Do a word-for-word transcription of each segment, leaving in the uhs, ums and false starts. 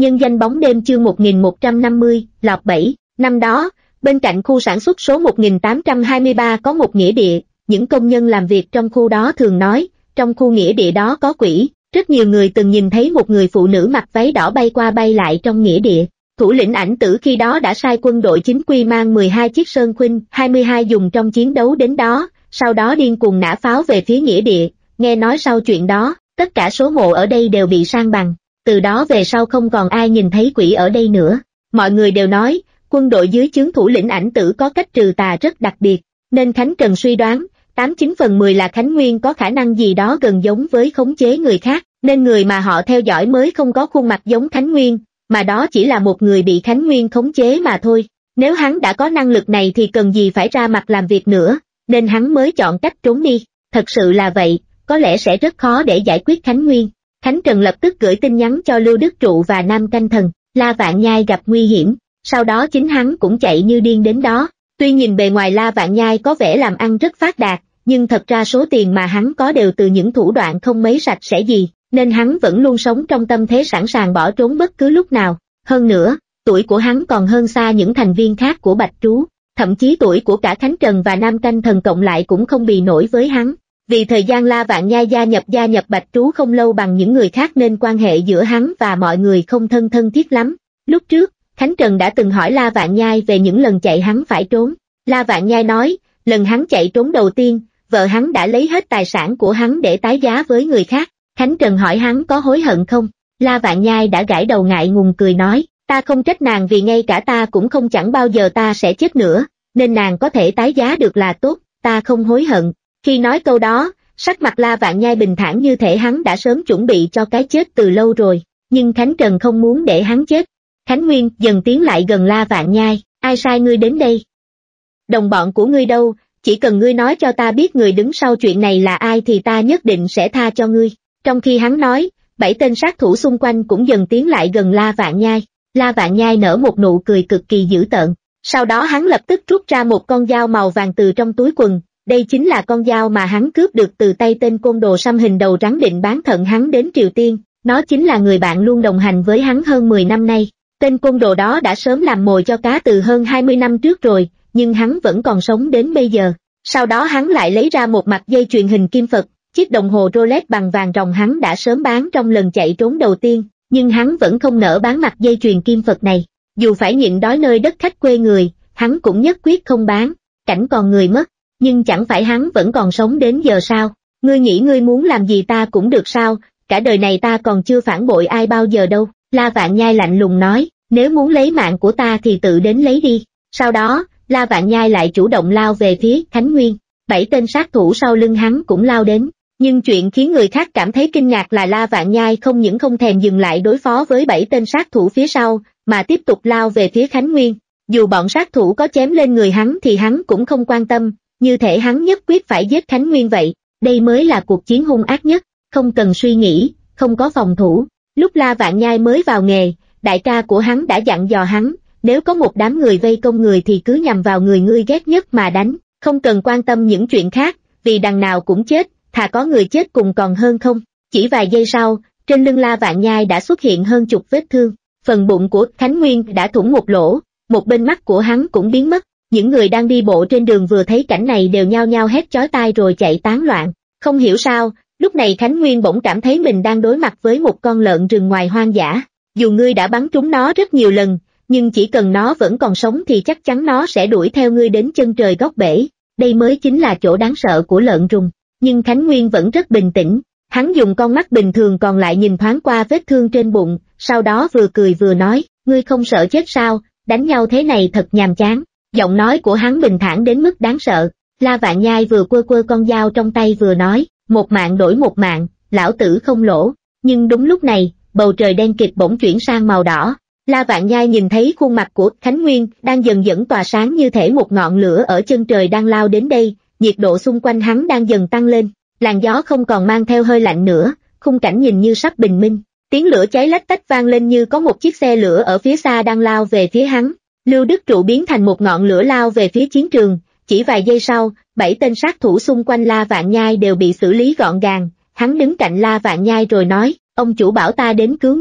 Nhân danh bóng đêm chương một nghìn một trăm năm mươi, lọt bẫy. Năm đó, bên cạnh khu sản xuất số một nghìn tám trăm hai mươi ba có một nghĩa địa, những công nhân làm việc trong khu đó thường nói, trong khu nghĩa địa đó có quỷ. Rất nhiều người từng nhìn thấy một người phụ nữ mặc váy đỏ bay qua bay lại trong nghĩa địa. Thủ lĩnh Ảnh Tử khi đó đã sai quân đội chính quy mang mười hai chiếc Sơn Khuynh hai mươi hai dùng trong chiến đấu đến đó, sau đó điên cuồng nã pháo về phía nghĩa địa. Nghe nói sau chuyện đó, tất cả số mộ ở đây đều bị san bằng. Từ đó về sau không còn ai nhìn thấy quỷ ở đây nữa. Mọi người đều nói, quân đội dưới trướng thủ lĩnh Ảnh Tử có cách trừ tà rất đặc biệt, nên Khánh Trần suy đoán, tám chín phần mười là Khánh Nguyên có khả năng gì đó gần giống với khống chế người khác, nên người mà họ theo dõi mới không có khuôn mặt giống Khánh Nguyên, mà đó chỉ là một người bị Khánh Nguyên khống chế mà thôi. Nếu hắn đã có năng lực này thì cần gì phải ra mặt làm việc nữa, nên hắn mới chọn cách trốn đi. Thật sự là vậy, có lẽ sẽ rất khó để giải quyết Khánh Nguyên. Khánh Trần lập tức gửi tin nhắn cho Lưu Đức Trụ và Nam Canh Thần, La Vạn Nhai gặp nguy hiểm, sau đó chính hắn cũng chạy như điên đến đó. Tuy nhìn bề ngoài La Vạn Nhai có vẻ làm ăn rất phát đạt, nhưng thật ra số tiền mà hắn có đều từ những thủ đoạn không mấy sạch sẽ gì, nên hắn vẫn luôn sống trong tâm thế sẵn sàng bỏ trốn bất cứ lúc nào. Hơn nữa, tuổi của hắn còn hơn xa những thành viên khác của Bạch Trú, thậm chí tuổi của cả Khánh Trần và Nam Canh Thần cộng lại cũng không bì nổi với hắn. Vì thời gian La Vạn Nhai gia nhập gia nhập Bạch Trú không lâu bằng những người khác nên quan hệ giữa hắn và mọi người không thân thân thiết lắm. Lúc trước, Khánh Trần đã từng hỏi La Vạn Nhai về những lần chạy hắn phải trốn. La Vạn Nhai nói, lần hắn chạy trốn đầu tiên, vợ hắn đã lấy hết tài sản của hắn để tái giá với người khác. Khánh Trần hỏi hắn có hối hận không? La Vạn Nhai đã gãi đầu ngại ngùng cười nói, ta không trách nàng vì ngay cả ta cũng không chẳng bao giờ ta sẽ chết nữa, nên nàng có thể tái giá được là tốt, ta không hối hận. Khi nói câu đó, sắc mặt La Vạn Nhai bình thản như thể hắn đã sớm chuẩn bị cho cái chết từ lâu rồi, nhưng Khánh Trần không muốn để hắn chết. Khánh Nguyên dần tiến lại gần La Vạn Nhai, ai sai ngươi đến đây? Đồng bọn của ngươi đâu? Chỉ cần ngươi nói cho ta biết người đứng sau chuyện này là ai thì ta nhất định sẽ tha cho ngươi. Trong khi hắn nói, bảy tên sát thủ xung quanh cũng dần tiến lại gần La Vạn Nhai. La Vạn Nhai nở một nụ cười cực kỳ dữ tợn. Sau đó hắn lập tức rút ra một con dao màu vàng từ trong túi quần. Đây chính là con dao mà hắn cướp được từ tay tên côn đồ xăm hình đầu rắn định bán thận hắn đến Triều Tiên. Nó chính là người bạn luôn đồng hành với hắn hơn mười năm nay. Tên côn đồ đó đã sớm làm mồi cho cá từ hơn hai mươi năm trước rồi, nhưng hắn vẫn còn sống đến bây giờ. Sau đó hắn lại lấy ra một mặt dây chuyền hình kim Phật, chiếc đồng hồ Rolex bằng vàng ròng hắn đã sớm bán trong lần chạy trốn đầu tiên, nhưng hắn vẫn không nỡ bán mặt dây chuyền kim Phật này. Dù phải nhịn đói nơi đất khách quê người, hắn cũng nhất quyết không bán, cảnh còn người mất, nhưng chẳng phải hắn vẫn còn sống đến giờ sao? Ngươi nghĩ ngươi muốn làm gì ta cũng được sao, cả đời này ta còn chưa phản bội ai bao giờ đâu. La Vạn Nhai lạnh lùng nói, nếu muốn lấy mạng của ta thì tự đến lấy đi. Sau đó, La Vạn Nhai lại chủ động lao về phía Khánh Nguyên, bảy tên sát thủ sau lưng hắn cũng lao đến. Nhưng chuyện khiến người khác cảm thấy kinh ngạc là La Vạn Nhai không những không thèm dừng lại đối phó với bảy tên sát thủ phía sau, mà tiếp tục lao về phía Khánh Nguyên. Dù bọn sát thủ có chém lên người hắn thì hắn cũng không quan tâm, như thể hắn nhất quyết phải giết Khánh Nguyên vậy. Đây mới là cuộc chiến hung ác nhất, không cần suy nghĩ, không có phòng thủ. Lúc La Vạn Nhai mới vào nghề, đại ca của hắn đã dặn dò hắn, nếu có một đám người vây công người thì cứ nhằm vào người ngươi ghét nhất mà đánh, không cần quan tâm những chuyện khác, vì đằng nào cũng chết, thà có người chết cùng còn hơn không. Chỉ vài giây sau, trên lưng La Vạn Nhai đã xuất hiện hơn chục vết thương, phần bụng của Khánh Nguyên đã thủng một lỗ, một bên mắt của hắn cũng biến mất. Những người đang đi bộ trên đường vừa thấy cảnh này đều nhao nhao hét chói tai rồi chạy tán loạn. Không hiểu sao, lúc này Khánh Nguyên bỗng cảm thấy mình đang đối mặt với một con lợn rừng ngoài hoang dã. Dù ngươi đã bắn trúng nó rất nhiều lần, nhưng chỉ cần nó vẫn còn sống thì chắc chắn nó sẽ đuổi theo ngươi đến chân trời góc bể. Đây mới chính là chỗ đáng sợ của lợn rừng. Nhưng Khánh Nguyên vẫn rất bình tĩnh, hắn dùng con mắt bình thường còn lại nhìn thoáng qua vết thương trên bụng, sau đó vừa cười vừa nói, ngươi không sợ chết sao, đánh nhau thế này thật nhàm chán. Giọng nói của hắn bình thản đến mức đáng sợ. La Vạn Nhai vừa quơ quơ con dao trong tay vừa nói, một mạng đổi một mạng, lão tử không lỗ. Nhưng đúng lúc này, bầu trời đen kịt bỗng chuyển sang màu đỏ. La Vạn Nhai nhìn thấy khuôn mặt của Khánh Nguyên đang dần dần tỏa sáng như thể một ngọn lửa ở chân trời đang lao đến đây, nhiệt độ xung quanh hắn đang dần tăng lên, làn gió không còn mang theo hơi lạnh nữa, khung cảnh nhìn như sắp bình minh. Tiếng lửa cháy lách tách vang lên như có một chiếc xe lửa ở phía xa đang lao về phía hắn. Lưu Đức Trụ biến thành một ngọn lửa lao về phía chiến trường, chỉ vài giây sau, bảy tên sát thủ xung quanh La Vạn Nhai đều bị xử lý gọn gàng. Hắn đứng cạnh La Vạn Nhai rồi nói, ông chủ bảo ta đến cứu ngươi,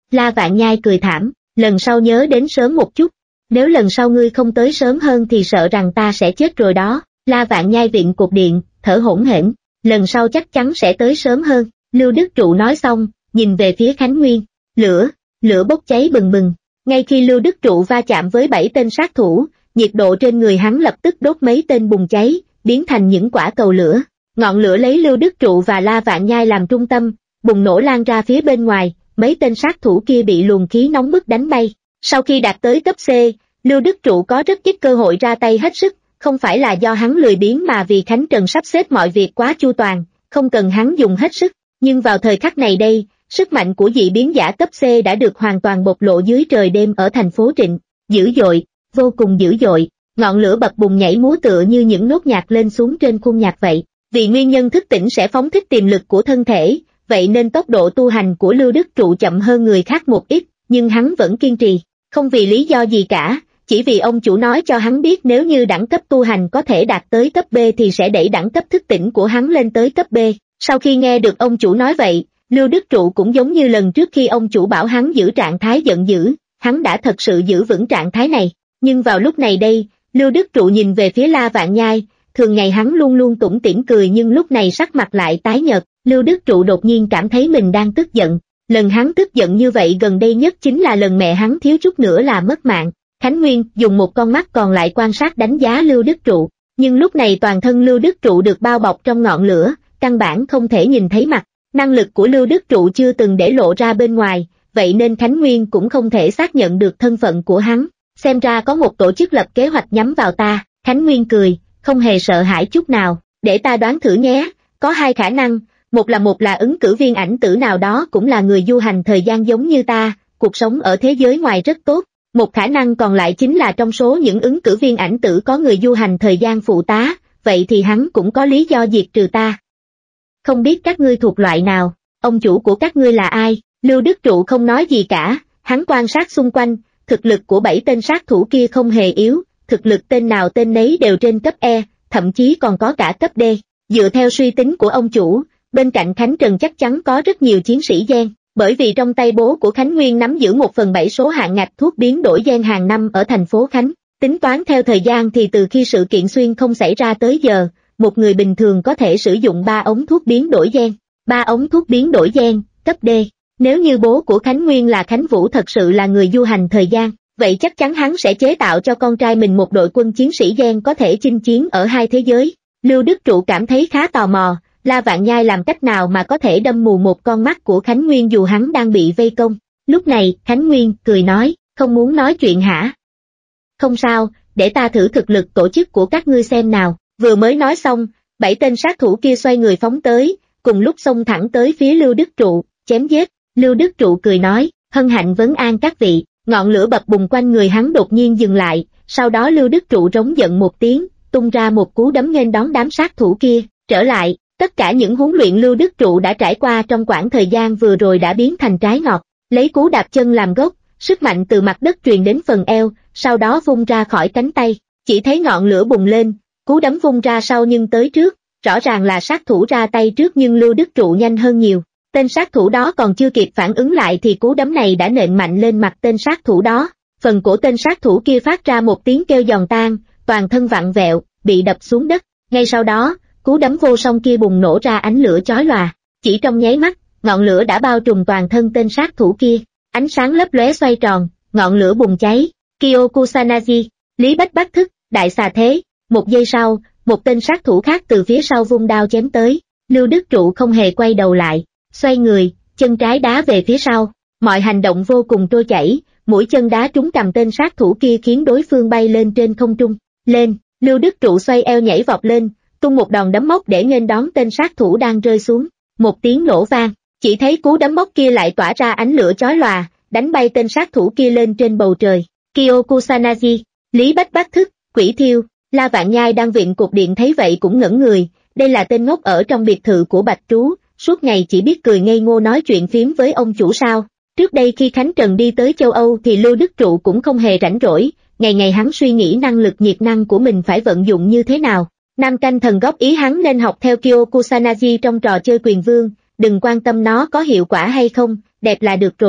La Vạn Nhai cười thảm, lần sau nhớ đến sớm một chút, nếu lần sau ngươi không tới sớm hơn thì sợ rằng ta sẽ chết rồi đó. La Vạn Nhai viện cột điện, thở hổn hển, lần sau chắc chắn sẽ tới sớm hơn. Lưu Đức Trụ nói xong, nhìn về phía Khánh Nguyên, lửa, lửa bốc cháy bừng bừng. Ngay khi Lưu Đức Trụ va chạm với bảy tên sát thủ, nhiệt độ trên người hắn lập tức đốt mấy tên bùng cháy, biến thành những quả cầu lửa. Ngọn lửa lấy Lưu Đức Trụ và La Vạn Nhai làm trung tâm, bùng nổ lan ra phía bên ngoài, mấy tên sát thủ kia bị luồng khí nóng bức đánh bay. Sau khi đạt tới cấp C, Lưu Đức Trụ có rất ít cơ hội ra tay hết sức, không phải là do hắn lười biếng mà vì Khánh Trần sắp xếp mọi việc quá chu toàn, không cần hắn dùng hết sức. Nhưng vào thời khắc này đây, sức mạnh của dị biến giả cấp C đã được hoàn toàn bộc lộ dưới trời đêm ở thành phố Trịnh, dữ dội, vô cùng dữ dội, ngọn lửa bập bùng nhảy múa tựa như những nốt nhạc lên xuống trên khuôn nhạc vậy. Vì nguyên nhân thức tỉnh sẽ phóng thích tiềm lực của thân thể, vậy nên tốc độ tu hành của Lưu Đức Trụ chậm hơn người khác một ít, nhưng hắn vẫn kiên trì, không vì lý do gì cả, chỉ vì ông chủ nói cho hắn biết nếu như đẳng cấp tu hành có thể đạt tới cấp B thì sẽ đẩy đẳng cấp thức tỉnh của hắn lên tới cấp B. Sau khi nghe được ông chủ nói vậy, Lưu Đức Trụ cũng giống như lần trước khi ông chủ bảo hắn giữ trạng thái giận dữ, hắn đã thật sự giữ vững trạng thái này. Nhưng vào lúc này đây, Lưu Đức Trụ nhìn về phía La Vạn Nhai, thường ngày hắn luôn luôn tủm tỉm cười nhưng lúc này sắc mặt lại tái nhợt. Lưu Đức Trụ đột nhiên cảm thấy mình đang tức giận, lần hắn tức giận như vậy gần đây nhất chính là lần mẹ hắn thiếu chút nữa là mất mạng. Khánh Nguyên dùng một con mắt còn lại quan sát đánh giá Lưu Đức Trụ, nhưng lúc này toàn thân Lưu Đức Trụ được bao bọc trong ngọn lửa, căn bản không thể nhìn thấy mặt. Năng lực của Lưu Đức Trụ chưa từng để lộ ra bên ngoài, vậy nên Khánh Nguyên cũng không thể xác nhận được thân phận của hắn. Xem ra có một tổ chức lập kế hoạch nhắm vào ta. Khánh Nguyên cười, không hề sợ hãi chút nào, để ta đoán thử nhé, có hai khả năng, một là một là ứng cử viên ảnh tử nào đó cũng là người du hành thời gian giống như ta, cuộc sống ở thế giới ngoài rất tốt, một khả năng còn lại chính là trong số những ứng cử viên ảnh tử có người du hành thời gian phụ tá, vậy thì hắn cũng có lý do diệt trừ ta. Không biết các ngươi thuộc loại nào, ông chủ của các ngươi là ai? Lưu Đức Trụ không nói gì cả, hắn quan sát xung quanh, thực lực của bảy tên sát thủ kia không hề yếu, thực lực tên nào tên nấy đều trên cấp E, thậm chí còn có cả cấp D. Dựa theo suy tính của ông chủ, bên cạnh Khánh Trần chắc chắn có rất nhiều chiến sĩ gen, bởi vì trong tay bố của Khánh Nguyên nắm giữ một phần bảy số hạn ngạch thuốc biến đổi gen hàng năm ở thành phố Khánh. Tính toán theo thời gian thì từ khi sự kiện xuyên không xảy ra tới giờ, một người bình thường có thể sử dụng ba ống thuốc biến đổi gen, ba ống thuốc biến đổi gen, cấp D. Nếu như bố của Khánh Nguyên là Khánh Vũ thật sự là người du hành thời gian, vậy chắc chắn hắn sẽ chế tạo cho con trai mình một đội quân chiến sĩ gen có thể chinh chiến ở hai thế giới. Lưu Đức Trụ cảm thấy khá tò mò, La Vạn Nhai làm cách nào mà có thể đâm mù một con mắt của Khánh Nguyên dù hắn đang bị vây công. Lúc này, Khánh Nguyên cười nói, không muốn nói chuyện hả? Không sao, để ta thử thực lực tổ chức của các ngươi xem nào. Vừa mới nói xong, bảy tên sát thủ kia xoay người phóng tới, cùng lúc xông thẳng tới phía Lưu Đức Trụ, chém giết. Lưu Đức Trụ cười nói, hân hạnh vấn an các vị. Ngọn lửa bập bùng quanh người hắn đột nhiên dừng lại, sau đó Lưu Đức Trụ rống giận một tiếng, tung ra một cú đấm nghênh đón đám sát thủ kia, trở lại. Tất cả những huấn luyện Lưu Đức Trụ đã trải qua trong quãng thời gian vừa rồi đã biến thành trái ngọt, lấy cú đạp chân làm gốc, sức mạnh từ mặt đất truyền đến phần eo, sau đó vung ra khỏi cánh tay, chỉ thấy ngọn lửa bùng lên, cú đấm vung ra sau nhưng tới trước, rõ ràng là sát thủ ra tay trước nhưng Lưu Đức Trụ nhanh hơn nhiều. Tên sát thủ đó còn chưa kịp phản ứng lại thì cú đấm này đã nện mạnh lên mặt tên sát thủ đó, phần cổ tên sát thủ kia phát ra một tiếng kêu giòn tan, toàn thân vặn vẹo, bị đập xuống đất, ngay sau đó, cú đấm vô song kia bùng nổ ra ánh lửa chói lòa, chỉ trong nháy mắt, ngọn lửa đã bao trùm toàn thân tên sát thủ kia, ánh sáng lấp lóe xoay tròn, ngọn lửa bùng cháy. Kyo Kusanagi, Lý Bách Bát thức, đại xà thế. Một giây sau, một tên sát thủ khác từ phía sau vung đao chém tới, Lưu Đức Trụ không hề quay đầu lại, xoay người, chân trái đá về phía sau, mọi hành động vô cùng trôi chảy, mũi chân đá trúng cằm tên sát thủ kia khiến đối phương bay lên trên không trung. Lên, Lưu Đức Trụ xoay eo nhảy vọt lên, tung một đòn đấm móc để nghênh đón tên sát thủ đang rơi xuống. Một tiếng nổ vang, chỉ thấy cú đấm móc kia lại tỏa ra ánh lửa chói lòa, đánh bay tên sát thủ kia lên trên bầu trời. Kyo Kusanagi, Lý Bách Bát thức, quỷ thiêu. La Vạn Nhai đang viện cột điện thấy vậy cũng ngẩn người, đây là tên ngốc ở trong biệt thự của Bạch Trú, suốt ngày chỉ biết cười ngây ngô nói chuyện phím với ông chủ sao. Trước đây khi Khánh Trần đi tới châu Âu thì Lưu Đức Trụ cũng không hề rảnh rỗi, ngày ngày hắn suy nghĩ năng lực nhiệt năng của mình phải vận dụng như thế nào. Nam Canh Thần góp ý hắn nên học theo Kyo Kusanagi trong trò chơi quyền vương, đừng quan tâm nó có hiệu quả hay không, đẹp là được rồi.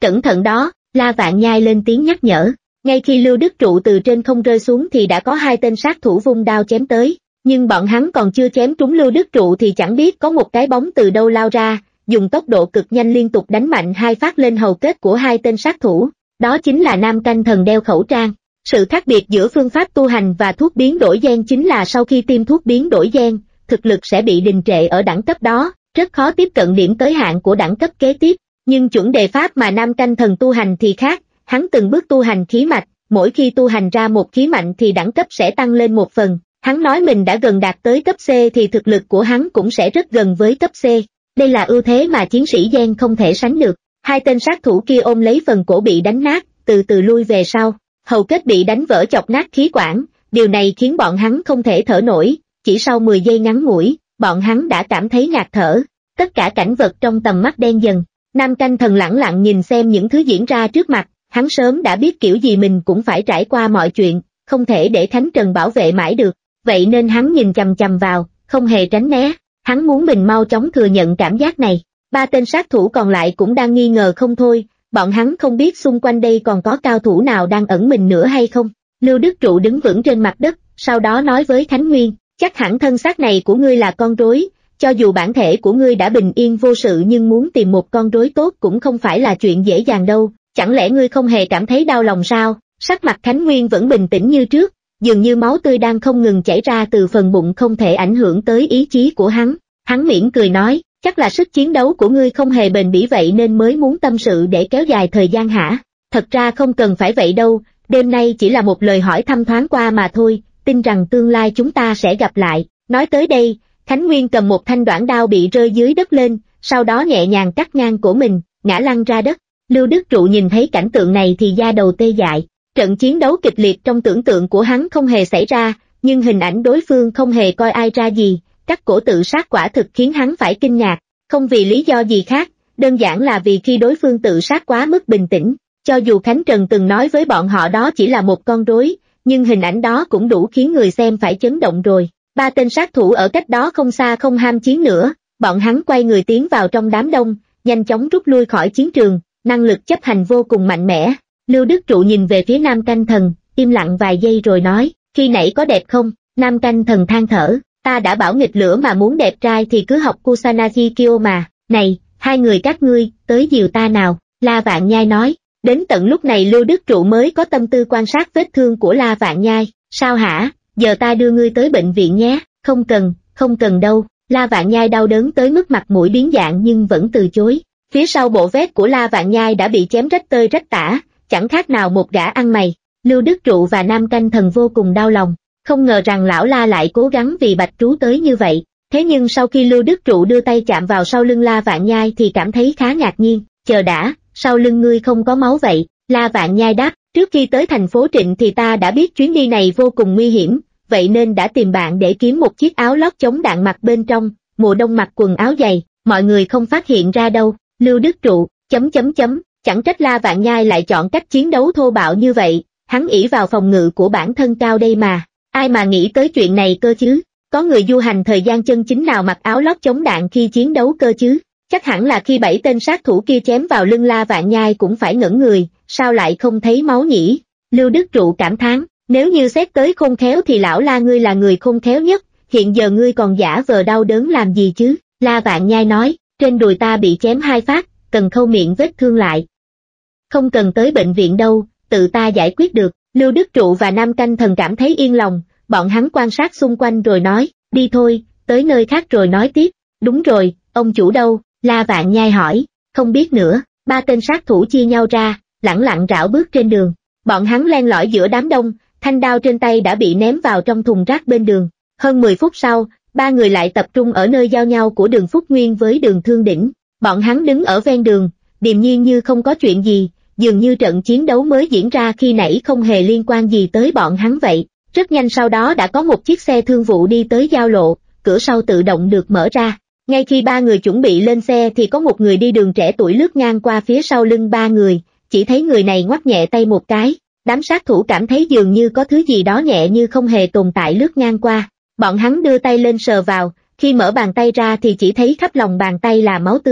cẩn thận đó, La Vạn Nhai lên tiếng nhắc nhở. Ngay khi Lưu Đức Trụ từ trên không rơi xuống thì đã có hai tên sát thủ vung đao chém tới, nhưng bọn hắn còn chưa chém trúng Lưu Đức Trụ thì chẳng biết có một cái bóng từ đâu lao ra, dùng tốc độ cực nhanh liên tục đánh mạnh hai phát lên hầu kết của hai tên sát thủ, đó chính là Nam Canh Thần đeo khẩu trang. Sự khác biệt giữa phương pháp tu hành và thuốc biến đổi gen chính là sau khi tiêm thuốc biến đổi gen, thực lực sẽ bị đình trệ ở đẳng cấp đó, rất khó tiếp cận điểm tới hạn của đẳng cấp kế tiếp, nhưng chuẩn đề pháp mà Nam Canh Thần tu hành thì khác, hắn từng bước tu hành khí mạch, mỗi khi tu hành ra một khí mạnh thì đẳng cấp sẽ tăng lên một phần, hắn nói mình đã gần đạt tới cấp C thì thực lực của hắn cũng sẽ rất gần với cấp C, đây là ưu thế mà chiến sĩ gen không thể sánh được. Hai tên sát thủ kia ôm lấy phần cổ bị đánh nát, từ từ lui về sau, hầu kết bị đánh vỡ chọc nát khí quản, điều này khiến bọn hắn không thể thở nổi, chỉ sau mười giây ngắn ngủi, bọn hắn đã cảm thấy ngạt thở, tất cả cảnh vật trong tầm mắt đen dần. Nam Canh Thần lẳng lặng nhìn xem những thứ diễn ra trước mặt, hắn sớm đã biết kiểu gì mình cũng phải trải qua mọi chuyện, không thể để Khánh Trần bảo vệ mãi được, vậy nên hắn nhìn chằm chằm vào, không hề tránh né, hắn muốn mình mau chóng thừa nhận cảm giác này. Ba tên sát thủ còn lại cũng đang nghi ngờ không thôi, bọn hắn không biết xung quanh đây còn có cao thủ nào đang ẩn mình nữa hay không. Lưu Đức Trụ đứng vững trên mặt đất, sau đó nói với Khánh Nguyên, chắc hẳn thân xác này của ngươi là con rối, cho dù bản thể của ngươi đã bình yên vô sự nhưng muốn tìm một con rối tốt cũng không phải là chuyện dễ dàng đâu, chẳng lẽ ngươi không hề cảm thấy đau lòng sao? Sắc mặt Khánh Nguyên vẫn bình tĩnh như trước, dường như máu tươi đang không ngừng chảy ra từ phần bụng không thể ảnh hưởng tới ý chí của hắn. Hắn mỉm cười nói, chắc là sức chiến đấu của ngươi không hề bền bỉ vậy nên mới muốn tâm sự để kéo dài thời gian hả? Thật ra không cần phải vậy đâu, đêm nay chỉ là một lời hỏi thăm thoáng qua mà thôi, tin rằng tương lai chúng ta sẽ gặp lại. Nói tới đây, Khánh Nguyên cầm một thanh đoản đao bị rơi dưới đất lên, sau đó nhẹ nhàng cắt ngang cổ mình, ngã lăn ra đất. Lưu Đức Trụ nhìn thấy cảnh tượng này thì da đầu tê dại, trận chiến đấu kịch liệt trong tưởng tượng của hắn không hề xảy ra, nhưng hình ảnh đối phương không hề coi ai ra gì, cắt cổ tự sát quả thực khiến hắn phải kinh ngạc, không vì lý do gì khác, đơn giản là vì khi đối phương tự sát quá mức bình tĩnh, cho dù Khánh Trần từng nói với bọn họ đó chỉ là một con rối, nhưng hình ảnh đó cũng đủ khiến người xem phải chấn động rồi. Ba tên sát thủ ở cách đó không xa không ham chiến nữa, bọn hắn quay người tiến vào trong đám đông, nhanh chóng rút lui khỏi chiến trường, năng lực chấp hành vô cùng mạnh mẽ. Lưu Đức Trụ nhìn về phía Nam Canh Thần, im lặng vài giây rồi nói, khi nãy có đẹp không? Nam Canh Thần than thở, ta đã bảo nghịch lửa mà muốn đẹp trai thì cứ học Kusanagi Kyo mà, này, hai người các ngươi, tới dìu ta nào, La Vạn Nhai nói. Đến tận lúc này Lưu Đức Trụ mới có tâm tư quan sát vết thương của La Vạn Nhai, sao hả, giờ ta đưa ngươi tới bệnh viện nhé, không cần, không cần đâu. La Vạn Nhai đau đớn tới mức mặt mũi biến dạng nhưng vẫn từ chối. Phía sau bộ vest của La Vạn Nhai đã bị chém rách tơi rách tả, chẳng khác nào một gã ăn mày. Lưu Đức Trụ và Nam Canh Thần vô cùng đau lòng, không ngờ rằng lão La lại cố gắng vì Bạch Trú tới như vậy. Thế nhưng sau khi Lưu Đức Trụ đưa tay chạm vào sau lưng La Vạn Nhai thì cảm thấy khá ngạc nhiên. Chờ đã, sau lưng ngươi không có máu vậy? La Vạn Nhai đáp, trước khi tới thành phố Trịnh thì ta đã biết chuyến đi này vô cùng nguy hiểm, vậy nên đã tìm bạn để kiếm một chiếc áo lót chống đạn mặc bên trong, mùa đông mặc quần áo dày, mọi người không phát hiện ra đâu. Lưu Đức Trụ, chấm chấm chấm, chẳng trách La Vạn Nhai lại chọn cách chiến đấu thô bạo như vậy, hắn ỷ vào phòng ngự của bản thân cao đây mà, ai mà nghĩ tới chuyện này cơ chứ, có người du hành thời gian chân chính nào mặc áo lót chống đạn khi chiến đấu cơ chứ, chắc hẳn là khi bảy tên sát thủ kia chém vào lưng La Vạn Nhai cũng phải ngẩn người, sao lại không thấy máu nhỉ? Lưu Đức Trụ cảm thán, nếu như xét tới khôn khéo thì lão La ngươi là người khôn khéo nhất, hiện giờ ngươi còn giả vờ đau đớn làm gì chứ? La Vạn Nhai nói, trên đùi ta bị chém hai phát, cần khâu miệng vết thương lại. Không cần tới bệnh viện đâu, tự ta giải quyết được. Lưu Đức Trụ và Nam Canh Thần cảm thấy yên lòng, bọn hắn quan sát xung quanh rồi nói, đi thôi, tới nơi khác rồi nói tiếp. Đúng rồi, ông chủ đâu? La Vạn Nhai hỏi, không biết nữa. Ba tên sát thủ chia nhau ra, lẳng lặng rảo bước trên đường. Bọn hắn len lỏi giữa đám đông, thanh đao trên tay đã bị ném vào trong thùng rác bên đường. Hơn mười phút sau, ba người lại tập trung ở nơi giao nhau của đường Phúc Nguyên với đường Thương Đỉnh. Bọn hắn đứng ở ven đường, điềm nhiên như không có chuyện gì, dường như trận chiến đấu mới diễn ra khi nãy không hề liên quan gì tới bọn hắn vậy. Rất nhanh sau đó đã có một chiếc xe thương vụ đi tới giao lộ, cửa sau tự động được mở ra. Ngay khi ba người chuẩn bị lên xe thì có một người đi đường trẻ tuổi lướt ngang qua phía sau lưng ba người, chỉ thấy người này ngoắc nhẹ tay một cái, đám sát thủ cảm thấy dường như có thứ gì đó nhẹ như không hề tồn tại lướt ngang qua. Bọn hắn đưa tay lên sờ vào, khi mở bàn tay ra thì chỉ thấy khắp lòng bàn tay là máu tươi.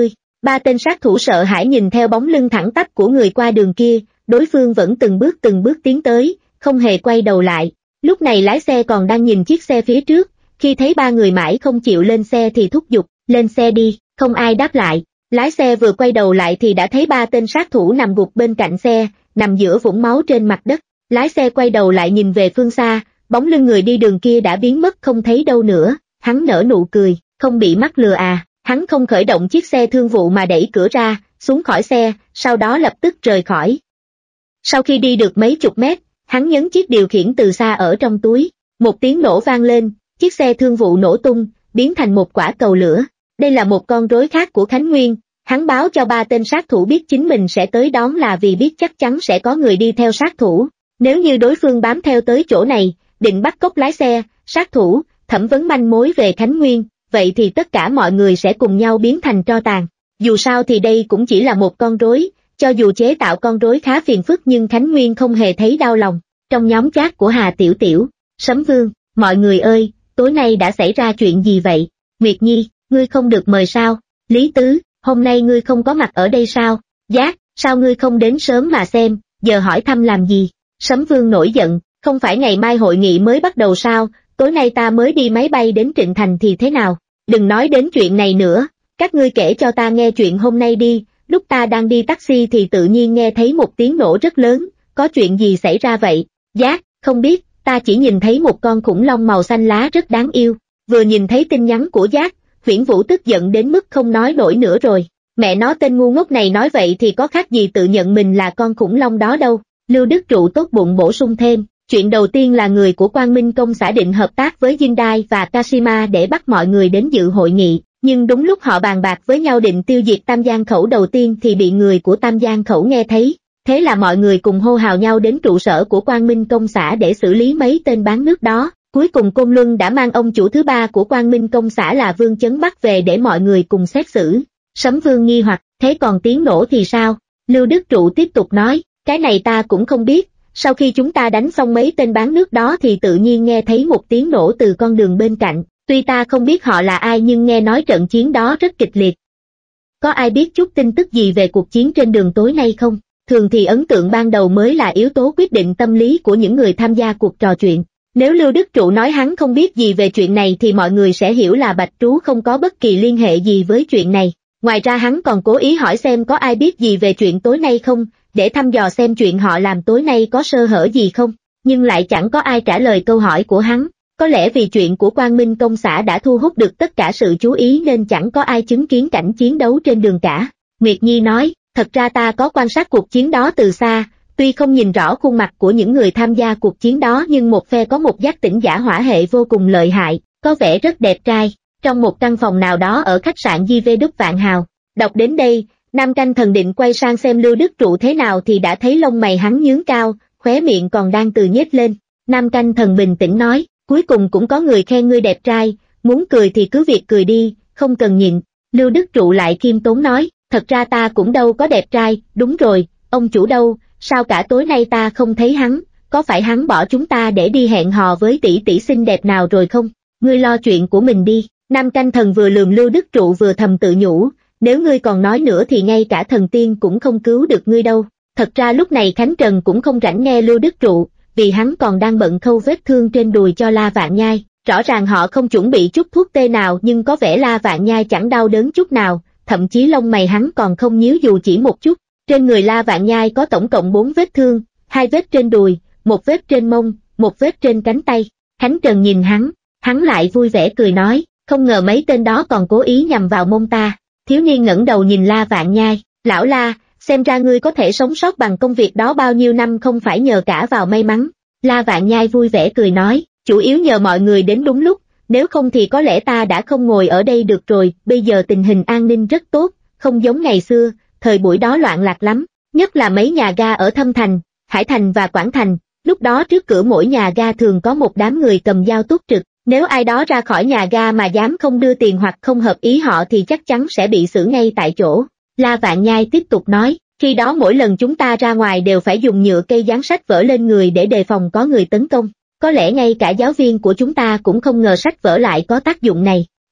Ba tên sát thủ sợ hãi nhìn theo bóng lưng thẳng tắp của người qua đường kia, đối phương vẫn từng bước từng bước tiến tới, không hề quay đầu lại. Lúc này lái xe còn đang nhìn chiếc xe phía trước, khi thấy ba người mãi không chịu lên xe thì thúc giục, lên xe đi, không ai đáp lại. Lái xe vừa quay đầu lại thì đã thấy ba tên sát thủ nằm gục bên cạnh xe, nằm giữa vũng máu trên mặt đất. Lái xe quay đầu lại nhìn về phương xa, bóng lưng người đi đường kia đã biến mất không thấy đâu nữa. Hắn nở nụ cười, không bị mắc lừa à. Hắn không khởi động chiếc xe thương vụ mà đẩy cửa ra, xuống khỏi xe, sau đó lập tức rời khỏi. Sau khi đi được mấy chục mét, hắn nhấn chiếc điều khiển từ xa ở trong túi. Một tiếng nổ vang lên, chiếc xe thương vụ nổ tung, biến thành một quả cầu lửa. Đây là một con rối khác của Khánh Nguyên. Hắn báo cho ba tên sát thủ biết chính mình sẽ tới đón là vì biết chắc chắn sẽ có người đi theo sát thủ. Nếu như đối phương bám theo tới chỗ này, định bắt cóc lái xe, sát thủ, thẩm vấn manh mối về Khánh Nguyên, vậy thì tất cả mọi người sẽ cùng nhau biến thành tro tàn. Dù sao thì đây cũng chỉ là một con rối, cho dù chế tạo con rối khá phiền phức nhưng Khánh Nguyên không hề thấy đau lòng. Trong nhóm chat của Hà Tiểu Tiểu, Sấm Vương, mọi người ơi, tối nay đã xảy ra chuyện gì vậy? Nguyệt Nhi, ngươi không được mời sao? Lý Tứ, hôm nay ngươi không có mặt ở đây sao? Giác, sao ngươi không đến sớm mà xem, giờ hỏi thăm làm gì? Sấm Vương nổi giận, không phải ngày mai hội nghị mới bắt đầu sao, tối nay ta mới đi máy bay đến Trịnh Thành thì thế nào? Đừng nói đến chuyện này nữa, các ngươi kể cho ta nghe chuyện hôm nay đi. Lúc ta đang đi taxi thì tự nhiên nghe thấy một tiếng nổ rất lớn, có chuyện gì xảy ra vậy? Giác, không biết, ta chỉ nhìn thấy một con khủng long màu xanh lá rất đáng yêu. Vừa nhìn thấy tin nhắn của Giác, Huyễn Vũ tức giận đến mức không nói nổi nữa rồi. Mẹ nó, tên ngu ngốc này nói vậy thì có khác gì tự nhận mình là con khủng long đó đâu. Lưu Đức Trụ tốt bụng bổ sung thêm, chuyện đầu tiên là người của Quang Minh Công xã định hợp tác với Hyundai và Kashima để bắt mọi người đến dự hội nghị, nhưng đúng lúc họ bàn bạc với nhau định tiêu diệt Tam Giang Khẩu đầu tiên thì bị người của Tam Giang Khẩu nghe thấy. Thế là mọi người cùng hô hào nhau đến trụ sở của Quang Minh Công xã để xử lý mấy tên bán nước đó. Cuối cùng Côn Luân đã mang ông chủ thứ ba của Quang Minh Công xã là Vương Chấn Bắc về để mọi người cùng xét xử. Sấm Vương nghi hoặc, thế còn tiếng nổ thì sao? Lưu Đức Trụ tiếp tục nói, cái này ta cũng không biết. Sau khi chúng ta đánh xong mấy tên bán nước đó thì tự nhiên nghe thấy một tiếng nổ từ con đường bên cạnh. Tuy ta không biết họ là ai nhưng nghe nói trận chiến đó rất kịch liệt. Có ai biết chút tin tức gì về cuộc chiến trên đường tối nay không? Thường thì ấn tượng ban đầu mới là yếu tố quyết định tâm lý của những người tham gia cuộc trò chuyện. Nếu Lưu Đức Trụ nói hắn không biết gì về chuyện này thì mọi người sẽ hiểu là Bạch Trú không có bất kỳ liên hệ gì với chuyện này. Ngoài ra hắn còn cố ý hỏi xem có ai biết gì về chuyện tối nay không, để thăm dò xem chuyện họ làm tối nay có sơ hở gì không. Nhưng lại chẳng có ai trả lời câu hỏi của hắn. Có lẽ vì chuyện của Quang Minh Công xã đã thu hút được tất cả sự chú ý nên chẳng có ai chứng kiến cảnh chiến đấu trên đường cả. Nguyệt Nhi nói, thật ra ta có quan sát cuộc chiến đó từ xa, tuy không nhìn rõ khuôn mặt của những người tham gia cuộc chiến đó nhưng một phe có một giác tỉnh giả hỏa hệ vô cùng lợi hại, có vẻ rất đẹp trai, trong một căn phòng nào đó ở khách sạn gi vê Đúc Vạn Hào. Đọc đến đây, Nam Canh Thần định quay sang xem Lưu Đức Trụ thế nào thì đã thấy lông mày hắn nhướng cao, khóe miệng còn đang từ nhếch lên. Nam Canh Thần bình tĩnh nói, cuối cùng cũng có người khen ngươi đẹp trai, muốn cười thì cứ việc cười đi, không cần nhịn. Lưu Đức Trụ lại khiêm tốn nói, thật ra ta cũng đâu có đẹp trai, đúng rồi, ông chủ đâu, sao cả tối nay ta không thấy hắn, có phải hắn bỏ chúng ta để đi hẹn hò với tỷ tỷ xinh đẹp nào rồi không? Ngươi lo chuyện của mình đi. Nam Canh Thần vừa lườm Lưu Đức Trụ vừa thầm tự nhủ, nếu ngươi còn nói nữa thì ngay cả thần tiên cũng không cứu được ngươi đâu. Thật ra lúc này Khánh Trần cũng không rảnh nghe Lưu Đức Trụ, vì hắn còn đang bận khâu vết thương trên đùi cho La Vạn Nhai. Rõ ràng họ không chuẩn bị chút thuốc tê nào nhưng có vẻ La Vạn Nhai chẳng đau đớn chút nào, thậm chí lông mày hắn còn không nhíu dù chỉ một chút. Trên người La Vạn Nhai có tổng cộng bốn vết thương, hai vết trên đùi, một vết trên mông, một vết trên cánh tay. Khánh Trần nhìn hắn, hắn lại vui vẻ cười nói, không ngờ mấy tên đó còn cố ý nhằm vào mông ta. Thiếu niên ngẩng đầu nhìn La Vạn Nhai, lão La, xem ra ngươi có thể sống sót bằng công việc đó bao nhiêu năm không phải nhờ cả vào may mắn. La Vạn Nhai vui vẻ cười nói, chủ yếu nhờ mọi người đến đúng lúc, nếu không thì có lẽ ta đã không ngồi ở đây được rồi, bây giờ tình hình an ninh rất tốt, không giống ngày xưa, thời buổi đó loạn lạc lắm, nhất là mấy nhà ga ở Thâm Thành, Hải Thành và Quảng Thành, lúc đó trước cửa mỗi nhà ga thường có một đám người cầm dao túc trực, nếu ai đó ra khỏi nhà ga mà dám không đưa tiền hoặc không hợp ý họ thì chắc chắn sẽ bị xử ngay tại chỗ. La Vạn Nhai tiếp tục nói, khi đó mỗi lần chúng ta ra ngoài đều phải dùng nhựa cây dán sách vở lên người để đề phòng có người tấn công. Có lẽ ngay cả giáo viên của chúng ta cũng không ngờ sách vở lại có tác dụng này.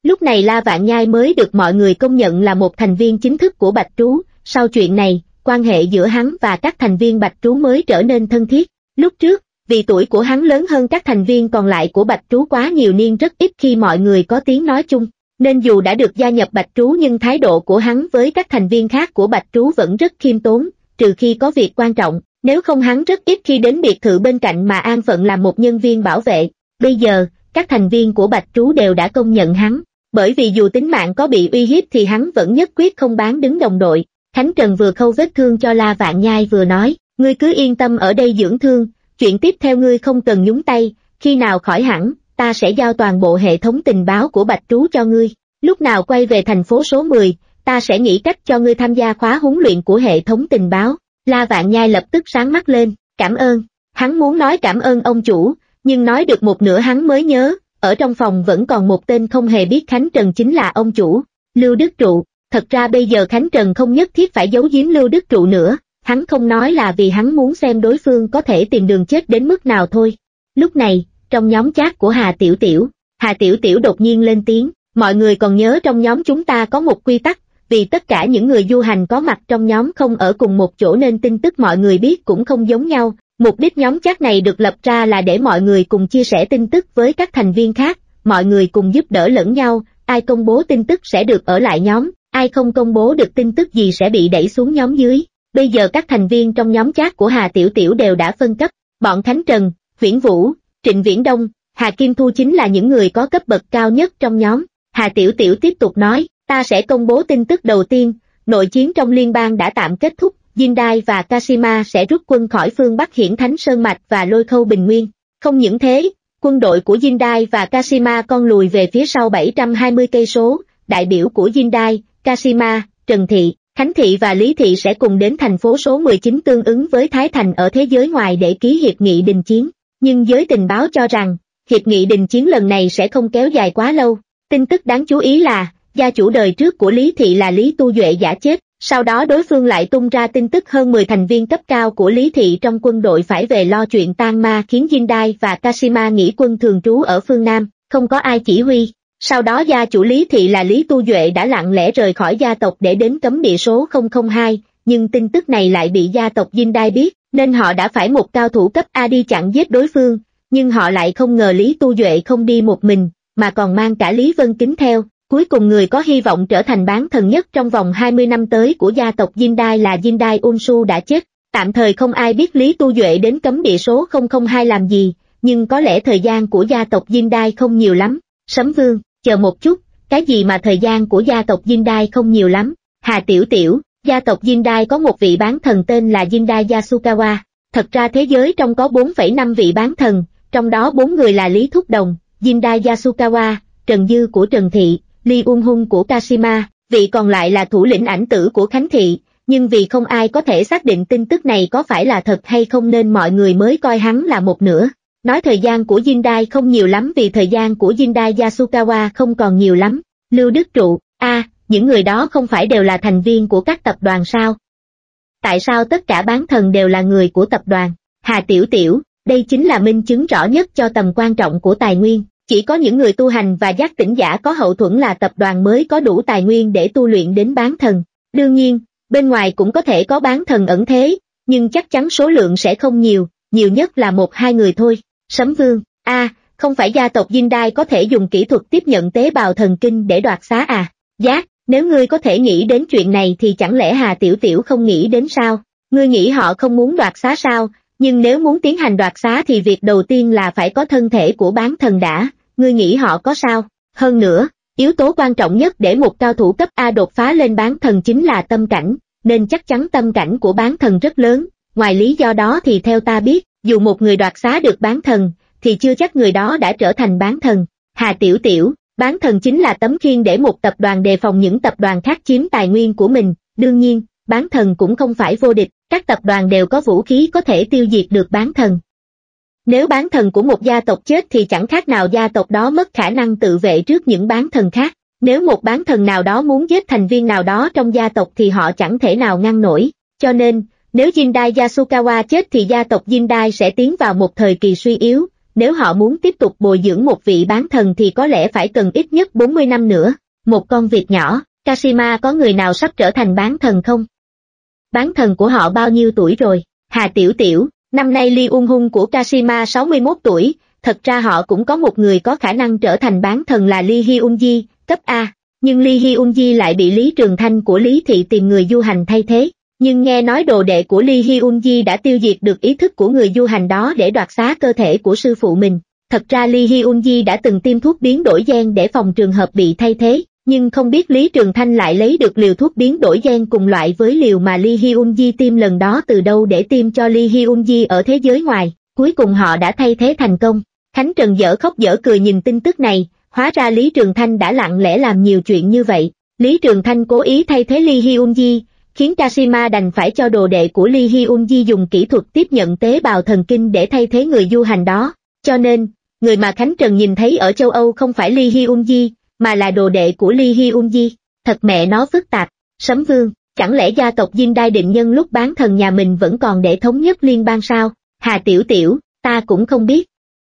Lúc này La Vạn Nhai mới được mọi người công nhận là một thành viên chính thức của Bạch Trú. Sau chuyện này, quan hệ giữa hắn và các thành viên Bạch Trú mới trở nên thân thiết. Lúc trước, vì tuổi của hắn lớn hơn các thành viên còn lại của Bạch Trú quá nhiều nên rất ít khi mọi người có tiếng nói chung. Nên dù đã được gia nhập Bạch Trú nhưng thái độ của hắn với các thành viên khác của Bạch Trú vẫn rất khiêm tốn, trừ khi có việc quan trọng, nếu không hắn rất ít khi đến biệt thự bên cạnh mà an phận làm một nhân viên bảo vệ. Bây giờ, các thành viên của Bạch Trú đều đã công nhận hắn, bởi vì dù tính mạng có bị uy hiếp thì hắn vẫn nhất quyết không bán đứng đồng đội. Khánh Trần vừa khâu vết thương cho La Vạn Nhai vừa nói, ngươi cứ yên tâm ở đây dưỡng thương, chuyện tiếp theo ngươi không cần nhúng tay, khi nào khỏi hẳn, ta sẽ giao toàn bộ hệ thống tình báo của Bạch Trú cho ngươi. Lúc nào quay về thành phố số mười, ta sẽ nghĩ cách cho ngươi tham gia khóa huấn luyện của hệ thống tình báo. La Vạn Nhai lập tức sáng mắt lên, cảm ơn. Hắn muốn nói cảm ơn ông chủ, nhưng nói được một nửa hắn mới nhớ, ở trong phòng vẫn còn một tên không hề biết Khánh Trần chính là ông chủ, Lưu Đức Trụ. Thật ra bây giờ Khánh Trần không nhất thiết phải giấu giếm Lưu Đức Trụ nữa, hắn không nói là vì hắn muốn xem đối phương có thể tìm đường chết đến mức nào thôi. Lúc này, trong nhóm chat của Hà Tiểu Tiểu, Hà Tiểu Tiểu đột nhiên lên tiếng, mọi người còn nhớ trong nhóm chúng ta có một quy tắc, vì tất cả những người du hành có mặt trong nhóm không ở cùng một chỗ nên tin tức mọi người biết cũng không giống nhau. Mục đích nhóm chat này được lập ra là để mọi người cùng chia sẻ tin tức với các thành viên khác, mọi người cùng giúp đỡ lẫn nhau, ai công bố tin tức sẽ được ở lại nhóm, ai không công bố được tin tức gì sẽ bị đẩy xuống nhóm dưới. Bây giờ các thành viên trong nhóm chat của Hà Tiểu Tiểu đều đã phân cấp, bọn Khánh Trần, Viễn Vũ, Trịnh Viễn Đông, Hà Kim Thu chính là những người có cấp bậc cao nhất trong nhóm. Hà Tiểu Tiểu tiếp tục nói, ta sẽ công bố tin tức đầu tiên, nội chiến trong liên bang đã tạm kết thúc, Jindai và Kashima sẽ rút quân khỏi phương Bắc Hiển Thánh Sơn Mạch và Lôi Khâu Bình Nguyên. Không những thế, quân đội của Jindai và Kashima còn lùi về phía sau bảy trăm hai mươi cây số, đại biểu của Jindai, Kashima, Trần Thị, Khánh Thị và Lý Thị sẽ cùng đến thành phố số mười chín tương ứng với Thái Thành ở thế giới ngoài để ký hiệp nghị đình chiến. Nhưng giới tình báo cho rằng, hiệp nghị đình chiến lần này sẽ không kéo dài quá lâu. Tin tức đáng chú ý là, gia chủ đời trước của Lý Thị là Lý Tu Duệ giả chết, sau đó đối phương lại tung ra tin tức hơn mười thành viên cấp cao của Lý Thị trong quân đội phải về lo chuyện tang ma khiến Jindai và Kashima nghỉ quân thường trú ở phương Nam, không có ai chỉ huy. Sau đó gia chủ Lý Thị là Lý Tu Duệ đã lặng lẽ rời khỏi gia tộc để đến cấm địa số không không hai, nhưng tin tức này lại bị gia tộc Jindai biết, nên họ đã phải một cao thủ cấp A đi chặn giết đối phương, nhưng họ lại không ngờ Lý Tu Duệ không đi một mình, mà còn mang cả Lý Vân Kính theo. Cuối cùng người có hy vọng trở thành bán thần nhất trong vòng hai mươi năm tới của gia tộc Jindai là Jindai Unsu đã chết. Tạm thời không ai biết Lý Tu Duệ đến cấm địa số không không hai làm gì, nhưng có lẽ thời gian của gia tộc Jindai không nhiều lắm. Sấm Vương, chờ một chút, cái gì mà thời gian của gia tộc Jindai không nhiều lắm? Hà Tiểu Tiểu, gia tộc Jindai có một vị bán thần tên là Jindai Yasukawa. Thật ra thế giới trong có bốn phẩy năm vị bán thần, trong đó bốn người là Lý Thúc Đồng, Jindai Yasukawa, Trần Dư của Trần Thị, Lee Ung Hung của Kashima, vị còn lại là thủ lĩnh ảnh tử của Khánh Thị, nhưng vì không ai có thể xác định tin tức này có phải là thật hay không nên mọi người mới coi hắn là một nửa. Nói thời gian của Jindai không nhiều lắm vì thời gian của Jindai Yasukawa không còn nhiều lắm. Lưu Đức Trụ, a, à, những người đó không phải đều là thành viên của các tập đoàn sao? Tại sao tất cả bán thần đều là người của tập đoàn? Hà Tiểu Tiểu, đây chính là minh chứng rõ nhất cho tầm quan trọng của tài nguyên. Chỉ có những người tu hành và giác tỉnh giả có hậu thuẫn là tập đoàn mới có đủ tài nguyên để tu luyện đến bán thần. Đương nhiên, bên ngoài cũng có thể có bán thần ẩn thế, nhưng chắc chắn số lượng sẽ không nhiều, nhiều nhất là một hai người thôi. Sấm Vương, a, à, không phải gia tộc Jindai có thể dùng kỹ thuật tiếp nhận tế bào thần kinh để đoạt xá à? Giác, nếu ngươi có thể nghĩ đến chuyện này thì chẳng lẽ Hà Tiểu Tiểu không nghĩ đến sao? Ngươi nghĩ họ không muốn đoạt xá sao? Nhưng nếu muốn tiến hành đoạt xá thì việc đầu tiên là phải có thân thể của bán thần đã, ngươi nghĩ họ có sao? Hơn nữa, yếu tố quan trọng nhất để một cao thủ cấp A đột phá lên bán thần chính là tâm cảnh, nên chắc chắn tâm cảnh của bán thần rất lớn. Ngoài lý do đó thì theo ta biết, dù một người đoạt xá được bán thần, thì chưa chắc người đó đã trở thành bán thần. Hà Tiểu Tiểu, bán thần chính là tấm khiên để một tập đoàn đề phòng những tập đoàn khác chiếm tài nguyên của mình. Đương nhiên, bán thần cũng không phải vô địch, các tập đoàn đều có vũ khí có thể tiêu diệt được bán thần. Nếu bán thần của một gia tộc chết thì chẳng khác nào gia tộc đó mất khả năng tự vệ trước những bán thần khác. Nếu một bán thần nào đó muốn giết thành viên nào đó trong gia tộc thì họ chẳng thể nào ngăn nổi. Cho nên, nếu Jindai Yasukawa chết thì gia tộc Jindai sẽ tiến vào một thời kỳ suy yếu, nếu họ muốn tiếp tục bồi dưỡng một vị bán thần thì có lẽ phải cần ít nhất bốn mươi năm nữa. Một con vịt nhỏ, Kashima có người nào sắp trở thành bán thần không? Bán thần của họ bao nhiêu tuổi rồi? Hà Tiểu Tiểu, năm nay Lee Ung Hung của Kashima sáu mươi mốt tuổi, thật ra họ cũng có một người có khả năng trở thành bán thần là Lee Hyun-ji, cấp A, nhưng Lee Hyun-ji lại bị Lý Trường Thanh của Lý Thị tìm người du hành thay thế. Nhưng nghe nói đồ đệ của Lee Hyun-ji đã tiêu diệt được ý thức của người du hành đó để đoạt xá cơ thể của sư phụ mình. Thật ra Lee Hyun-ji đã từng tiêm thuốc biến đổi gen để phòng trường hợp bị thay thế, nhưng không biết Lý Trường Thanh lại lấy được liều thuốc biến đổi gen cùng loại với liều mà Lee Hyun-ji tiêm lần đó từ đâu để tiêm cho Lee Hyun-ji ở thế giới ngoài. Cuối cùng họ đã thay thế thành công. Khánh Trần dở khóc dở cười nhìn tin tức này, hóa ra Lý Trường Thanh đã lặng lẽ làm nhiều chuyện như vậy. Lý Trường Thanh cố ý thay thế Lee Hyun-ji, khiến Kashima đành phải cho đồ đệ của Lee Hyun-ji dùng kỹ thuật tiếp nhận tế bào thần kinh để thay thế người du hành đó. Cho nên, người mà Khánh Trần nhìn thấy ở châu Âu không phải Lee Hyun-ji, mà là đồ đệ của Lee Hyun-ji. Thật mẹ nó phức tạp. Sấm Vương, chẳng lẽ gia tộc Diên Đai định nhân lúc bán thần nhà mình vẫn còn để thống nhất liên bang sao? Hà Tiểu Tiểu, ta cũng không biết.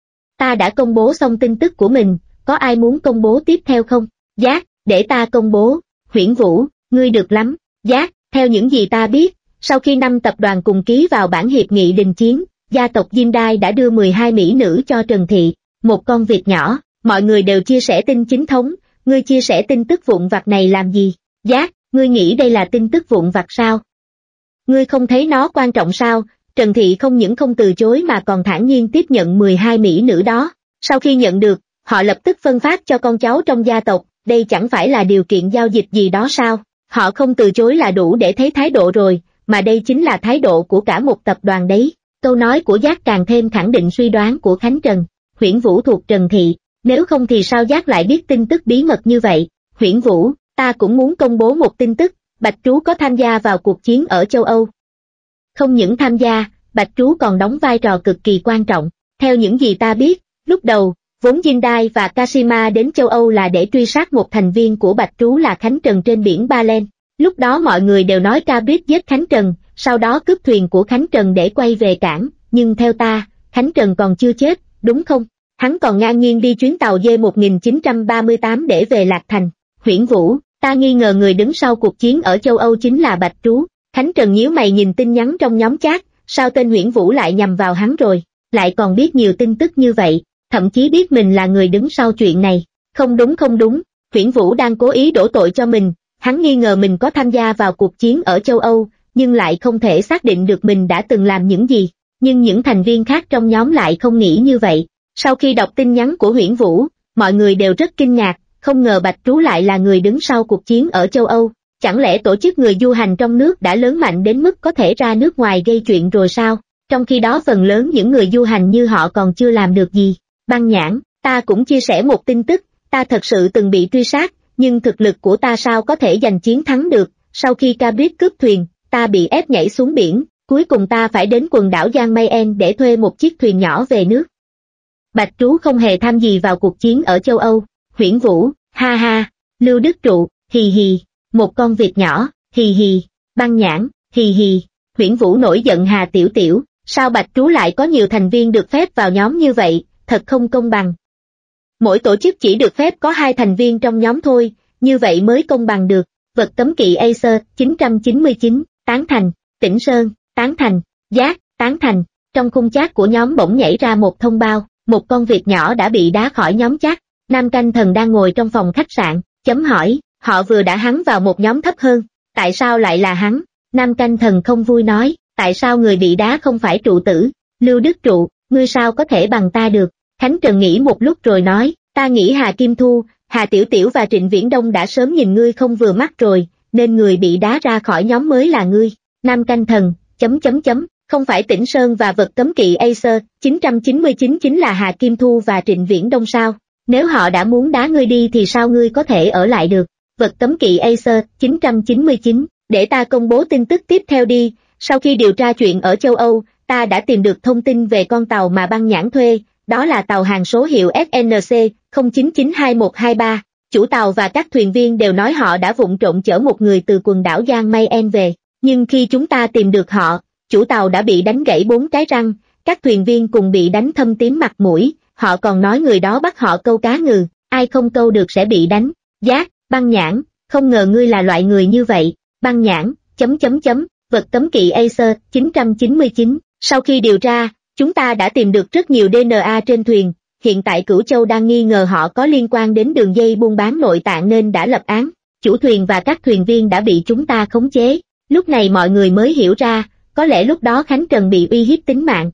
Ta đã công bố xong tin tức của mình, có ai muốn công bố tiếp theo không? Giác, để ta công bố. Huyễn Vũ, ngươi được lắm. Giác, theo những gì ta biết, sau khi năm tập đoàn cùng ký vào bản hiệp nghị đình chiến, gia tộc Diên Đai đã đưa mười hai mỹ nữ cho Trần Thị, một con vịt nhỏ, mọi người đều chia sẻ tin chính thống, ngươi chia sẻ tin tức vụn vặt này làm gì? Giác, ngươi nghĩ đây là tin tức vụn vặt sao? Ngươi không thấy nó quan trọng sao? Trần Thị không những không từ chối mà còn thản nhiên tiếp nhận mười hai mỹ nữ đó. Sau khi nhận được, họ lập tức phân phát cho con cháu trong gia tộc, đây chẳng phải là điều kiện giao dịch gì đó sao? Họ không từ chối là đủ để thấy thái độ rồi, mà đây chính là thái độ của cả một tập đoàn đấy. Câu nói của Giác càng thêm khẳng định suy đoán của Khánh Trần. Huyễn Vũ thuộc Trần Thị, nếu không thì sao Giác lại biết tin tức bí mật như vậy? Huyễn Vũ, ta cũng muốn công bố một tin tức, Bạch Trú có tham gia vào cuộc chiến ở châu Âu. Không những tham gia, Bạch Trú còn đóng vai trò cực kỳ quan trọng. Theo những gì ta biết, lúc đầu, vốn Diên Đai và Kashima đến châu Âu là để truy sát một thành viên của Bạch Trú là Khánh Trần trên biển Ba Len. Lúc đó mọi người đều nói Cabrit giết Khánh Trần, sau đó cướp thuyền của Khánh Trần để quay về cảng, nhưng theo ta, Khánh Trần còn chưa chết, đúng không? Hắn còn ngang nhiên đi chuyến tàu D một nghìn chín trăm ba mươi tám để về Lạc Thành. Huyễn Vũ, ta nghi ngờ người đứng sau cuộc chiến ở châu Âu chính là Bạch Trú. Khánh Trần nhíu mày nhìn tin nhắn trong nhóm chat, sao tên Huyễn Vũ lại nhằm vào hắn rồi, lại còn biết nhiều tin tức như vậy, thậm chí biết mình là người đứng sau chuyện này. Không đúng không đúng, Huyễn Vũ đang cố ý đổ tội cho mình, hắn nghi ngờ mình có tham gia vào cuộc chiến ở châu Âu, nhưng lại không thể xác định được mình đã từng làm những gì, nhưng những thành viên khác trong nhóm lại không nghĩ như vậy. Sau khi đọc tin nhắn của Huyễn Vũ, mọi người đều rất kinh ngạc, không ngờ Bạch Trú lại là người đứng sau cuộc chiến ở châu Âu. Chẳng lẽ tổ chức người du hành trong nước đã lớn mạnh đến mức có thể ra nước ngoài gây chuyện rồi sao? Trong khi đó phần lớn những người du hành như họ còn chưa làm được gì. Băng Nhãn, ta cũng chia sẻ một tin tức, ta thật sự từng bị truy sát, nhưng thực lực của ta sao có thể giành chiến thắng được? Sau khi Cabrit cướp thuyền, ta bị ép nhảy xuống biển, cuối cùng ta phải đến quần đảo Giang Mayen để thuê một chiếc thuyền nhỏ về nước. Bạch Trú không hề tham gì vào cuộc chiến ở châu Âu. Huyễn Vũ, ha ha. Lưu Đức Trụ, hì hì. Một con vịt nhỏ, hì hì. Băng Nhãn, hì hì. Huyễn Vũ nổi giận Hà Tiểu Tiểu, sao Bạch Trú lại có nhiều thành viên được phép vào nhóm như vậy, thật không công bằng. Mỗi tổ chức chỉ được phép có hai thành viên trong nhóm thôi, như vậy mới công bằng được. Vật cấm kỵ Acer, chín trăm chín mươi chín, tán thành. Tĩnh Sơn, tán thành. Giác, tán thành. Trong khung chat của nhóm bỗng nhảy ra một thông báo, một con vịt nhỏ đã bị đá khỏi nhóm chat. Nam Canh Thần đang ngồi trong phòng khách sạn, chấm hỏi, họ vừa đã hắn vào một nhóm thấp hơn, tại sao lại là hắn? Nam Canh Thần không vui nói, tại sao người bị đá không phải Trụ Tử? Lưu Đức Trụ, ngươi sao có thể bằng ta được? Khánh Trần nghĩ một lúc rồi nói, ta nghĩ Hà Kim Thu, Hà Tiểu Tiểu và Trịnh Viễn Đông đã sớm nhìn ngươi không vừa mắt rồi, nên người bị đá ra khỏi nhóm mới là ngươi. Nam Canh Thần, chấm chấm chấm, không phải Tĩnh Sơn và vật cấm kỵ Acer, chín trăm chín mươi chín chính là Hà Kim Thu và Trịnh Viễn Đông sao? Nếu họ đã muốn đá ngươi đi thì sao ngươi có thể ở lại được? Vật cấm kỵ Acer, chín trăm chín mươi chín, để ta công bố tin tức tiếp theo đi. Sau khi điều tra chuyện ở châu Âu, ta đã tìm được thông tin về con tàu mà Băng Nhãn thuê, đó là tàu hàng số hiệu S N C không chín chín hai một hai ba. Chủ tàu và các thuyền viên đều nói họ đã vụng trộm chở một người từ quần đảo Giang Mayen về, nhưng khi chúng ta tìm được họ, chủ tàu đã bị đánh gãy bốn cái răng, các thuyền viên cùng bị đánh thâm tím mặt mũi, họ còn nói người đó bắt họ câu cá ngừ, ai không câu được sẽ bị đánh. Giác, Băng Nhãn, không ngờ ngươi là loại người như vậy. Băng Nhãn, chấm chấm chấm, vật cấm kỵ Acer, chín trăm chín mươi chín. Sau khi điều tra, chúng ta đã tìm được rất nhiều đê en a trên thuyền, hiện tại Cửu Châu đang nghi ngờ họ có liên quan đến đường dây buôn bán nội tạng nên đã lập án. Chủ thuyền và các thuyền viên đã bị chúng ta khống chế. Lúc này mọi người mới hiểu ra, có lẽ lúc đó Khánh Trần bị uy hiếp tính mạng,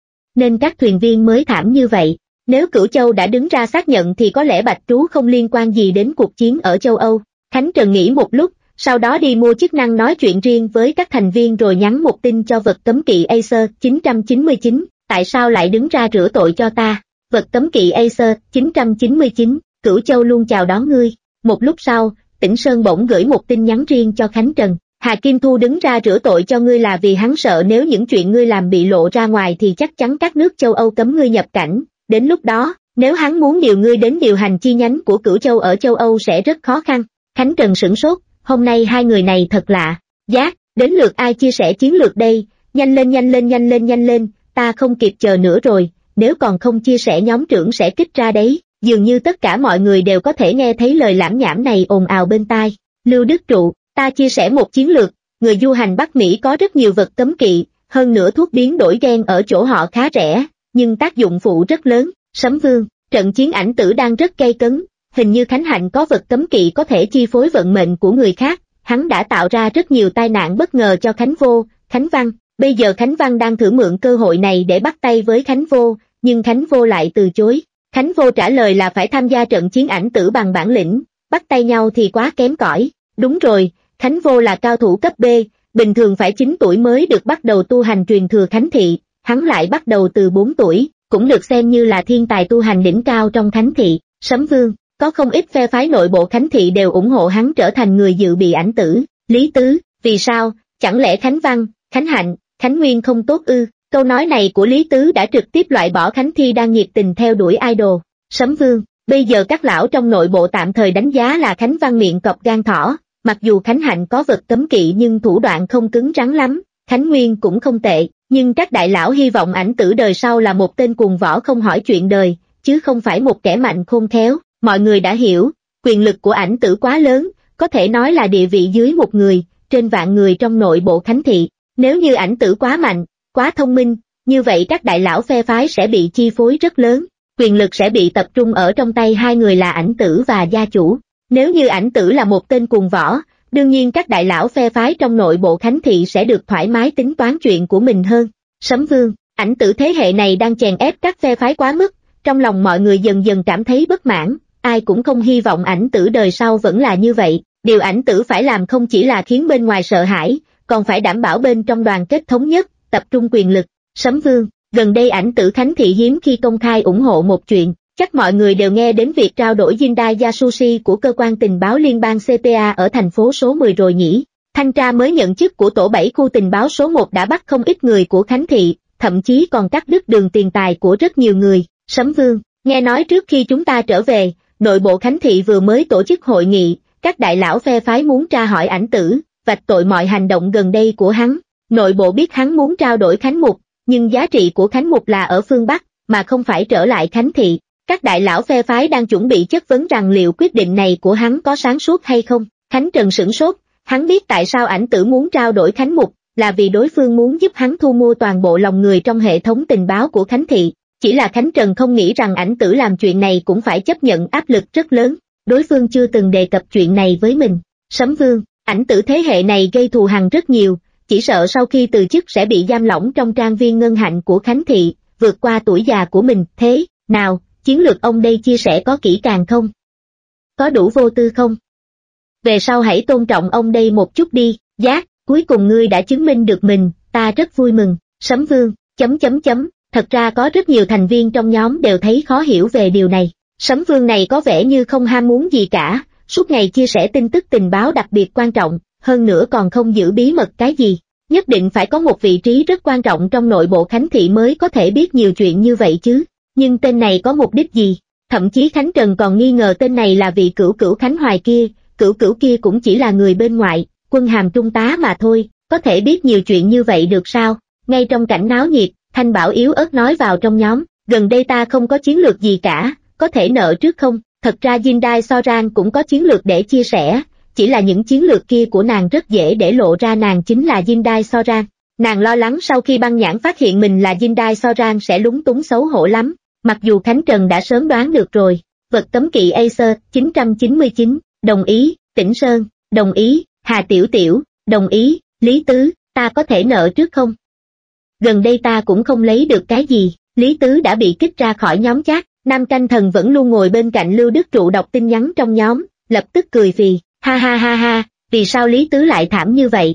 nên các thuyền viên mới thảm như vậy. Nếu Cửu Châu đã đứng ra xác nhận thì có lẽ Bạch Trú không liên quan gì đến cuộc chiến ở châu Âu. Khánh Trần nghĩ một lúc, sau đó đi mua chức năng nói chuyện riêng với các thành viên rồi nhắn một tin cho vật cấm kỵ Acer chín trăm chín mươi chín, tại sao lại đứng ra rửa tội cho ta? Vật cấm kỵ Acer chín trăm chín mươi chín, Cửu Châu luôn chào đón ngươi. Một lúc sau, Tĩnh Sơn bỗng gửi một tin nhắn riêng cho Khánh Trần. Hà Kim Thu đứng ra rửa tội cho ngươi là vì hắn sợ nếu những chuyện ngươi làm bị lộ ra ngoài thì chắc chắn các nước châu Âu cấm ngươi nhập cảnh. Đến lúc đó, nếu hắn muốn điều ngươi đến điều hành chi nhánh của Cửu Châu ở châu Âu sẽ rất khó khăn. Khánh Trần sửng sốt, hôm nay hai người này thật lạ. Giác, đến lượt ai chia sẻ chiến lược đây? Nhanh lên nhanh lên nhanh lên nhanh lên, ta không kịp chờ nữa rồi, nếu còn không chia sẻ nhóm trưởng sẽ kích ra đấy. Dường như tất cả mọi người đều có thể nghe thấy lời lảm nhảm này ồn ào bên tai. Lưu Đức Trụ, ta chia sẻ một chiến lược, người du hành Bắc Mỹ có rất nhiều vật cấm kỵ, hơn nữa thuốc biến đổi gen ở chỗ họ khá rẻ, nhưng tác dụng phụ rất lớn. Sấm Vương, trận chiến ảnh tử đang rất gay cấn, hình như Khánh Hạnh có vật cấm kỵ có thể chi phối vận mệnh của người khác, hắn đã tạo ra rất nhiều tai nạn bất ngờ cho Khánh Vô, Khánh Văn, bây giờ Khánh Văn đang thử mượn cơ hội này để bắt tay với Khánh Vô, nhưng Khánh Vô lại từ chối. Khánh Vô trả lời là phải tham gia trận chiến ảnh tử bằng bản lĩnh, bắt tay nhau thì quá kém cỏi. Đúng rồi, Khánh Vô là cao thủ cấp B, bình thường phải chín tuổi mới được bắt đầu tu hành truyền thừa Khánh Thị, hắn lại bắt đầu từ bốn tuổi, cũng được xem như là thiên tài tu hành đỉnh cao trong Khánh Thị. Sấm Vương, có không ít phe phái nội bộ Khánh Thị đều ủng hộ hắn trở thành người dự bị ảnh tử. Lý Tứ, vì sao, chẳng lẽ Khánh Văn, Khánh Hạnh, Khánh Nguyên không tốt ư? Câu nói này của Lý Tứ đã trực tiếp loại bỏ Khánh Thi đang nhiệt tình theo đuổi idol. Sấm Vương, bây giờ các lão trong nội bộ tạm thời đánh giá là Khánh Văn miệng cọp gan thỏ, mặc dù Khánh Hạnh có vật cấm kỵ nhưng thủ đoạn không cứng rắn lắm, Khánh Nguyên cũng không tệ, nhưng các đại lão hy vọng ảnh tử đời sau là một tên cuồng võ không hỏi chuyện đời, chứ không phải một kẻ mạnh khôn khéo. Mọi người đã hiểu, quyền lực của ảnh tử quá lớn, có thể nói là địa vị dưới một người, trên vạn người trong nội bộ Khánh Thị. Nếu như ảnh tử quá mạnh, quá thông minh, như vậy các đại lão phe phái sẽ bị chi phối rất lớn, quyền lực sẽ bị tập trung ở trong tay hai người là ảnh tử và gia chủ. Nếu như ảnh tử là một tên cuồng võ, đương nhiên các đại lão phe phái trong nội bộ Khánh Thị sẽ được thoải mái tính toán chuyện của mình hơn. Sấm Vương, ảnh tử thế hệ này đang chèn ép các phe phái quá mức, trong lòng mọi người dần dần cảm thấy bất mãn, ai cũng không hy vọng ảnh tử đời sau vẫn là như vậy. Điều ảnh tử phải làm không chỉ là khiến bên ngoài sợ hãi, còn phải đảm bảo bên trong đoàn kết thống nhất, tập trung quyền lực. Sấm Vương, gần đây ảnh tử Khánh Thị hiếm khi công khai ủng hộ một chuyện, chắc mọi người đều nghe đến việc trao đổi Jindai Jasushi của cơ quan tình báo liên bang xê pê a ở thành phố số mười rồi nhỉ. Thanh tra mới nhận chức của tổ bảy khu tình báo số một đã bắt không ít người của Khánh Thị, thậm chí còn cắt đứt đường tiền tài của rất nhiều người. Sấm Vương, nghe nói trước khi chúng ta trở về, nội bộ Khánh Thị vừa mới tổ chức hội nghị, các đại lão phe phái muốn tra hỏi ảnh tử, vạch tội mọi hành động gần đây của hắn. Nội bộ biết hắn muốn trao đổi Khánh Mục, nhưng giá trị của Khánh Mục là ở phương Bắc, mà không phải trở lại Khánh Thị. Các đại lão phe phái đang chuẩn bị chất vấn rằng liệu quyết định này của hắn có sáng suốt hay không. Khánh Trần sửng sốt, hắn biết tại sao ảnh tử muốn trao đổi Khánh Mục, là vì đối phương muốn giúp hắn thu mua toàn bộ lòng người trong hệ thống tình báo của Khánh Thị. Chỉ là Khánh Trần không nghĩ rằng ảnh tử làm chuyện này cũng phải chấp nhận áp lực rất lớn, đối phương chưa từng đề cập chuyện này với mình. Sấm Vương, ảnh tử thế hệ này gây thù hằn rất nhiều, chỉ sợ sau khi từ chức sẽ bị giam lỏng trong trang viên ngân hạnh của Khánh Thị, vượt qua tuổi già của mình. Thế nào, chiến lược ông đây chia sẻ có kỹ càng không? Có đủ vô tư không? Về sau hãy tôn trọng ông đây một chút đi. Giác, cuối cùng ngươi đã chứng minh được mình, ta rất vui mừng. Sấm Vương, chấm chấm chấm, thật ra có rất nhiều thành viên trong nhóm đều thấy khó hiểu về điều này. Sấm Vương này có vẻ như không ham muốn gì cả, suốt ngày chia sẻ tin tức tình báo đặc biệt quan trọng, hơn nữa còn không giữ bí mật cái gì. Nhất định phải có một vị trí rất quan trọng trong nội bộ Khánh Thị mới có thể biết nhiều chuyện như vậy chứ. Nhưng tên này có mục đích gì? Thậm chí Khánh Trần còn nghi ngờ tên này là vị cửu cửu Khánh Hoài kia, cửu cửu kia cũng chỉ là người bên ngoài, quân hàm trung tá mà thôi, có thể biết nhiều chuyện như vậy được sao? Ngay trong cảnh náo nhiệt, Thanh Bảo yếu ớt nói vào trong nhóm, gần đây ta không có chiến lược gì cả, có thể nợ trước không? Thật ra Jindai Soran cũng có chiến lược để chia sẻ, chỉ là những chiến lược kia của nàng rất dễ để lộ ra nàng chính là Jindai Soran. Nàng lo lắng sau khi băng nhãn phát hiện mình là Jindai Soran sẽ lúng túng xấu hổ lắm, mặc dù Khánh Trần đã sớm đoán được rồi. Vật cấm kỵ Acer, chín trăm chín mươi chín, đồng ý, Tĩnh Sơn, đồng ý, Hà Tiểu Tiểu, đồng ý, Lý Tứ, ta có thể nợ trước không? Gần đây ta cũng không lấy được cái gì, Lý Tứ đã bị kích ra khỏi nhóm chat. Nam Canh Thần vẫn luôn ngồi bên cạnh Lưu Đức Trụ đọc tin nhắn trong nhóm, lập tức cười phì, ha ha ha ha, vì sao Lý Tứ lại thảm như vậy?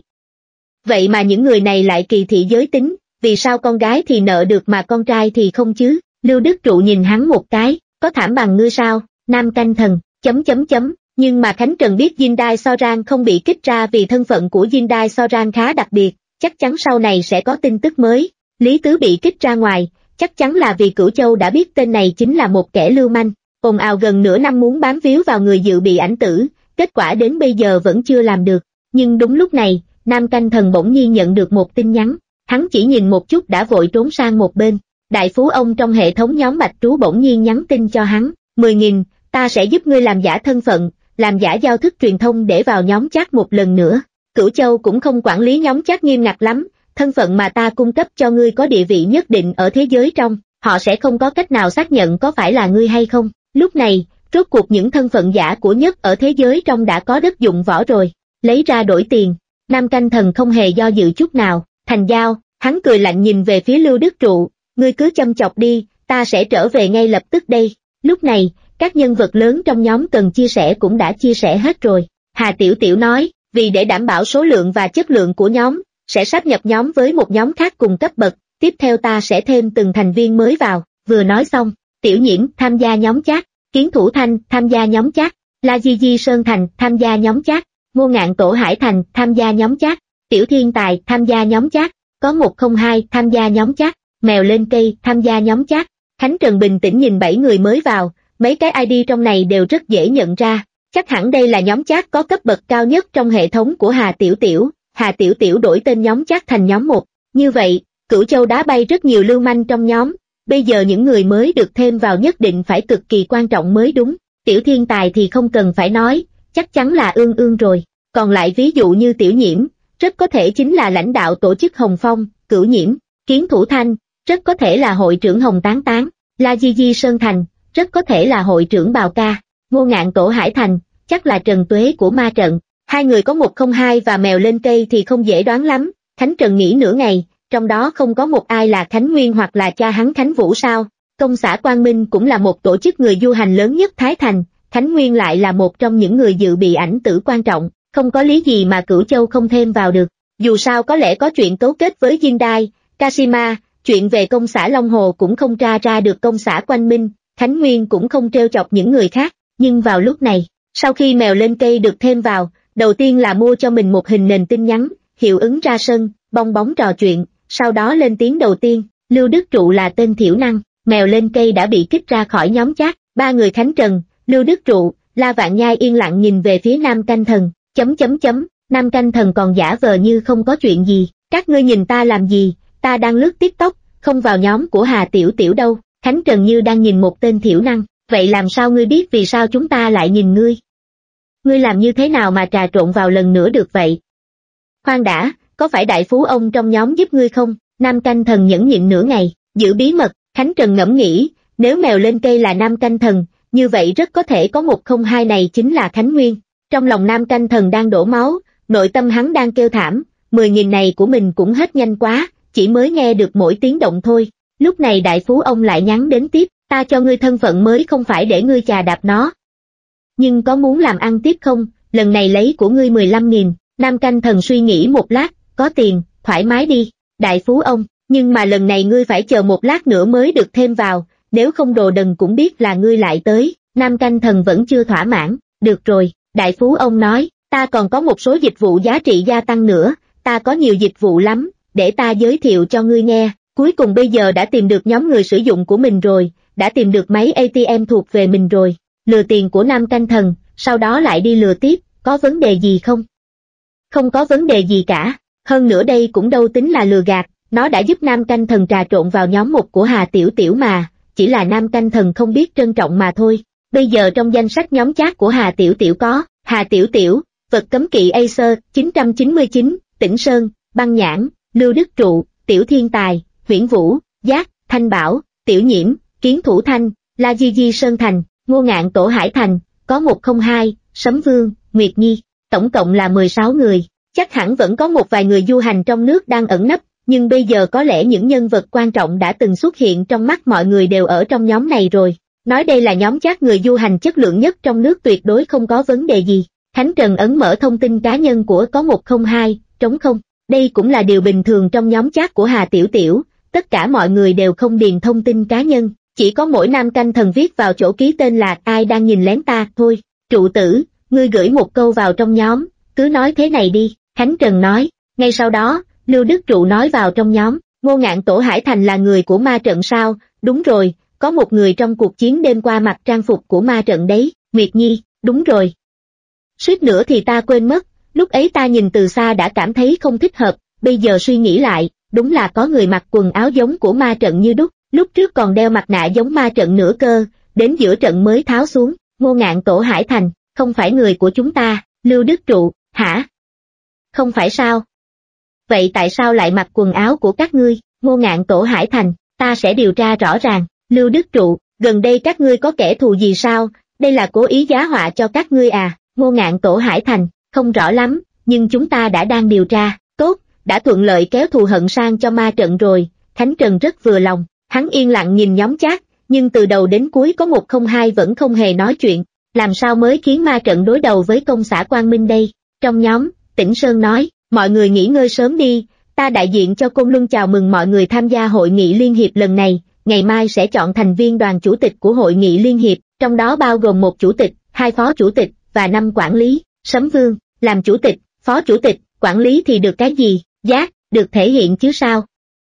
Vậy mà những người này lại kỳ thị giới tính, vì sao con gái thì nợ được mà con trai thì không chứ? Lưu Đức Trụ nhìn hắn một cái, có thảm bằng ngươi sao? Nam Canh Thần, chấm chấm chấm, nhưng mà Khánh Trần biết Jindai Soran không bị kích ra vì thân phận của Jindai Soran khá đặc biệt, chắc chắn sau này sẽ có tin tức mới. Lý Tứ bị kích ra ngoài, chắc chắn là vì Cửu Châu đã biết tên này chính là một kẻ lưu manh, ồn ào gần nửa năm muốn bám víu vào người dự bị ảnh tử, kết quả đến bây giờ vẫn chưa làm được. Nhưng đúng lúc này, Nam Canh Thần bỗng nhiên nhận được một tin nhắn, hắn chỉ nhìn một chút đã vội trốn sang một bên. Đại phú ông trong hệ thống nhóm Bạch Trú bỗng nhiên nhắn tin cho hắn, mười nghìn, ta sẽ giúp ngươi làm giả thân phận, làm giả giao thức truyền thông để vào nhóm chat một lần nữa. Cửu Châu cũng không quản lý nhóm chat nghiêm ngặt lắm, thân phận mà ta cung cấp cho ngươi có địa vị nhất định ở thế giới trong, họ sẽ không có cách nào xác nhận có phải là ngươi hay không. Lúc này, rốt cuộc những thân phận giả của nhất ở thế giới trong đã có đất dụng võ rồi, lấy ra đổi tiền. Nam Canh Thần không hề do dự chút nào, thành giao, hắn cười lạnh nhìn về phía Lưu Đức Trụ, ngươi cứ châm chọc đi, ta sẽ trở về ngay lập tức đây. Lúc này, các nhân vật lớn trong nhóm cần chia sẻ cũng đã chia sẻ hết rồi. Hà Tiểu Tiểu nói, vì để đảm bảo số lượng và chất lượng của nhóm, sẽ sáp nhập nhóm với một nhóm khác cùng cấp bậc, tiếp theo ta sẽ thêm từng thành viên mới vào. Vừa nói xong, Tiểu Nhiễm tham gia nhóm chat, Kiến Thủ Thanh tham gia nhóm chat, La Di Di Sơn Thành tham gia nhóm chat, Ngô Ngạn Tổ Hải Thành tham gia nhóm chat, Tiểu Thiên Tài tham gia nhóm chat, có một không hai tham gia nhóm chat, Mèo Lên Cây tham gia nhóm chat. Khánh Trần bình tĩnh nhìn bảy người mới vào, mấy cái i đê trong này đều rất dễ nhận ra, chắc hẳn đây là nhóm chat có cấp bậc cao nhất trong hệ thống của Hà Tiểu Tiểu. Hà Tiểu Tiểu đổi tên nhóm chat thành nhóm một, như vậy, Cửu Châu đá bay rất nhiều lưu manh trong nhóm, bây giờ những người mới được thêm vào nhất định phải cực kỳ quan trọng mới đúng. Tiểu Thiên Tài thì không cần phải nói, chắc chắn là Ương Ương rồi, còn lại ví dụ như Tiểu Nhiễm, rất có thể chính là lãnh đạo tổ chức Hồng Phong. Cửu Nhiễm, Kiến Thủ Thanh, rất có thể là hội trưởng Hồng Tán Tán. La Di Di Sơn Thành, rất có thể là hội trưởng Bào Ca. Ngô Ngạn Tổ Hải Thành, chắc là Trần Tuế của ma trận. Hai người có một không hai và Mèo Lên Cây thì không dễ đoán lắm. Khánh Trần nghĩ nửa ngày, trong đó không có một ai là Khánh Nguyên hoặc là cha hắn Khánh Vũ sao? Công xã Quang Minh cũng là một tổ chức người du hành lớn nhất Thái Thành, Khánh Nguyên lại là một trong những người dự bị ảnh tử quan trọng, không có lý gì mà Cửu Châu không thêm vào được. Dù sao có lẽ có chuyện cấu kết với Jindai, Kashima, chuyện về công xã Long Hồ cũng không tra ra được công xã Quang Minh, Khánh Nguyên cũng không trêu chọc những người khác. Nhưng vào lúc này, sau khi Mèo Lên Cây được thêm vào, đầu tiên là mua cho mình một hình nền tin nhắn, hiệu ứng ra sân, bong bóng trò chuyện, sau đó lên tiếng đầu tiên, Lưu Đức Trụ là tên thiểu năng. Mèo Lên Cây đã bị kích ra khỏi nhóm chat, ba người Khánh Trần, Lưu Đức Trụ, La Vạn Nhai yên lặng nhìn về phía Nam Canh Thần, chấm chấm chấm, Nam Canh Thần còn giả vờ như không có chuyện gì, các ngươi nhìn ta làm gì, ta đang lướt TikTok, không vào nhóm của Hà Tiểu Tiểu đâu. Khánh Trần như đang nhìn một tên thiểu năng, vậy làm sao ngươi biết vì sao chúng ta lại nhìn ngươi? Ngươi làm như thế nào mà trà trộn vào lần nữa được vậy? Khoan đã, có phải đại phú ông trong nhóm giúp ngươi không? Nam Canh Thần nhẫn nhịn nửa ngày, giữ bí mật. Khánh Trần ngẫm nghĩ, nếu Mèo Lên Cây là Nam Canh Thần, như vậy rất có thể có một không hai này chính là Khánh Nguyên. Trong lòng Nam Canh Thần đang đổ máu, nội tâm hắn đang kêu thảm, mười nghìn này của mình cũng hết nhanh quá, chỉ mới nghe được mỗi tiếng động thôi. Lúc này đại phú ông lại nhắn đến tiếp, ta cho ngươi thân phận mới không phải để ngươi chà đạp nó. Nhưng có muốn làm ăn tiếp không, lần này lấy của ngươi mười lăm nghìn. Nam Canh Thần suy nghĩ một lát, có tiền, thoải mái đi, đại phú ông, nhưng mà lần này ngươi phải chờ một lát nữa mới được thêm vào, nếu không đồ đần cũng biết là ngươi lại tới. Nam Canh Thần vẫn chưa thỏa mãn, được rồi, đại phú ông nói, ta còn có một số dịch vụ giá trị gia tăng nữa, ta có nhiều dịch vụ lắm, để ta giới thiệu cho ngươi nghe. Cuối cùng bây giờ đã tìm được nhóm người sử dụng của mình rồi, đã tìm được máy a tê em thuộc về mình rồi. Lừa tiền của Nam Canh Thần, sau đó lại đi lừa tiếp, có vấn đề gì không? Không có vấn đề gì cả, hơn nữa đây cũng đâu tính là lừa gạt, nó đã giúp Nam Canh Thần trà trộn vào nhóm một của Hà Tiểu Tiểu mà, chỉ là Nam Canh Thần không biết trân trọng mà thôi. Bây giờ trong danh sách nhóm chat của Hà Tiểu Tiểu có Hà Tiểu Tiểu, vật cấm kỵ Acer chín trăm chín mươi chín, Tĩnh Sơn, Băng Nhãn, Lưu Đức Trụ, Tiểu Thiên Tài, Huyễn Vũ, Giác, Thanh Bảo, Tiểu Nhiễm, Kiến Thủ Thanh, La Di Di Sơn Thành, Ngô Ngạn Tổ Hải Thành, có một không hai, Sấm Vương, Nguyệt Nhi, tổng cộng là mười sáu người. Chắc hẳn vẫn có một vài người du hành trong nước đang ẩn nấp, nhưng bây giờ có lẽ những nhân vật quan trọng đã từng xuất hiện trong mắt mọi người đều ở trong nhóm này rồi. Nói đây là nhóm chat người du hành chất lượng nhất trong nước, tuyệt đối không có vấn đề gì. Khánh Trần ấn mở thông tin cá nhân của có một không hai, trống không. Đây cũng là điều bình thường trong nhóm chat của Hà Tiểu Tiểu, tất cả mọi người đều không điền thông tin cá nhân, chỉ có mỗi Nam Canh Thần viết vào chỗ ký tên là ai đang nhìn lén ta thôi. Trụ tử, ngươi gửi một câu vào trong nhóm, cứ nói thế này đi, Khánh Trần nói. Ngay sau đó, Lưu Đức Trụ nói vào trong nhóm, Ngô Ngạn Tổ Hải Thành là người của ma trận sao? Đúng rồi, có một người trong cuộc chiến đêm qua mặc trang phục của ma trận đấy. Nguyệt Nhi, đúng rồi. Suýt nữa thì ta quên mất, lúc ấy ta nhìn từ xa đã cảm thấy không thích hợp, bây giờ suy nghĩ lại, đúng là có người mặc quần áo giống của ma trận như đúc, lúc trước còn đeo mặt nạ giống ma trận nữa cơ, đến giữa trận mới tháo xuống. Ngô Ngạn Tổ Hải Thành, không phải người của chúng ta. Lưu Đức Trụ, hả? Không phải sao? Vậy tại sao lại mặc quần áo của các ngươi? Ngô Ngạn Tổ Hải Thành, ta sẽ điều tra rõ ràng. Lưu Đức Trụ, gần đây các ngươi có kẻ thù gì sao? Đây là cố ý giá họa cho các ngươi à? Ngô Ngạn Tổ Hải Thành, không rõ lắm, nhưng chúng ta đã đang điều tra. Tốt, đã thuận lợi kéo thù hận sang cho ma trận rồi. Khánh Trần rất vừa lòng, hắn yên lặng nhìn nhóm chat, nhưng từ đầu đến cuối có một không hai vẫn không hề nói chuyện. Làm sao mới khiến ma trận đối đầu với công xã Quang Minh đây? Trong nhóm, Tĩnh Sơn nói, mọi người nghỉ ngơi sớm đi, ta đại diện cho Côn Luân chào mừng mọi người tham gia hội nghị liên hiệp lần này, ngày mai sẽ chọn thành viên đoàn chủ tịch của hội nghị liên hiệp, trong đó bao gồm một chủ tịch, hai phó chủ tịch, và năm quản lý. Sấm Vương, làm chủ tịch, phó chủ tịch, quản lý thì được cái gì? Giác, được thể hiện chứ sao?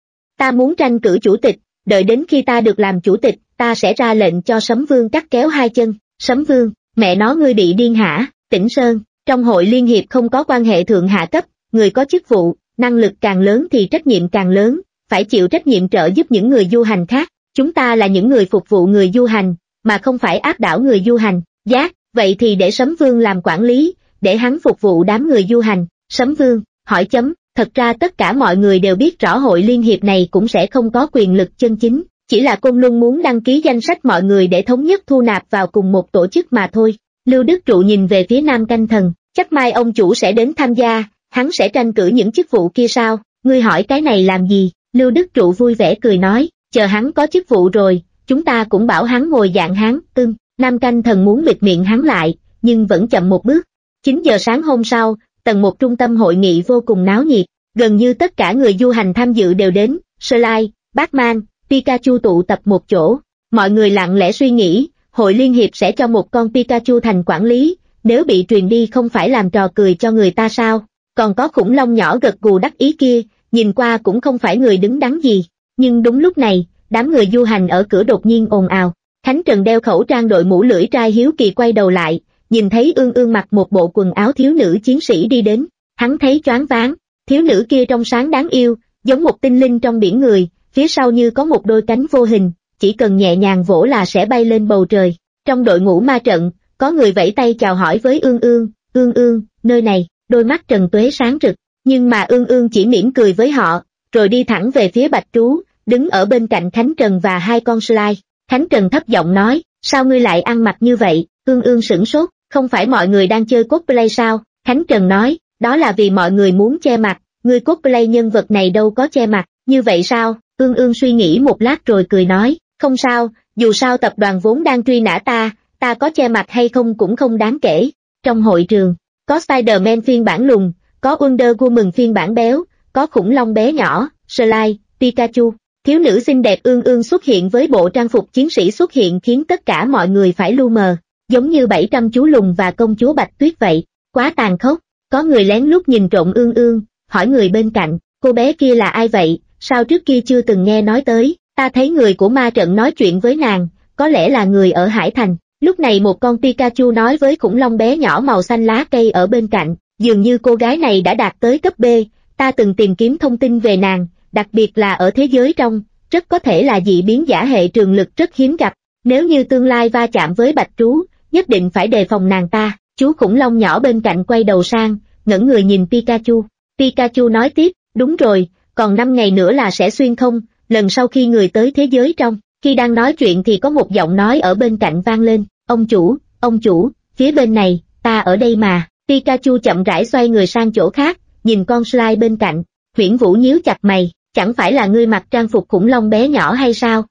Ta muốn tranh cử chủ tịch, đợi đến khi ta được làm chủ tịch, ta sẽ ra lệnh cho Sấm Vương cắt kéo hai chân. Sấm Vương, mẹ nó ngươi bị điên hả? Tĩnh Sơn, trong hội liên hiệp không có quan hệ thượng hạ cấp, người có chức vụ, năng lực càng lớn thì trách nhiệm càng lớn, phải chịu trách nhiệm trợ giúp những người du hành khác. Chúng ta là những người phục vụ người du hành, mà không phải áp đảo người du hành. Giác, vậy thì để Sấm Vương làm quản lý, để hắn phục vụ đám người du hành. Sấm Vương, hỏi chấm, thật ra tất cả mọi người đều biết rõ hội liên hiệp này cũng sẽ không có quyền lực chân chính, chỉ là Côn Luân muốn đăng ký danh sách mọi người để thống nhất thu nạp vào cùng một tổ chức mà thôi. Lưu Đức Trụ nhìn về phía Nam Canh Thần, chắc mai ông chủ sẽ đến tham gia, hắn sẽ tranh cử những chức vụ kia sao? Ngươi hỏi cái này làm gì? Lưu Đức Trụ vui vẻ cười nói, chờ hắn có chức vụ rồi, chúng ta cũng bảo hắn ngồi dạng hắn, ưng. Nam Canh Thần muốn bịt miệng hắn lại, nhưng vẫn chậm một bước. chín giờ sáng hôm sau, tầng một trung tâm hội nghị vô cùng náo nhiệt, gần như tất cả người du hành tham dự đều đến, Sơ Lai, Batman, Pikachu tụ tập một chỗ. Mọi người lặng lẽ suy nghĩ, hội liên hiệp sẽ cho một con Pikachu thành quản lý, nếu bị truyền đi không phải làm trò cười cho người ta sao? Còn có khủng long nhỏ gật gù đắc ý kia, nhìn qua cũng không phải người đứng đắn gì. Nhưng đúng lúc này, đám người du hành ở cửa đột nhiên ồn ào. Khánh Trần đeo khẩu trang đội mũ lưỡi trai hiếu kỳ quay đầu lại, nhìn thấy Ương Ương mặc một bộ quần áo thiếu nữ chiến sĩ đi đến, hắn thấy choáng váng. Thiếu nữ kia trong sáng đáng yêu, giống một tinh linh trong biển người, phía sau như có một đôi cánh vô hình, chỉ cần nhẹ nhàng vỗ là sẽ bay lên bầu trời. Trong đội ngũ ma trận, có người vẫy tay chào hỏi với Ương Ương, Ương Ương, nơi này, đôi mắt Trần Tuế sáng rực, nhưng mà Ương Ương chỉ mỉm cười với họ, rồi đi thẳng về phía Bạch Trú, đứng ở bên cạnh Khánh Trần và hai con slide. Khánh Trần thấp giọng nói, sao ngươi lại ăn mặc như vậy? Ương Ương sửng sốt, không phải mọi người đang chơi cosplay sao? Khánh Trần nói, đó là vì mọi người muốn che mặt, ngươi cosplay nhân vật này đâu có che mặt, như vậy sao? Ương Ương suy nghĩ một lát rồi cười nói, không sao, dù sao tập đoàn vốn đang truy nã ta, ta có che mặt hay không cũng không đáng kể. Trong hội trường, có Spider-Man phiên bản lùn, có Wonder Woman phiên bản béo, có khủng long bé nhỏ, Slide, Pikachu. Thiếu nữ xinh đẹp Ương Ương xuất hiện với bộ trang phục chiến sĩ xuất hiện khiến tất cả mọi người phải lu mờ, giống như bảy trăm chú lùn và công chúa Bạch Tuyết vậy, quá tàn khốc. Có người lén lút nhìn trộm Ương Ương, hỏi người bên cạnh, cô bé kia là ai vậy, sao trước kia chưa từng nghe nói tới, ta thấy người của ma trận nói chuyện với nàng, có lẽ là người ở Hải Thành. Lúc này một con Pikachu nói với khủng long bé nhỏ màu xanh lá cây ở bên cạnh, dường như cô gái này đã đạt tới cấp B, ta từng tìm kiếm thông tin về nàng, đặc biệt là ở thế giới trong, rất có thể là dị biến giả hệ trường lực rất hiếm gặp. Nếu như tương lai va chạm với bạch trú, nhất định phải đề phòng nàng ta. Chú khủng long nhỏ bên cạnh quay đầu sang, ngẩng người nhìn Pikachu. Pikachu nói tiếp, đúng rồi, còn năm ngày nữa là sẽ xuyên không, lần sau khi người tới thế giới trong. Khi đang nói chuyện thì có một giọng nói ở bên cạnh vang lên, ông chủ, ông chủ, phía bên này, ta ở đây mà. Pikachu chậm rãi xoay người sang chỗ khác, nhìn con slime bên cạnh. Huyễn Vũ nhíu chặt mày, chẳng phải là ngươi mặc trang phục khủng long bé nhỏ hay sao?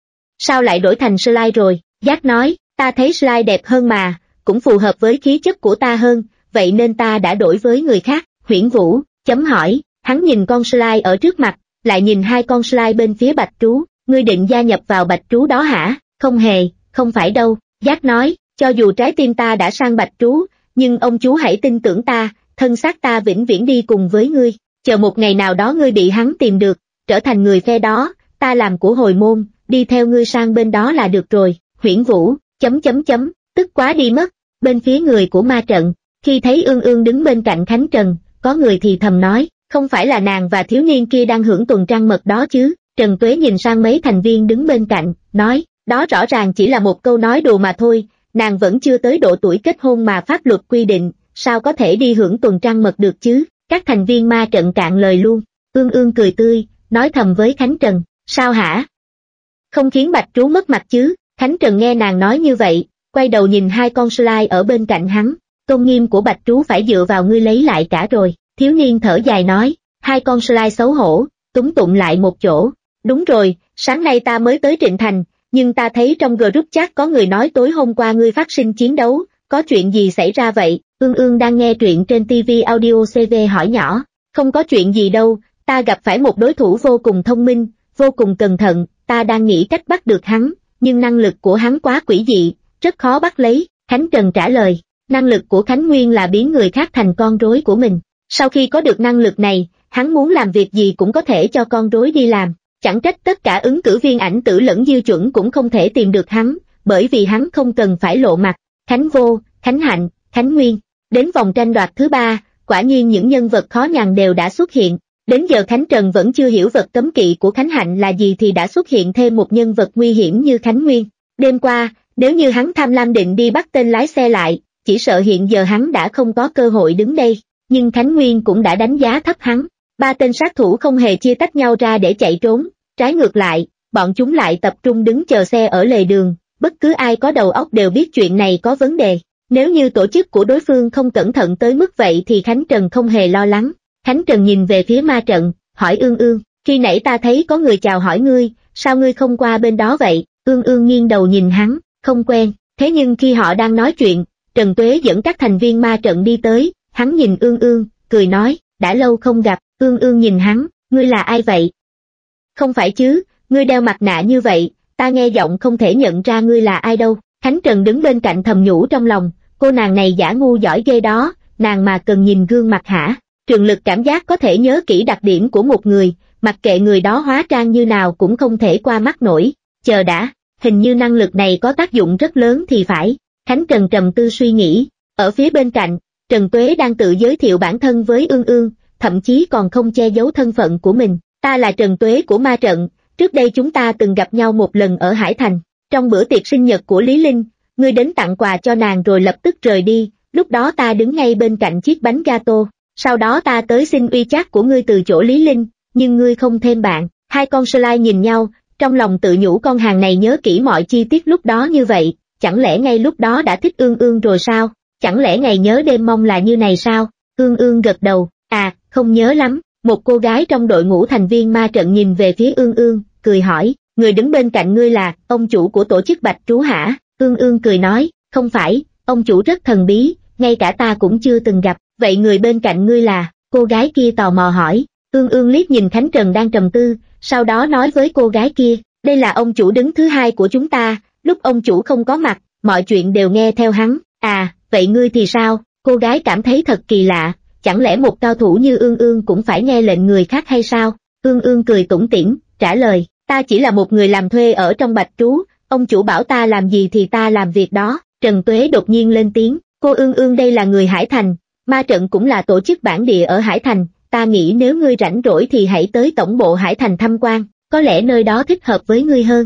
Sao lại đổi thành slime rồi? Jack nói, ta thấy slime đẹp hơn mà, cũng phù hợp với khí chất của ta hơn, vậy nên ta đã đổi với người khác. Huyễn Vũ, chấm hỏi, hắn nhìn con slime ở trước mặt, lại nhìn hai con slime bên phía bạch trú, ngươi định gia nhập vào bạch trú đó hả? Không hề, không phải đâu. Jack nói, cho dù trái tim ta đã sang bạch trú, nhưng ông chú hãy tin tưởng ta, thân xác ta vĩnh viễn đi cùng với ngươi, chờ một ngày nào đó ngươi bị hắn tìm được, trở thành người phe đó, ta làm của hồi môn, đi theo ngươi sang bên đó là được rồi. Huyễn Vũ, chấm chấm chấm, tức quá đi mất. Bên phía người của ma trận, khi thấy Ương Ương đứng bên cạnh Khánh Trần, có người thì thầm nói, không phải là nàng và thiếu niên kia đang hưởng tuần trăng mật đó chứ? Trần Tuế nhìn sang mấy thành viên đứng bên cạnh, nói, đó rõ ràng chỉ là một câu nói đùa mà thôi, nàng vẫn chưa tới độ tuổi kết hôn mà pháp luật quy định, sao có thể đi hưởng tuần trăng mật được chứ? Các thành viên ma trận cạn lời luôn. Ương Ương cười tươi, nói thầm với Khánh Trần, sao hả? Không khiến bạch trú mất mặt chứ? Khánh Trần nghe nàng nói như vậy, quay đầu nhìn hai con slime ở bên cạnh hắn, tôn nghiêm của bạch trú phải dựa vào ngươi lấy lại cả rồi. Thiếu niên thở dài nói, hai con slime xấu hổ, túng tụng lại một chỗ. Đúng rồi, sáng nay ta mới tới Trịnh Thành, nhưng ta thấy trong group chat có người nói tối hôm qua ngươi phát sinh chiến đấu, có chuyện gì xảy ra vậy? Ương Ương đang nghe truyện trên ti vi Audio xê vê hỏi nhỏ, không có chuyện gì đâu, ta gặp phải một đối thủ vô cùng thông minh, vô cùng cẩn thận, ta đang nghĩ cách bắt được hắn, nhưng năng lực của hắn quá quỷ dị, rất khó bắt lấy. Khánh Trần trả lời, năng lực của Khánh Nguyên là biến người khác thành con rối của mình. Sau khi có được năng lực này, hắn muốn làm việc gì cũng có thể cho con rối đi làm. Chẳng trách tất cả ứng cử viên ảnh tử lẫn Diêu Chuẩn cũng không thể tìm được hắn, bởi vì hắn không cần phải lộ mặt. Khánh Vô, Khánh Hạnh, Khánh Nguyên. Đến vòng tranh đoạt thứ ba, quả nhiên những nhân vật khó nhằn đều đã xuất hiện. Đến giờ Khánh Trần vẫn chưa hiểu vật cấm kỵ của Khánh Hạnh là gì thì đã xuất hiện thêm một nhân vật nguy hiểm như Khánh Nguyên. Đêm qua, nếu như hắn tham lam định đi bắt tên lái xe lại, chỉ sợ hiện giờ hắn đã không có cơ hội đứng đây. Nhưng Khánh Nguyên cũng đã đánh giá thấp hắn. Ba tên sát thủ không hề chia tách nhau ra để chạy trốn, trái ngược lại, bọn chúng lại tập trung đứng chờ xe ở lề đường, bất cứ ai có đầu óc đều biết chuyện này có vấn đề. Nếu như tổ chức của đối phương không cẩn thận tới mức vậy thì Khánh Trần không hề lo lắng. Khánh Trần nhìn về phía ma trận, hỏi Ương Ương, khi nãy ta thấy có người chào hỏi ngươi, sao ngươi không qua bên đó vậy? Ương Ương nghiêng đầu nhìn hắn, không quen. Thế nhưng khi họ đang nói chuyện, Trần Tuế dẫn các thành viên ma trận đi tới, hắn nhìn Ương Ương, cười nói, đã lâu không gặp. Ương Ương nhìn hắn, ngươi là ai vậy? Không phải chứ, ngươi đeo mặt nạ như vậy, ta nghe giọng không thể nhận ra ngươi là ai đâu. Khánh Trần đứng bên cạnh thầm nhủ trong lòng, cô nàng này giả ngu giỏi ghê đó, nàng mà cần nhìn gương mặt hả? Trường Lực cảm giác có thể nhớ kỹ đặc điểm của một người, mặc kệ người đó hóa trang như nào cũng không thể qua mắt nổi. Chờ đã, hình như năng lực này có tác dụng rất lớn thì phải. Khánh Trần trầm tư suy nghĩ, ở phía bên cạnh, Trần Tuế đang tự giới thiệu bản thân với Ương Ương, thậm chí còn không che giấu thân phận của mình. Ta là Trần Tuế của ma trận, trước đây chúng ta từng gặp nhau một lần ở Hải Thành. Trong bữa tiệc sinh nhật của Lý Linh, ngươi đến tặng quà cho nàng rồi lập tức rời đi, lúc đó ta đứng ngay bên cạnh chiếc bánh gato. Sau đó ta tới xin uy chat của ngươi từ chỗ Lý Linh, nhưng ngươi không thêm bạn. Hai con slime nhìn nhau, trong lòng tự nhủ con hàng này nhớ kỹ mọi chi tiết lúc đó như vậy, chẳng lẽ ngay lúc đó đã thích Ương Ương rồi sao? Chẳng lẽ ngày nhớ đêm mong là như này sao? Ương Ương gật đầu, à, không nhớ lắm. Một cô gái trong đội ngũ thành viên ma trận nhìn về phía Ương Ương, cười hỏi, người đứng bên cạnh ngươi là ông chủ của tổ chức Bạch Trú hả? Ương Ương cười nói, không phải, ông chủ rất thần bí, ngay cả ta cũng chưa từng gặp. Vậy người bên cạnh ngươi là? Cô gái kia tò mò hỏi. Ương Ương liếc nhìn Khánh Trần đang trầm tư, sau đó nói với cô gái kia, đây là ông chủ đứng thứ hai của chúng ta, lúc ông chủ không có mặt, mọi chuyện đều nghe theo hắn. À, vậy ngươi thì sao? Cô gái cảm thấy thật kỳ lạ, chẳng lẽ một cao thủ như Ương Ương cũng phải nghe lệnh người khác hay sao? Ương Ương cười tủm tỉm, trả lời, ta chỉ là một người làm thuê ở trong Bạch Trú, ông chủ bảo ta làm gì thì ta làm việc đó. Trần Tuế đột nhiên lên tiếng, cô Ương Ương đây là người Hải Thành, ma trận cũng là tổ chức bản địa ở Hải Thành, ta nghĩ nếu ngươi rảnh rỗi thì hãy tới tổng bộ Hải Thành tham quan, có lẽ nơi đó thích hợp với ngươi hơn.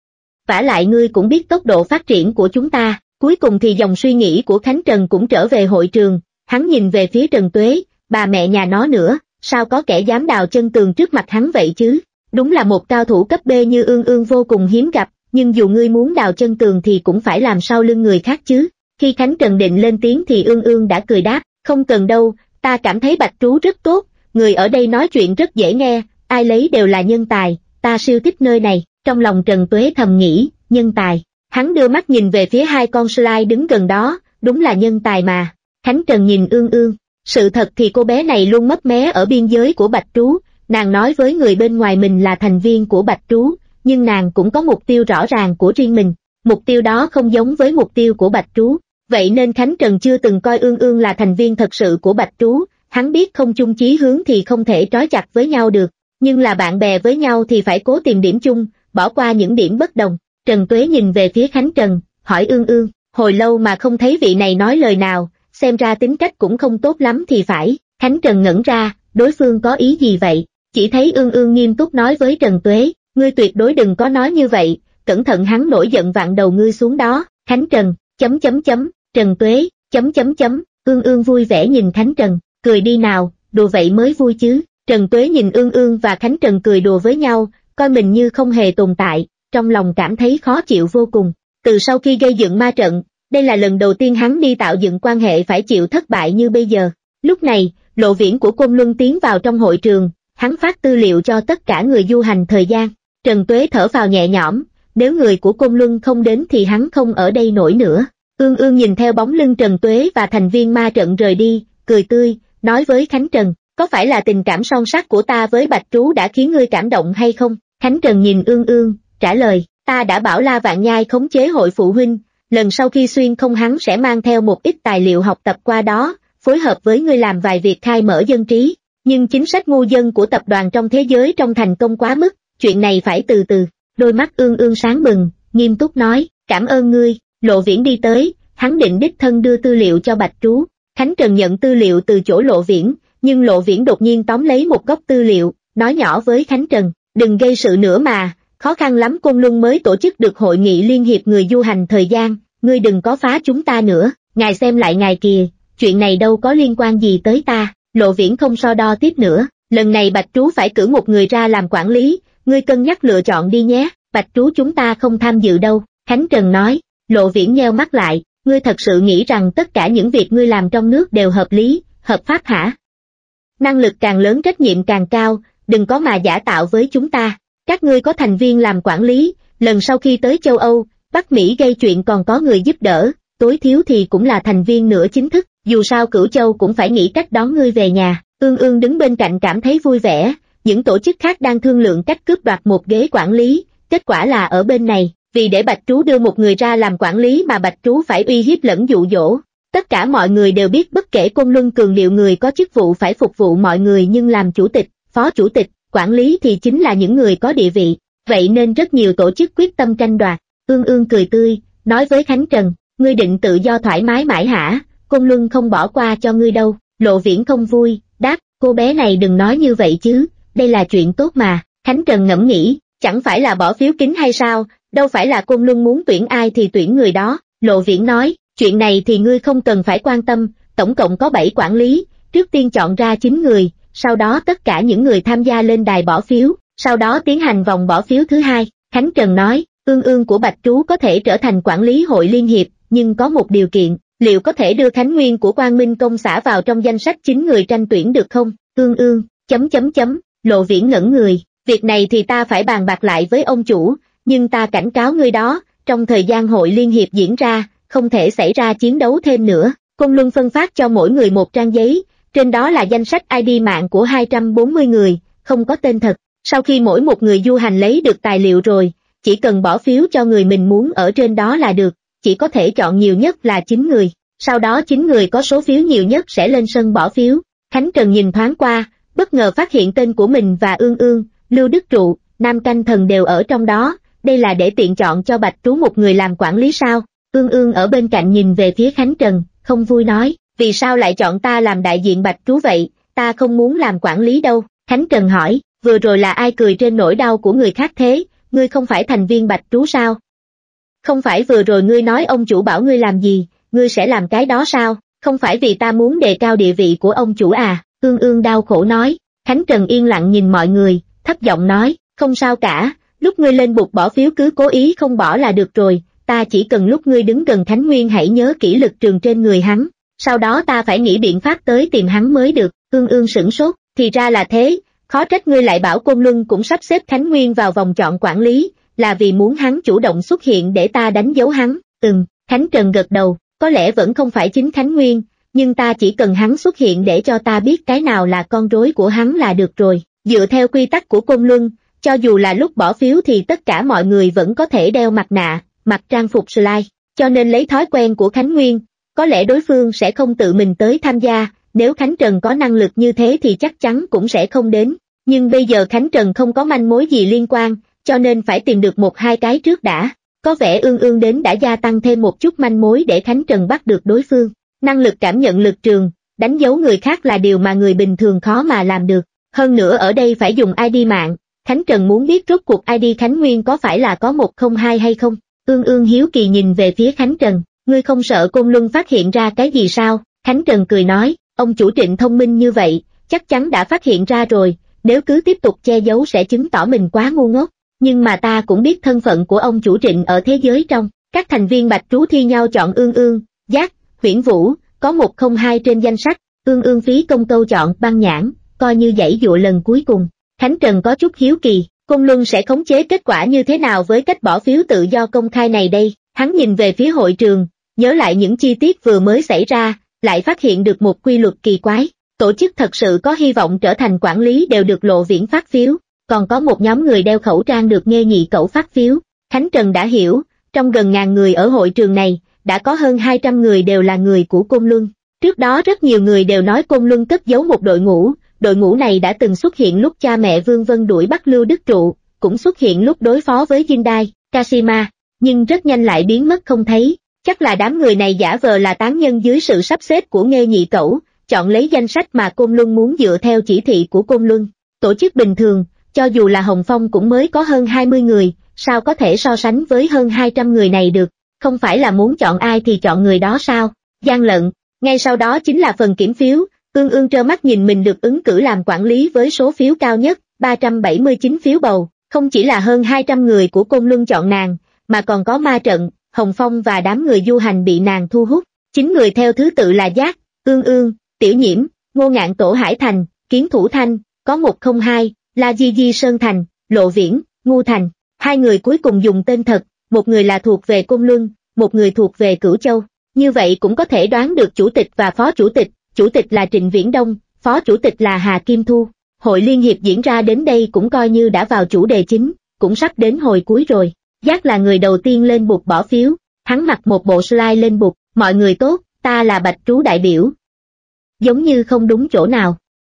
Vả lại ngươi cũng biết tốc độ phát triển của chúng ta. Cuối cùng thì dòng suy nghĩ của Khánh Trần cũng trở về hội trường, hắn nhìn về phía Trần Tuế, bà mẹ nhà nó nữa, sao có kẻ dám đào chân tường trước mặt hắn vậy chứ? Đúng là một cao thủ cấp B như Ương Ương vô cùng hiếm gặp, nhưng dù ngươi muốn đào chân tường thì cũng phải làm sau lưng người khác chứ. Khi Khánh Trần định lên tiếng thì Ương Ương đã cười đáp, không cần đâu, ta cảm thấy Bạch Trú rất tốt, người ở đây nói chuyện rất dễ nghe, ai lấy đều là nhân tài, ta siêu thích nơi này. Trong lòng Trần Tuế thầm nghĩ, nhân tài. Hắn đưa mắt nhìn về phía hai con slide đứng gần đó, đúng là nhân tài mà. Khánh Trần nhìn Ương Ương, sự thật thì cô bé này luôn mấp mé ở biên giới của Bạch Trú, nàng nói với người bên ngoài mình là thành viên của Bạch Trú, nhưng nàng cũng có mục tiêu rõ ràng của riêng mình, mục tiêu đó không giống với mục tiêu của Bạch Trú, vậy nên Khánh Trần chưa từng coi Ương Ương là thành viên thật sự của Bạch Trú, hắn biết không chung chí hướng thì không thể trói chặt với nhau được, nhưng là bạn bè với nhau thì phải cố tìm điểm chung, bỏ qua những điểm bất đồng. Trần Tuế nhìn về phía Khánh Trần, hỏi Ương Ương, hồi lâu mà không thấy vị này nói lời nào, xem ra tính cách cũng không tốt lắm thì phải. Khánh Trần ngẩn ra, đối phương có ý gì vậy? Chỉ thấy Ương Ương nghiêm túc nói với Trần Tuế, ngươi tuyệt đối đừng có nói như vậy, cẩn thận hắn nổi giận vặn đầu ngươi xuống đó. Khánh Trần, chấm chấm chấm, Trần Tuế, chấm chấm chấm, Ương Ương vui vẻ nhìn Khánh Trần, cười đi nào, đùa vậy mới vui chứ. Trần Tuế nhìn Ương Ương và Khánh Trần cười đùa với nhau, coi mình như không hề tồn tại, trong lòng cảm thấy khó chịu vô cùng. Từ sau khi gây dựng ma trận, đây là lần đầu tiên hắn đi tạo dựng quan hệ phải chịu thất bại như bây giờ. Lúc này, Lộ Viễn của Côn Luân tiến vào trong hội trường, hắn phát tư liệu cho tất cả người du hành thời gian. Trần Tuế thở phào nhẹ nhõm, nếu người của Côn Luân không đến thì hắn không ở đây nổi nữa. Ương Ương nhìn theo bóng lưng Trần Tuế và thành viên ma trận rời đi, cười tươi, nói với Khánh Trần, có phải là tình cảm son sắt của ta với Bạch Trú đã khiến ngươi cảm động hay không? Khánh Trần nhìn Ương Ương, trả lời, ta đã bảo La Vạn Nhai khống chế hội phụ huynh, lần sau khi xuyên không hắn sẽ mang theo một ít tài liệu học tập qua đó, phối hợp với ngươi làm vài việc khai mở dân trí, nhưng chính sách ngu dân của tập đoàn trong thế giới trong thành công quá mức, chuyện này phải từ từ. Đôi mắt Ương Ương sáng bừng, nghiêm túc nói, cảm ơn ngươi. Lộ Viễn đi tới, hắn định đích thân đưa tư liệu cho Bạch Trú. Khánh Trần nhận tư liệu từ chỗ Lộ Viễn, nhưng Lộ Viễn đột nhiên tóm lấy một góc tư liệu, nói nhỏ với Khánh Trần, đừng gây sự nữa mà, khó khăn lắm Côn Luân mới tổ chức được hội nghị liên hiệp người du hành thời gian, ngươi đừng có phá chúng ta nữa, ngài xem lại ngài kìa, chuyện này đâu có liên quan gì tới ta. Lộ Viễn không so đo tiếp nữa, lần này Bạch Trú phải cử một người ra làm quản lý, ngươi cân nhắc lựa chọn đi nhé. Bạch Trú chúng ta không tham dự đâu, Khánh Trần nói. Lộ Viễn nheo mắt lại, ngươi thật sự nghĩ rằng tất cả những việc ngươi làm trong nước đều hợp lý, hợp pháp hả? Năng lực càng lớn trách nhiệm càng cao, đừng có mà giả tạo với chúng ta. Các ngươi có thành viên làm quản lý, lần sau khi tới châu Âu, Bắc Mỹ gây chuyện còn có người giúp đỡ, tối thiếu thì cũng là thành viên nửa chính thức, dù sao Cửu Châu cũng phải nghĩ cách đón ngươi về nhà. Ương Ương đứng bên cạnh cảm thấy vui vẻ, những tổ chức khác đang thương lượng cách cướp đoạt một ghế quản lý, kết quả là ở bên này, vì để Bạch Trú đưa một người ra làm quản lý mà Bạch Trú phải uy hiếp lẫn dụ dỗ. Tất cả mọi người đều biết bất kể Côn Luân cường điệu người có chức vụ phải phục vụ mọi người nhưng làm chủ tịch, phó chủ tịch, quản lý thì chính là những người có địa vị, vậy nên rất nhiều tổ chức quyết tâm tranh đoạt. Ương Ương cười tươi, nói với Khánh Trần, ngươi định tự do thoải mái mãi hả, Côn Luân không bỏ qua cho ngươi đâu. Lộ Viễn không vui, đáp, cô bé này đừng nói như vậy chứ, đây là chuyện tốt mà. Khánh Trần ngẫm nghĩ, chẳng phải là bỏ phiếu kín hay sao, đâu phải là Côn Luân muốn tuyển ai thì tuyển người đó. Lộ Viễn nói, chuyện này thì ngươi không cần phải quan tâm, tổng cộng có bảy quản lý, trước tiên chọn ra chín người, sau đó tất cả những người tham gia lên đài bỏ phiếu, sau đó tiến hành vòng bỏ phiếu thứ hai. Khánh Trần nói, Ương Ương của Bạch Trú có thể trở thành quản lý hội liên hiệp, nhưng có một điều kiện, liệu có thể đưa Khánh Nguyên của Quang Minh Công xã vào trong danh sách chín người tranh tuyển được không? Ương Ương, chấm chấm chấm, Lộ Viễn ngẩn người, việc này thì ta phải bàn bạc lại với ông chủ, nhưng ta cảnh cáo ngươi đó, trong thời gian hội liên hiệp diễn ra, không thể xảy ra chiến đấu thêm nữa. Côn Luân phân phát cho mỗi người một trang giấy, trên đó là danh sách i đê mạng của hai trăm bốn mươi người, không có tên thật. Sau khi mỗi một người du hành lấy được tài liệu rồi, chỉ cần bỏ phiếu cho người mình muốn ở trên đó là được, chỉ có thể chọn nhiều nhất là chín người, sau đó chín người có số phiếu nhiều nhất sẽ lên sân bỏ phiếu. Khánh Trần nhìn thoáng qua, bất ngờ phát hiện tên của mình và Ương Ương, Lưu Đức Trụ, Nam Canh Thần đều ở trong đó, đây là để tiện chọn cho Bạch Trú một người làm quản lý sao? Ương Ương ở bên cạnh nhìn về phía Khánh Trần, không vui nói, vì sao lại chọn ta làm đại diện Bạch Trú vậy, ta không muốn làm quản lý đâu. Khánh Trần hỏi, vừa rồi là ai cười trên nỗi đau của người khác thế, ngươi không phải thành viên Bạch Trú sao? Không phải vừa rồi ngươi nói ông chủ bảo ngươi làm gì, ngươi sẽ làm cái đó sao? Không phải vì ta muốn đề cao địa vị của ông chủ à? Ương Ương đau khổ nói. Khánh Trần yên lặng nhìn mọi người, thấp giọng nói, không sao cả, lúc ngươi lên bục bỏ phiếu cứ cố ý không bỏ là được rồi, ta chỉ cần lúc ngươi đứng gần Khánh Nguyên hãy nhớ kỹ lực trường trên người hắn, sau đó ta phải nghĩ biện pháp tới tìm hắn mới được. Ương Ương sửng sốt, thì ra là thế, khó trách ngươi lại bảo Côn Luân cũng sắp xếp Khánh Nguyên vào vòng chọn quản lý, là vì muốn hắn chủ động xuất hiện để ta đánh dấu hắn. Ừm, Khánh Trần gật đầu, có lẽ vẫn không phải chính Khánh Nguyên, nhưng ta chỉ cần hắn xuất hiện để cho ta biết cái nào là con rối của hắn là được rồi. Dựa theo quy tắc của Côn Luân, cho dù là lúc bỏ phiếu thì tất cả mọi người vẫn có thể đeo mặt nạ, mặc trang phục slide, cho nên lấy thói quen của Khánh Nguyên, có lẽ đối phương sẽ không tự mình tới tham gia, nếu Khánh Trần có năng lực như thế thì chắc chắn cũng sẽ không đến, nhưng bây giờ Khánh Trần không có manh mối gì liên quan, cho nên phải tìm được một hai cái trước đã. Có vẻ Ương Ương đến đã gia tăng thêm một chút manh mối để Khánh Trần bắt được đối phương. Năng lực cảm nhận lực trường, đánh dấu người khác là điều mà người bình thường khó mà làm được. Hơn nữa ở đây phải dùng i đê mạng, Khánh Trần muốn biết rốt cuộc i đê Khánh Nguyên có phải là có một không hai hay không. Ương Ương hiếu kỳ nhìn về phía Khánh Trần, ngươi không sợ Côn Luân phát hiện ra cái gì sao? Khánh Trần cười nói, ông chủ Trịnh thông minh như vậy, chắc chắn đã phát hiện ra rồi, nếu cứ tiếp tục che giấu sẽ chứng tỏ mình quá ngu ngốc. Nhưng mà ta cũng biết thân phận của ông chủ Trịnh ở thế giới trong, các thành viên Bạch Trú thi nhau chọn Ương Ương, Giác, Huyễn Vũ, có một không hai trên danh sách, Ương Ương phí công câu chọn Băng Nhãn, coi như giãy dụa lần cuối cùng. Khánh Trần có chút hiếu kỳ, Côn Luân sẽ khống chế kết quả như thế nào với cách bỏ phiếu tự do công khai này đây? Hắn nhìn về phía hội trường, nhớ lại những chi tiết vừa mới xảy ra, lại phát hiện được một quy luật kỳ quái. Tổ chức thật sự có hy vọng trở thành quản lý đều được Lộ Viễn phát phiếu, còn có một nhóm người đeo khẩu trang được Nghê Nhị Cẩu phát phiếu. Khánh Trần đã hiểu, trong gần ngàn người ở hội trường này, đã có hơn hai trăm người đều là người của Côn Luân. Trước đó rất nhiều người đều nói Côn Luân cất giấu một đội ngũ, đội ngũ này đã từng xuất hiện lúc cha mẹ Vương Vân đuổi bắt Lưu Đức Trụ, cũng xuất hiện lúc đối phó với Jindai, Kashima, nhưng rất nhanh lại biến mất không thấy. Chắc là đám người này giả vờ là tán nhân dưới sự sắp xếp của Nghê Nhị Cẩu, chọn lấy danh sách mà Côn Luân muốn dựa theo chỉ thị của Côn Luân. Tổ chức bình thường, cho dù là Hồng Phong cũng mới có hơn hai mươi người, sao có thể so sánh với hơn hai trăm người này được, không phải là muốn chọn ai thì chọn người đó sao? Gian lận. Ngay sau đó chính là phần kiểm phiếu, Ương Ương trơ mắt nhìn mình được ứng cử làm quản lý với số phiếu cao nhất, ba trăm bảy mươi chín phiếu bầu, không chỉ là hơn hai trăm người của Côn Luân chọn nàng, mà còn có Ma Trận, Hồng Phong và đám người du hành bị nàng thu hút. Chín người theo thứ tự là Giác, Ương Ương, Tiểu Nhiễm, Ngô Ngạn Tổ Hải Thành, Kiến Thủ Thanh, có một không hai, La Di Di Sơn Thành, Lộ Viễn, Ngu Thành. Hai người cuối cùng dùng tên thật, một người là thuộc về Côn Luân, một người thuộc về Cửu Châu. Như vậy cũng có thể đoán được chủ tịch và phó chủ tịch, chủ tịch là Trịnh Viễn Đông, phó chủ tịch là Hà Kim Thu. Hội liên hiệp diễn ra đến đây cũng coi như đã vào chủ đề chính, cũng sắp đến hồi cuối rồi. Giác là người đầu tiên lên bục bỏ phiếu, hắn mặc một bộ slide lên bục, mọi người tốt, ta là Bạch Trú đại biểu. Giống như không đúng chỗ nào.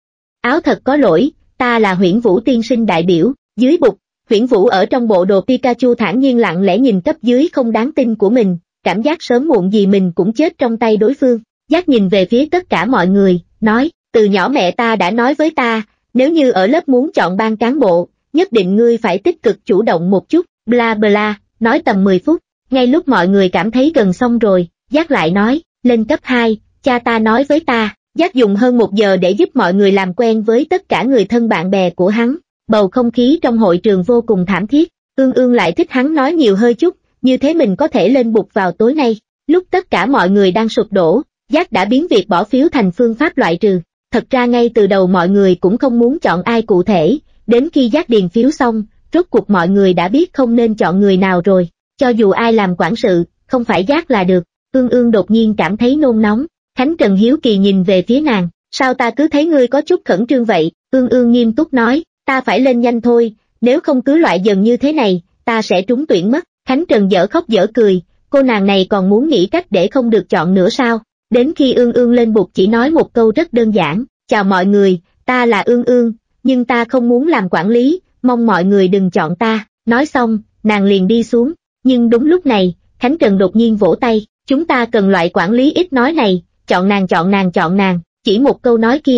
Áo thật có lỗi, ta là Huyễn Vũ tiên sinh đại biểu, dưới bục, Huyễn Vũ ở trong bộ đồ Pikachu thản nhiên lặng lẽ nhìn cấp dưới không đáng tin của mình, cảm giác sớm muộn gì mình cũng chết trong tay đối phương. Giác nhìn về phía tất cả mọi người, nói, từ nhỏ mẹ ta đã nói với ta, nếu như ở lớp muốn chọn ban cán bộ, nhất định ngươi phải tích cực chủ động một chút, bla bla, nói tầm mười phút, ngay lúc mọi người cảm thấy gần xong rồi, Giác lại nói, lên cấp hai, cha ta nói với ta. Giác dùng hơn một giờ để giúp mọi người làm quen với tất cả người thân bạn bè của hắn, bầu không khí trong hội trường vô cùng thảm thiết. Ương Ương lại thích hắn nói nhiều hơi chút, như thế mình có thể lên bục vào tối nay. Lúc tất cả mọi người đang sụp đổ, Giác đã biến việc bỏ phiếu thành phương pháp loại trừ. Thật ra ngay từ đầu mọi người cũng không muốn chọn ai cụ thể, đến khi Giác điền phiếu xong, rốt cuộc mọi người đã biết không nên chọn người nào rồi, cho dù ai làm quản sự, không phải Giác là được. Ương Ương đột nhiên cảm thấy nôn nóng. Khánh Trần hiếu kỳ nhìn về phía nàng, sao ta cứ thấy ngươi có chút khẩn trương vậy? Ương Ương nghiêm túc nói, ta phải lên nhanh thôi, nếu không cứ loại dần như thế này, ta sẽ trúng tuyển mất. Khánh Trần dở khóc dở cười, cô nàng này còn muốn nghĩ cách để không được chọn nữa sao? Đến khi Ương Ương lên bục chỉ nói một câu rất đơn giản, chào mọi người, ta là Ương Ương, nhưng ta không muốn làm quản lý, mong mọi người đừng chọn ta. Nói xong, nàng liền đi xuống, nhưng đúng lúc này, Khánh Trần đột nhiên vỗ tay, chúng ta cần loại quản lý ít nói này. Chọn nàng chọn nàng chọn nàng, chỉ một câu nói kia,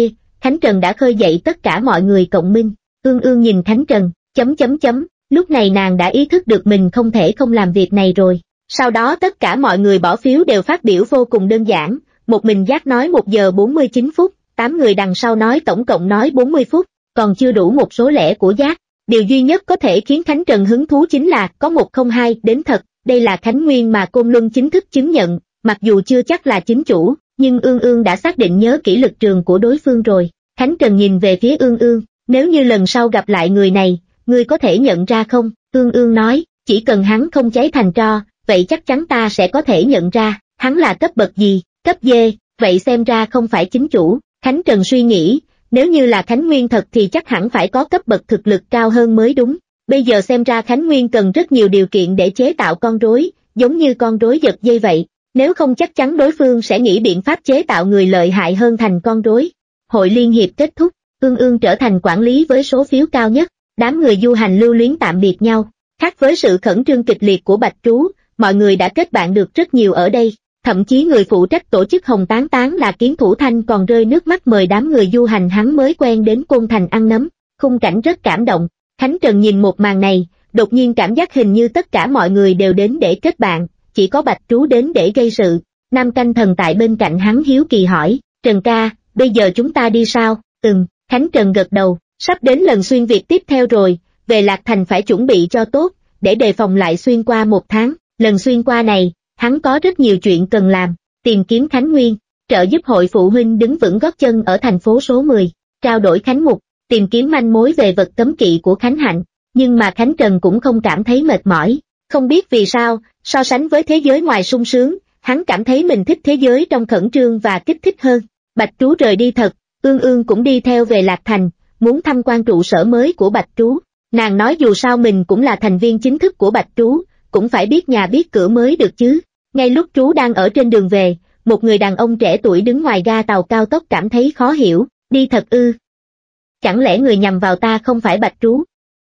Khánh Trần đã khơi dậy tất cả mọi người cộng minh. Ương Ương nhìn Khánh Trần, chấm chấm chấm, lúc này nàng đã ý thức được mình không thể không làm việc này rồi. Sau đó tất cả mọi người bỏ phiếu đều phát biểu vô cùng đơn giản, một mình Giác nói một giờ bốn mươi chín phút, tám người đằng sau nói tổng cộng nói bốn mươi phút, còn chưa đủ một số lẻ của Giác. Điều duy nhất có thể khiến Khánh Trần hứng thú chính là có một không hai đến thật, đây là Khánh Nguyên mà Côn Luân chính thức chứng nhận, mặc dù chưa chắc là chính chủ, nhưng Ương Ương đã xác định nhớ kỹ lực trường của đối phương rồi. Khánh Trần nhìn về phía Ương Ương, nếu như lần sau gặp lại người này, ngươi có thể nhận ra không? Ương Ương nói, chỉ cần hắn không cháy thành tro, vậy chắc chắn ta sẽ có thể nhận ra. Hắn là cấp bậc gì? Cấp D, vậy xem ra không phải chính chủ. Khánh Trần suy nghĩ, nếu như là Khánh Nguyên thật thì chắc hẳn phải có cấp bậc thực lực cao hơn mới đúng. Bây giờ xem ra Khánh Nguyên cần rất nhiều điều kiện để chế tạo con rối, giống như con rối giật dây vậy. Nếu không chắc chắn đối phương sẽ nghĩ biện pháp chế tạo người lợi hại hơn thành con rối. Hội liên hiệp kết thúc, Ương Ương trở thành quản lý với số phiếu cao nhất, đám người du hành lưu luyến tạm biệt nhau. Khác với sự khẩn trương kịch liệt của Bạch Trú, mọi người đã kết bạn được rất nhiều ở đây, thậm chí người phụ trách tổ chức Hồng Tán Tán là Kiến Thủ Thanh còn rơi nước mắt mời đám người du hành hắn mới quen đến Côn Thành ăn nấm, khung cảnh rất cảm động. Khánh Trần nhìn một màn này, đột nhiên cảm giác hình như tất cả mọi người đều đến để kết bạn, chỉ có Bạch Trú đến để gây sự. Nam Canh Thần tại bên cạnh hắn hiếu kỳ hỏi, Trần ca, bây giờ chúng ta đi sao? Ừm, Khánh Trần gật đầu, sắp đến lần xuyên Việt tiếp theo rồi, về Lạc Thành phải chuẩn bị cho tốt, để đề phòng lại xuyên qua một tháng. Lần xuyên qua này, hắn có rất nhiều chuyện cần làm, tìm kiếm Khánh Nguyên, trợ giúp hội phụ huynh đứng vững gót chân ở thành phố số mười, trao đổi Khánh Mục, tìm kiếm manh mối về vật cấm kỵ của Khánh Hạnh. Nhưng mà Khánh Trần cũng không cảm thấy mệt mỏi, không biết vì sao, so sánh với thế giới ngoài sung sướng, hắn cảm thấy mình thích thế giới trong khẩn trương và kích thích hơn. Bạch Trú rời đi thật, Ương Ương cũng đi theo về Lạc Thành, muốn tham quan trụ sở mới của Bạch Trú. Nàng nói dù sao mình cũng là thành viên chính thức của Bạch Trú, cũng phải biết nhà biết cửa mới được chứ. Ngay lúc Trú đang ở trên đường về, một người đàn ông trẻ tuổi đứng ngoài ga tàu cao tốc cảm thấy khó hiểu, đi thật ư? Chẳng lẽ người nhằm vào ta không phải Bạch Trú?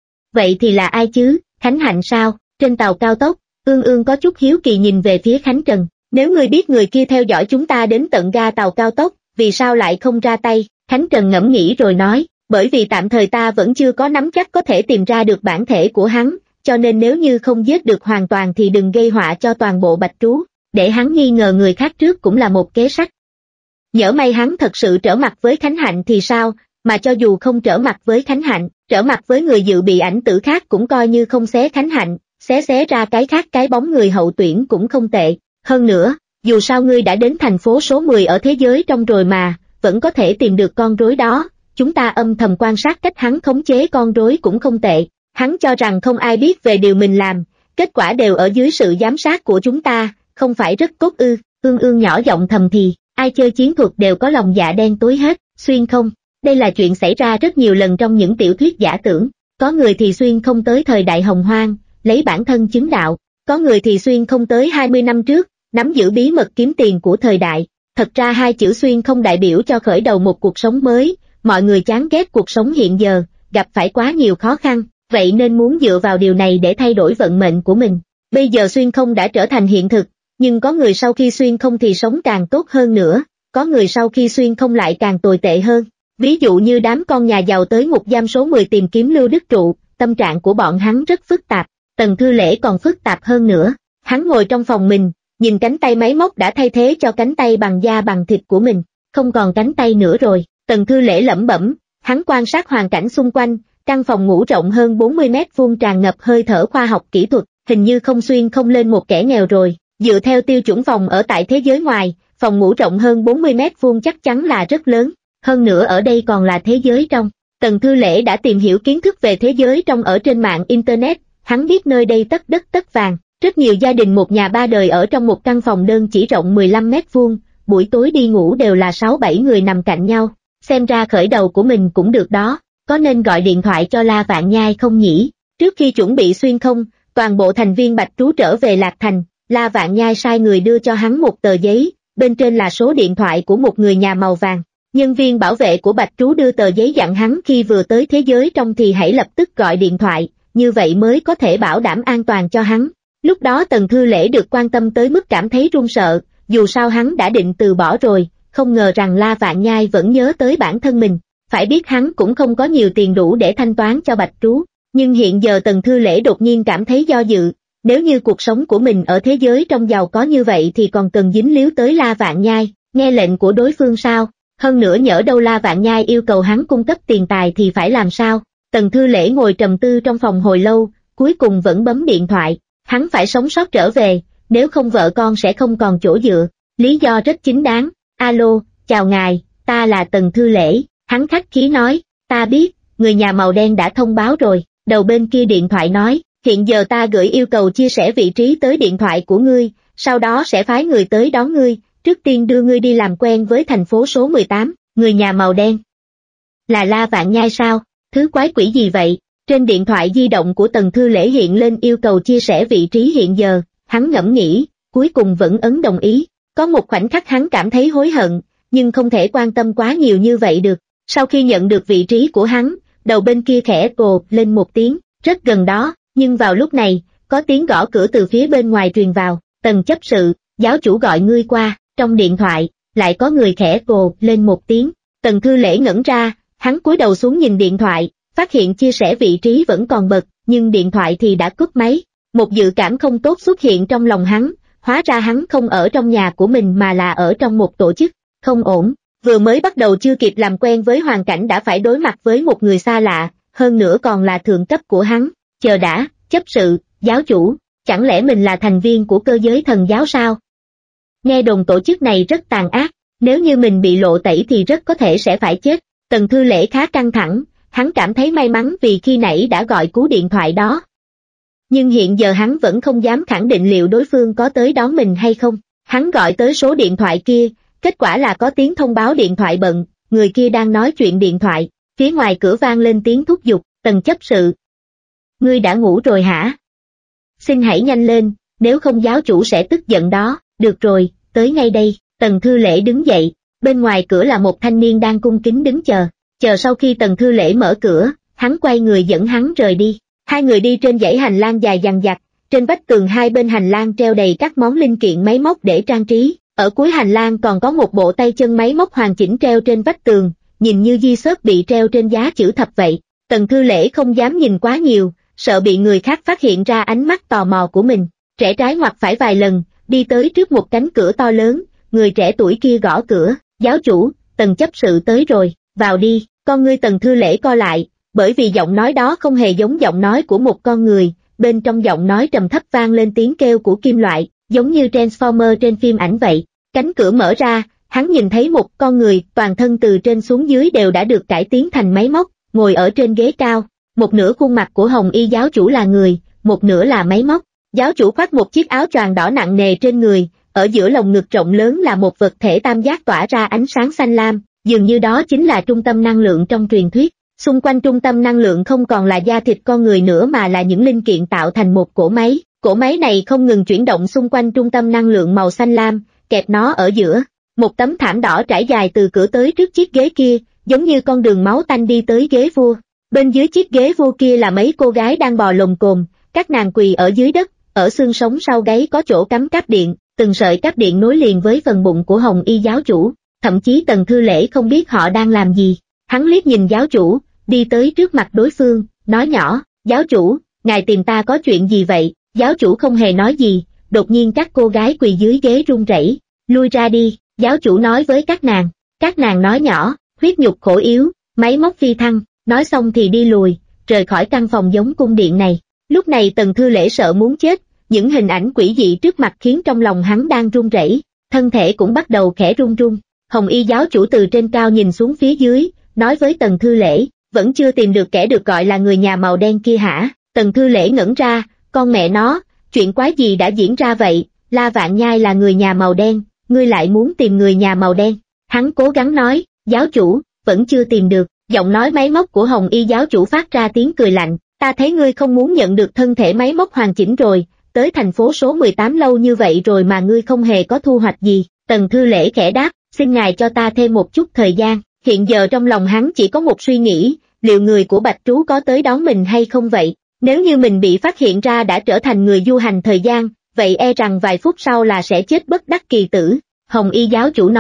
Vậy thì là ai chứ, Khánh Hạnh sao? Trên tàu cao tốc, Ương Ương có chút hiếu kỳ nhìn về phía Khánh Trần, nếu ngươi biết người kia theo dõi chúng ta đến tận ga tàu cao tốc, vì sao lại không ra tay? Khánh Trần ngẫm nghĩ rồi nói, bởi vì tạm thời ta vẫn chưa có nắm chắc có thể tìm ra được bản thể của hắn, cho nên nếu như không giết được hoàn toàn thì đừng gây họa cho toàn bộ Bạch Trú, để hắn nghi ngờ người khác trước cũng là một kế sách. Nhỡ may hắn thật sự trở mặt với Khánh Hạnh thì sao, mà cho dù không trở mặt với Khánh Hạnh, trở mặt với người dự bị ảnh tử khác cũng coi như không xé Khánh Hạnh, xé xé ra cái khác cái bóng người hậu tuyển cũng không tệ. Hơn nữa, dù sao ngươi đã đến thành phố số mười ở thế giới trong rồi mà, vẫn có thể tìm được con rối đó, chúng ta âm thầm quan sát cách hắn khống chế con rối cũng không tệ. Hắn cho rằng không ai biết về điều mình làm, kết quả đều ở dưới sự giám sát của chúng ta, không phải rất cốt ư? Ương Ương nhỏ giọng thầm thì, ai chơi chiến thuật đều có lòng dạ đen tối hết, xuyên không? Đây là chuyện xảy ra rất nhiều lần trong những tiểu thuyết giả tưởng, có người thì xuyên không tới thời đại hồng hoang, lấy bản thân chứng đạo, có người thì xuyên không tới hai mươi năm trước, nắm giữ bí mật kiếm tiền của thời đại. Thật ra hai chữ xuyên không đại biểu cho khởi đầu một cuộc sống mới, mọi người chán ghét cuộc sống hiện giờ, gặp phải quá nhiều khó khăn, vậy nên muốn dựa vào điều này để thay đổi vận mệnh của mình. Bây giờ xuyên không đã trở thành hiện thực, nhưng có người sau khi xuyên không thì sống càng tốt hơn nữa, có người sau khi xuyên không lại càng tồi tệ hơn. Ví dụ như đám con nhà giàu tới ngục giam số mười tìm kiếm Lưu Đức Trụ, tâm trạng của bọn hắn rất phức tạp, Tần Thư Lễ còn phức tạp hơn nữa. Hắn ngồi trong phòng mình, nhìn cánh tay máy móc đã thay thế cho cánh tay bằng da bằng thịt của mình, không còn cánh tay nữa rồi. Tần Thư Lễ lẩm bẩm, hắn quan sát hoàn cảnh xung quanh, căn phòng ngủ rộng hơn bốn mươi mét vuông tràn ngập hơi thở khoa học kỹ thuật, hình như không xuyên không lên một kẻ nghèo rồi. Dựa theo tiêu chuẩn phòng ở tại thế giới ngoài, phòng ngủ rộng hơn bốn mươi mét vuông chắc chắn là rất lớn, hơn nữa ở đây còn là thế giới trong. Tần Thư Lễ đã tìm hiểu kiến thức về thế giới trong ở trên mạng Internet, hắn biết nơi đây tất đất tất vàng, rất nhiều gia đình một nhà ba đời ở trong một căn phòng đơn chỉ rộng mười lăm mét vuông, buổi tối đi ngủ đều là sáu bảy người nằm cạnh nhau, xem ra khởi đầu của mình cũng được đó, có nên gọi điện thoại cho La Vạn Nhai không nhỉ? Trước khi chuẩn bị xuyên không, toàn bộ thành viên Bạch Trú trở về Lạc Thành, La Vạn Nhai sai người đưa cho hắn một tờ giấy, bên trên là số điện thoại của một người nhà màu vàng. Nhân viên bảo vệ của Bạch Trú đưa tờ giấy dặn hắn khi vừa tới thế giới trong thì hãy lập tức gọi điện thoại, như vậy mới có thể bảo đảm an toàn cho hắn. Lúc đó Tần Thư Lễ được quan tâm tới mức cảm thấy run sợ, dù sao hắn đã định từ bỏ rồi, không ngờ rằng La Vạn Nhai vẫn nhớ tới bản thân mình. Phải biết hắn cũng không có nhiều tiền đủ để thanh toán cho Bạch Trú, nhưng hiện giờ Tần Thư Lễ đột nhiên cảm thấy do dự, nếu như cuộc sống của mình ở thế giới trong giàu có như vậy thì còn cần dính líu tới La Vạn Nhai, nghe lệnh của đối phương sao? Hơn nữa nhỡ đâu La Vạn Nhai yêu cầu hắn cung cấp tiền tài thì phải làm sao? Tần Thư Lễ ngồi trầm tư trong phòng hồi lâu, cuối cùng vẫn bấm điện thoại, hắn phải sống sót trở về, nếu không vợ con sẽ không còn chỗ dựa, lý do rất chính đáng. Alo, chào ngài, ta là Tần Thư Lễ, hắn khách khí nói, ta biết, người nhà màu đen đã thông báo rồi, đầu bên kia điện thoại nói, hiện giờ ta gửi yêu cầu chia sẻ vị trí tới điện thoại của ngươi, sau đó sẽ phái người tới đón ngươi, trước tiên đưa ngươi đi làm quen với thành phố số mười tám, người nhà màu đen. Là La Vạn Nhai sao? Thứ quái quỷ gì vậy? Trên điện thoại di động của Tần Thư Lễ hiện lên yêu cầu chia sẻ vị trí hiện giờ, hắn ngẫm nghĩ, cuối cùng vẫn ấn đồng ý. Có một khoảnh khắc hắn cảm thấy hối hận, nhưng không thể quan tâm quá nhiều như vậy được. Sau khi nhận được vị trí của hắn, đầu bên kia khẽ cồ lên một tiếng, rất gần đó, nhưng vào lúc này, có tiếng gõ cửa từ phía bên ngoài truyền vào, Tần chấp sự, giáo chủ gọi ngươi qua, trong điện thoại, lại có người khẽ cồ lên một tiếng. Tần Thư Lễ ngẩn ra, hắn cúi đầu xuống nhìn điện thoại, phát hiện chia sẻ vị trí vẫn còn bật, nhưng điện thoại thì đã cúp máy. Một dự cảm không tốt xuất hiện trong lòng hắn, hóa ra hắn không ở trong nhà của mình mà là ở trong một tổ chức, không ổn. Vừa mới bắt đầu chưa kịp làm quen với hoàn cảnh đã phải đối mặt với một người xa lạ, hơn nữa còn là thượng cấp của hắn. Chờ đã, chấp sự, giáo chủ, chẳng lẽ mình là thành viên của cơ giới thần giáo sao? Nghe đồn tổ chức này rất tàn ác, nếu như mình bị lộ tẩy thì rất có thể sẽ phải chết. Tần Thư Lễ khá căng thẳng, hắn cảm thấy may mắn vì khi nãy đã gọi cú điện thoại đó. Nhưng hiện giờ hắn vẫn không dám khẳng định liệu đối phương có tới đón mình hay không. Hắn gọi tới số điện thoại kia, kết quả là có tiếng thông báo điện thoại bận, người kia đang nói chuyện điện thoại, phía ngoài cửa vang lên tiếng thúc giục, Tần chấp sự. Ngươi đã ngủ rồi hả? Xin hãy nhanh lên, nếu không giáo chủ sẽ tức giận đó. Được rồi, tới ngay đây. Tần Thư Lễ đứng dậy, bên ngoài cửa là một thanh niên đang cung kính đứng chờ, chờ sau khi Tần Thư Lễ mở cửa, hắn quay người dẫn hắn rời đi. Hai người đi trên dãy hành lang dài dằng dặc, trên vách tường hai bên hành lang treo đầy các món linh kiện máy móc để trang trí, ở cuối hành lang còn có một bộ tay chân máy móc hoàn chỉnh treo trên vách tường, nhìn như di xớp bị treo trên giá chữ thập vậy. Tần Thư Lễ không dám nhìn quá nhiều, sợ bị người khác phát hiện ra ánh mắt tò mò của mình, rẽ trái ngoặt phải vài lần, đi tới trước một cánh cửa to lớn, người trẻ tuổi kia gõ cửa, giáo chủ, Tần chấp sự tới rồi, vào đi. Con ngươi Tần Thư Lễ co lại, bởi vì giọng nói đó không hề giống giọng nói của một con người, bên trong giọng nói trầm thấp vang lên tiếng kêu của kim loại, giống như Transformer trên phim ảnh vậy. Cánh cửa mở ra, hắn nhìn thấy một con người, toàn thân từ trên xuống dưới đều đã được cải tiến thành máy móc, ngồi ở trên ghế cao, một nửa khuôn mặt của Hồng Y giáo chủ là người, một nửa là máy móc. Giáo chủ khoác một chiếc áo choàng đỏ nặng nề trên người, ở giữa lồng ngực rộng lớn là một vật thể tam giác tỏa ra ánh sáng xanh lam, dường như đó chính là trung tâm năng lượng trong truyền thuyết. Xung quanh trung tâm năng lượng không còn là da thịt con người nữa mà là những linh kiện tạo thành một cỗ máy. Cỗ máy này không ngừng chuyển động xung quanh trung tâm năng lượng màu xanh lam, kẹp nó ở giữa. Một tấm thảm đỏ trải dài từ cửa tới trước chiếc ghế kia, giống như con đường máu tanh đi tới ghế vua. Bên dưới chiếc ghế vua kia là mấy cô gái đang bò lồm cồm, các nàng quỳ ở dưới đất, ở xương sống sau gáy có chỗ cắm cáp điện, từng sợi cáp điện nối liền với phần bụng của Hồng Y giáo chủ. Thậm chí Tần Thư Lễ không biết họ đang làm gì. Hắn liếc nhìn giáo chủ, đi tới trước mặt đối phương, nói nhỏ, giáo chủ, ngài tìm ta có chuyện gì vậy? Giáo chủ không hề nói gì, đột nhiên các cô gái quỳ dưới ghế run rẩy, lui ra đi, giáo chủ nói với các nàng. Các nàng nói nhỏ, huyết nhục khổ yếu, máy móc phi thăng, nói xong thì đi lùi, rời khỏi căn phòng giống cung điện này. Lúc này Tần Thư Lễ sợ muốn chết, những hình ảnh quỷ dị trước mặt khiến trong lòng hắn đang run rẩy, thân thể cũng bắt đầu khẽ run run. Hồng Y giáo chủ từ trên cao nhìn xuống phía dưới, nói với Tần Thư Lễ, vẫn chưa tìm được kẻ được gọi là người nhà màu đen kia hả? Tần Thư Lễ ngẩn ra, con mẹ nó, chuyện quái gì đã diễn ra vậy? La Vạn Nhai là người nhà màu đen, ngươi lại muốn tìm người nhà màu đen? Hắn cố gắng nói, giáo chủ, vẫn chưa tìm được. Giọng nói máy móc của Hồng Y giáo chủ phát ra tiếng cười lạnh, ta thấy ngươi không muốn nhận được thân thể máy móc hoàn chỉnh rồi, tới thành phố số mười tám lâu như vậy rồi mà ngươi không hề có thu hoạch gì. Tần Thư Lễ khẽ đáp, xin ngài cho ta thêm một chút thời gian. Hiện giờ trong lòng hắn chỉ có một suy nghĩ, liệu người của Bạch Trú có tới đón mình hay không vậy? Nếu như mình bị phát hiện ra đã trở thành người du hành thời gian, vậy e rằng vài phút sau là sẽ chết bất đắc kỳ tử. Hồng Y giáo chủ nói,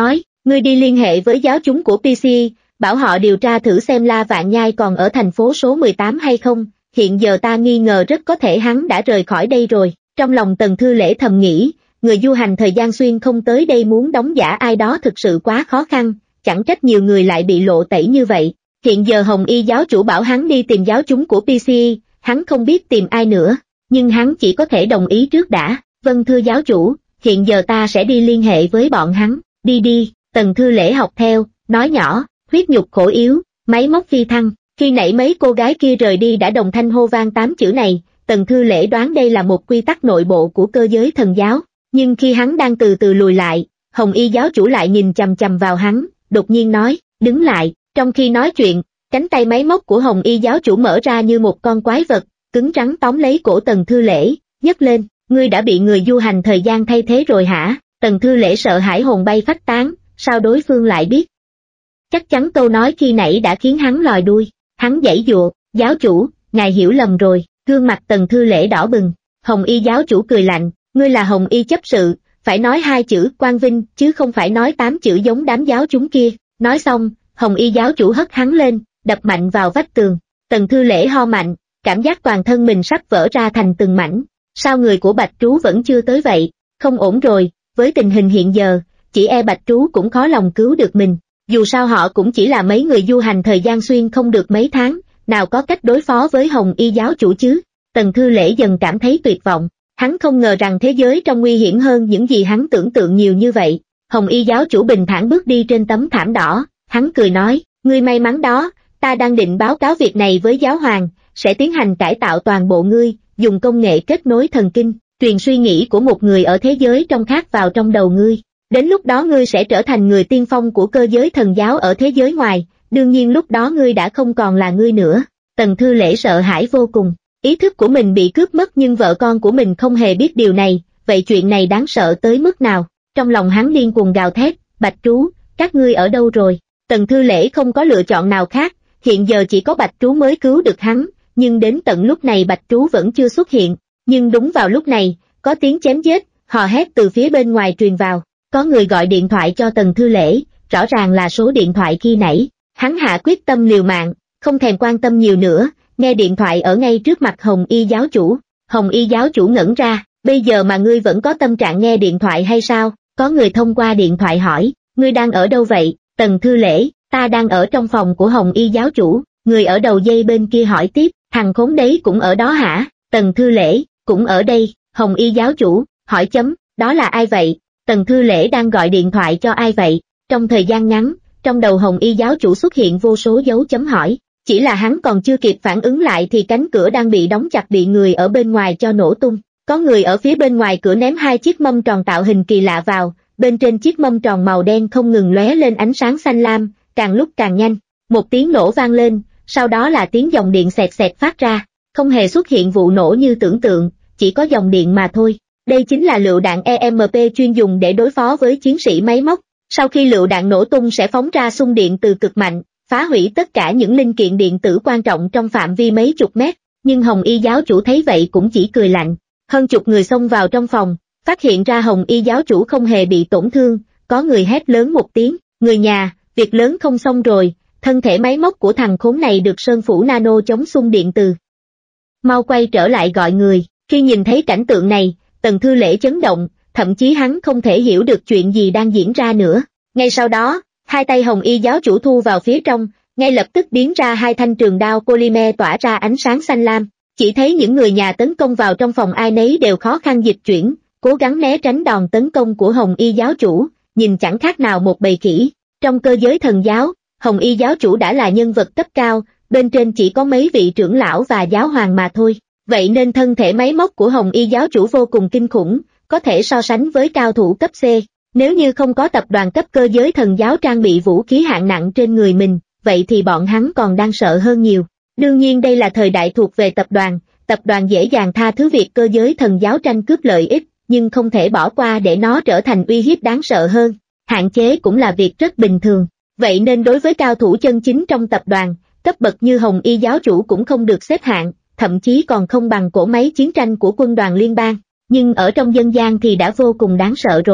ngươi đi liên hệ với giáo chúng của pê xê, bảo họ điều tra thử xem La Vạn Nhai còn ở thành phố số mười tám hay không, hiện giờ ta nghi ngờ rất có thể hắn đã rời khỏi đây rồi. Trong lòng Tần Thư Lễ thầm nghĩ, người du hành thời gian xuyên không tới đây muốn đóng giả ai đó thực sự quá khó khăn, chẳng trách nhiều người lại bị lộ tẩy như vậy. Hiện giờ Hồng Y giáo chủ bảo hắn đi tìm giáo chúng của pê xê, hắn không biết tìm ai nữa, nhưng hắn chỉ có thể đồng ý trước đã. Vâng thưa giáo chủ, hiện giờ ta sẽ đi liên hệ với bọn hắn. Đi đi. Tần Thư Lễ học theo, nói nhỏ, huyết nhục khổ yếu, máy móc phi thăng. Khi nãy mấy cô gái kia rời đi đã đồng thanh hô vang tám chữ này, Tần Thư Lễ đoán đây là một quy tắc nội bộ của cơ giới thần giáo. Nhưng khi hắn đang từ từ lùi lại, Hồng Y giáo chủ lại nhìn chằm chằm vào hắn, đột nhiên nói, đứng lại. Trong khi nói chuyện, cánh tay máy móc của Hồng Y giáo chủ mở ra như một con quái vật, cứng rắn tóm lấy cổ Tần Thư Lễ, nhấc lên, ngươi đã bị người du hành thời gian thay thế rồi hả? Tần Thư Lễ sợ hãi hồn bay phách tán, sao đối phương lại biết? Chắc chắn câu nói khi nãy đã khiến hắn lòi đuôi, hắn giãy giụa, giáo chủ, ngài hiểu lầm rồi, gương mặt Tần Thư Lễ đỏ bừng. Hồng Y giáo chủ cười lạnh, ngươi là Hồng Y chấp sự, phải nói hai chữ quang vinh chứ không phải nói tám chữ giống đám giáo chúng kia. Nói xong, Hồng Y giáo chủ hất hắn lên, đập mạnh vào vách tường. Tần Thư Lễ ho mạnh, cảm giác toàn thân mình sắp vỡ ra thành từng mảnh. Sao người của Bạch Trú vẫn chưa tới vậy? Không ổn rồi, với tình hình hiện giờ, chỉ e Bạch Trú cũng khó lòng cứu được mình. Dù sao họ cũng chỉ là mấy người du hành thời gian xuyên không được mấy tháng, nào có cách đối phó với Hồng Y giáo chủ chứ? Tần Thư Lễ dần cảm thấy tuyệt vọng, hắn không ngờ rằng thế giới trong nguy hiểm hơn những gì hắn tưởng tượng nhiều như vậy. Hồng Y giáo chủ bình thản bước đi trên tấm thảm đỏ, hắn cười nói, ngươi may mắn đó, ta đang định báo cáo việc này với giáo hoàng, sẽ tiến hành cải tạo toàn bộ ngươi, dùng công nghệ kết nối thần kinh, truyền suy nghĩ của một người ở thế giới trong khác vào trong đầu ngươi. Đến lúc đó ngươi sẽ trở thành người tiên phong của cơ giới thần giáo ở thế giới ngoài, đương nhiên lúc đó ngươi đã không còn là ngươi nữa. Tần Thư Lễ sợ hãi vô cùng, ý thức của mình bị cướp mất nhưng vợ con của mình không hề biết điều này, vậy chuyện này đáng sợ tới mức nào? Trong lòng hắn điên cuồng gào thét, Bạch Trú, các ngươi ở đâu rồi? Tần Thư Lễ không có lựa chọn nào khác, hiện giờ chỉ có Bạch Trú mới cứu được hắn, nhưng đến tận lúc này Bạch Trú vẫn chưa xuất hiện. Nhưng đúng vào lúc này, có tiếng chém giết, hò hét từ phía bên ngoài truyền vào. Có người gọi điện thoại cho Tần Thư Lễ, rõ ràng là số điện thoại khi nãy. Hắn hạ quyết tâm liều mạng, không thèm quan tâm nhiều nữa, nghe điện thoại ở ngay trước mặt Hồng Y giáo chủ. Hồng Y giáo chủ ngẩn ra, bây giờ mà ngươi vẫn có tâm trạng nghe điện thoại hay sao? Có người thông qua điện thoại hỏi, ngươi đang ở đâu vậy? Tần Thư Lễ, ta đang ở trong phòng của Hồng Y giáo chủ. Người ở đầu dây bên kia hỏi tiếp, thằng khốn đấy cũng ở đó hả? Tần Thư Lễ, cũng ở đây. Hồng Y giáo chủ, hỏi chấm, đó là ai vậy? Tần Thư Lễ đang gọi điện thoại cho ai vậy? Trong thời gian ngắn, trong đầu Hồng Y giáo chủ xuất hiện vô số dấu chấm hỏi. Chỉ là hắn còn chưa kịp phản ứng lại thì cánh cửa đang bị đóng chặt bị người ở bên ngoài cho nổ tung. Có người ở phía bên ngoài cửa ném hai chiếc mâm tròn tạo hình kỳ lạ vào, bên trên chiếc mâm tròn màu đen không ngừng lóe lên ánh sáng xanh lam, càng lúc càng nhanh. Một tiếng nổ vang lên, sau đó là tiếng dòng điện xẹt xẹt phát ra. Không hề xuất hiện vụ nổ như tưởng tượng, chỉ có dòng điện mà thôi. Đây chính là lựu đạn e em pê chuyên dùng để đối phó với chiến sĩ máy móc. Sau khi lựu đạn nổ tung sẽ phóng ra xung điện từ cực mạnh, phá hủy tất cả những linh kiện điện tử quan trọng trong phạm vi mấy chục mét. Nhưng Hồng Y giáo chủ thấy vậy cũng chỉ cười lạnh. Hơn chục người xông vào trong phòng, phát hiện ra Hồng Y giáo chủ không hề bị tổn thương, có người hét lớn một tiếng, người nhà, việc lớn không xong rồi, thân thể máy móc của thằng khốn này được sơn phủ nano chống xung điện từ. Mau quay trở lại gọi người. Khi nhìn thấy cảnh tượng này, Tần Thư Lễ chấn động, thậm chí hắn không thể hiểu được chuyện gì đang diễn ra nữa. Ngay sau đó, hai tay Hồng Y giáo chủ thu vào phía trong, ngay lập tức biến ra hai thanh trường đao polymer tỏa ra ánh sáng xanh lam. Chỉ thấy những người nhà tấn công vào trong phòng ai nấy đều khó khăn dịch chuyển, cố gắng né tránh đòn tấn công của Hồng Y giáo chủ, nhìn chẳng khác nào một bầy khỉ. Trong cơ giới thần giáo, Hồng Y giáo chủ đã là nhân vật cấp cao, bên trên chỉ có mấy vị trưởng lão và giáo hoàng mà thôi. Vậy nên thân thể máy móc của Hồng Y giáo chủ vô cùng kinh khủng, có thể so sánh với cao thủ cấp C. Nếu như không có tập đoàn cấp cơ giới thần giáo trang bị vũ khí hạng nặng trên người mình, vậy thì bọn hắn còn đang sợ hơn nhiều. Đương nhiên đây là thời đại thuộc về tập đoàn, tập đoàn dễ dàng tha thứ việc cơ giới thần giáo tranh cướp lợi ích, nhưng không thể bỏ qua để nó trở thành uy hiếp đáng sợ hơn. Hạn chế cũng là việc rất bình thường. Vậy nên đối với cao thủ chân chính trong tập đoàn, cấp bậc như Hồng Y giáo chủ cũng không được xếp hạng, thậm chí còn không bằng cỗ máy chiến tranh của quân đoàn liên bang. Nhưng ở trong dân gian thì đã vô cùng đáng sợ rồi.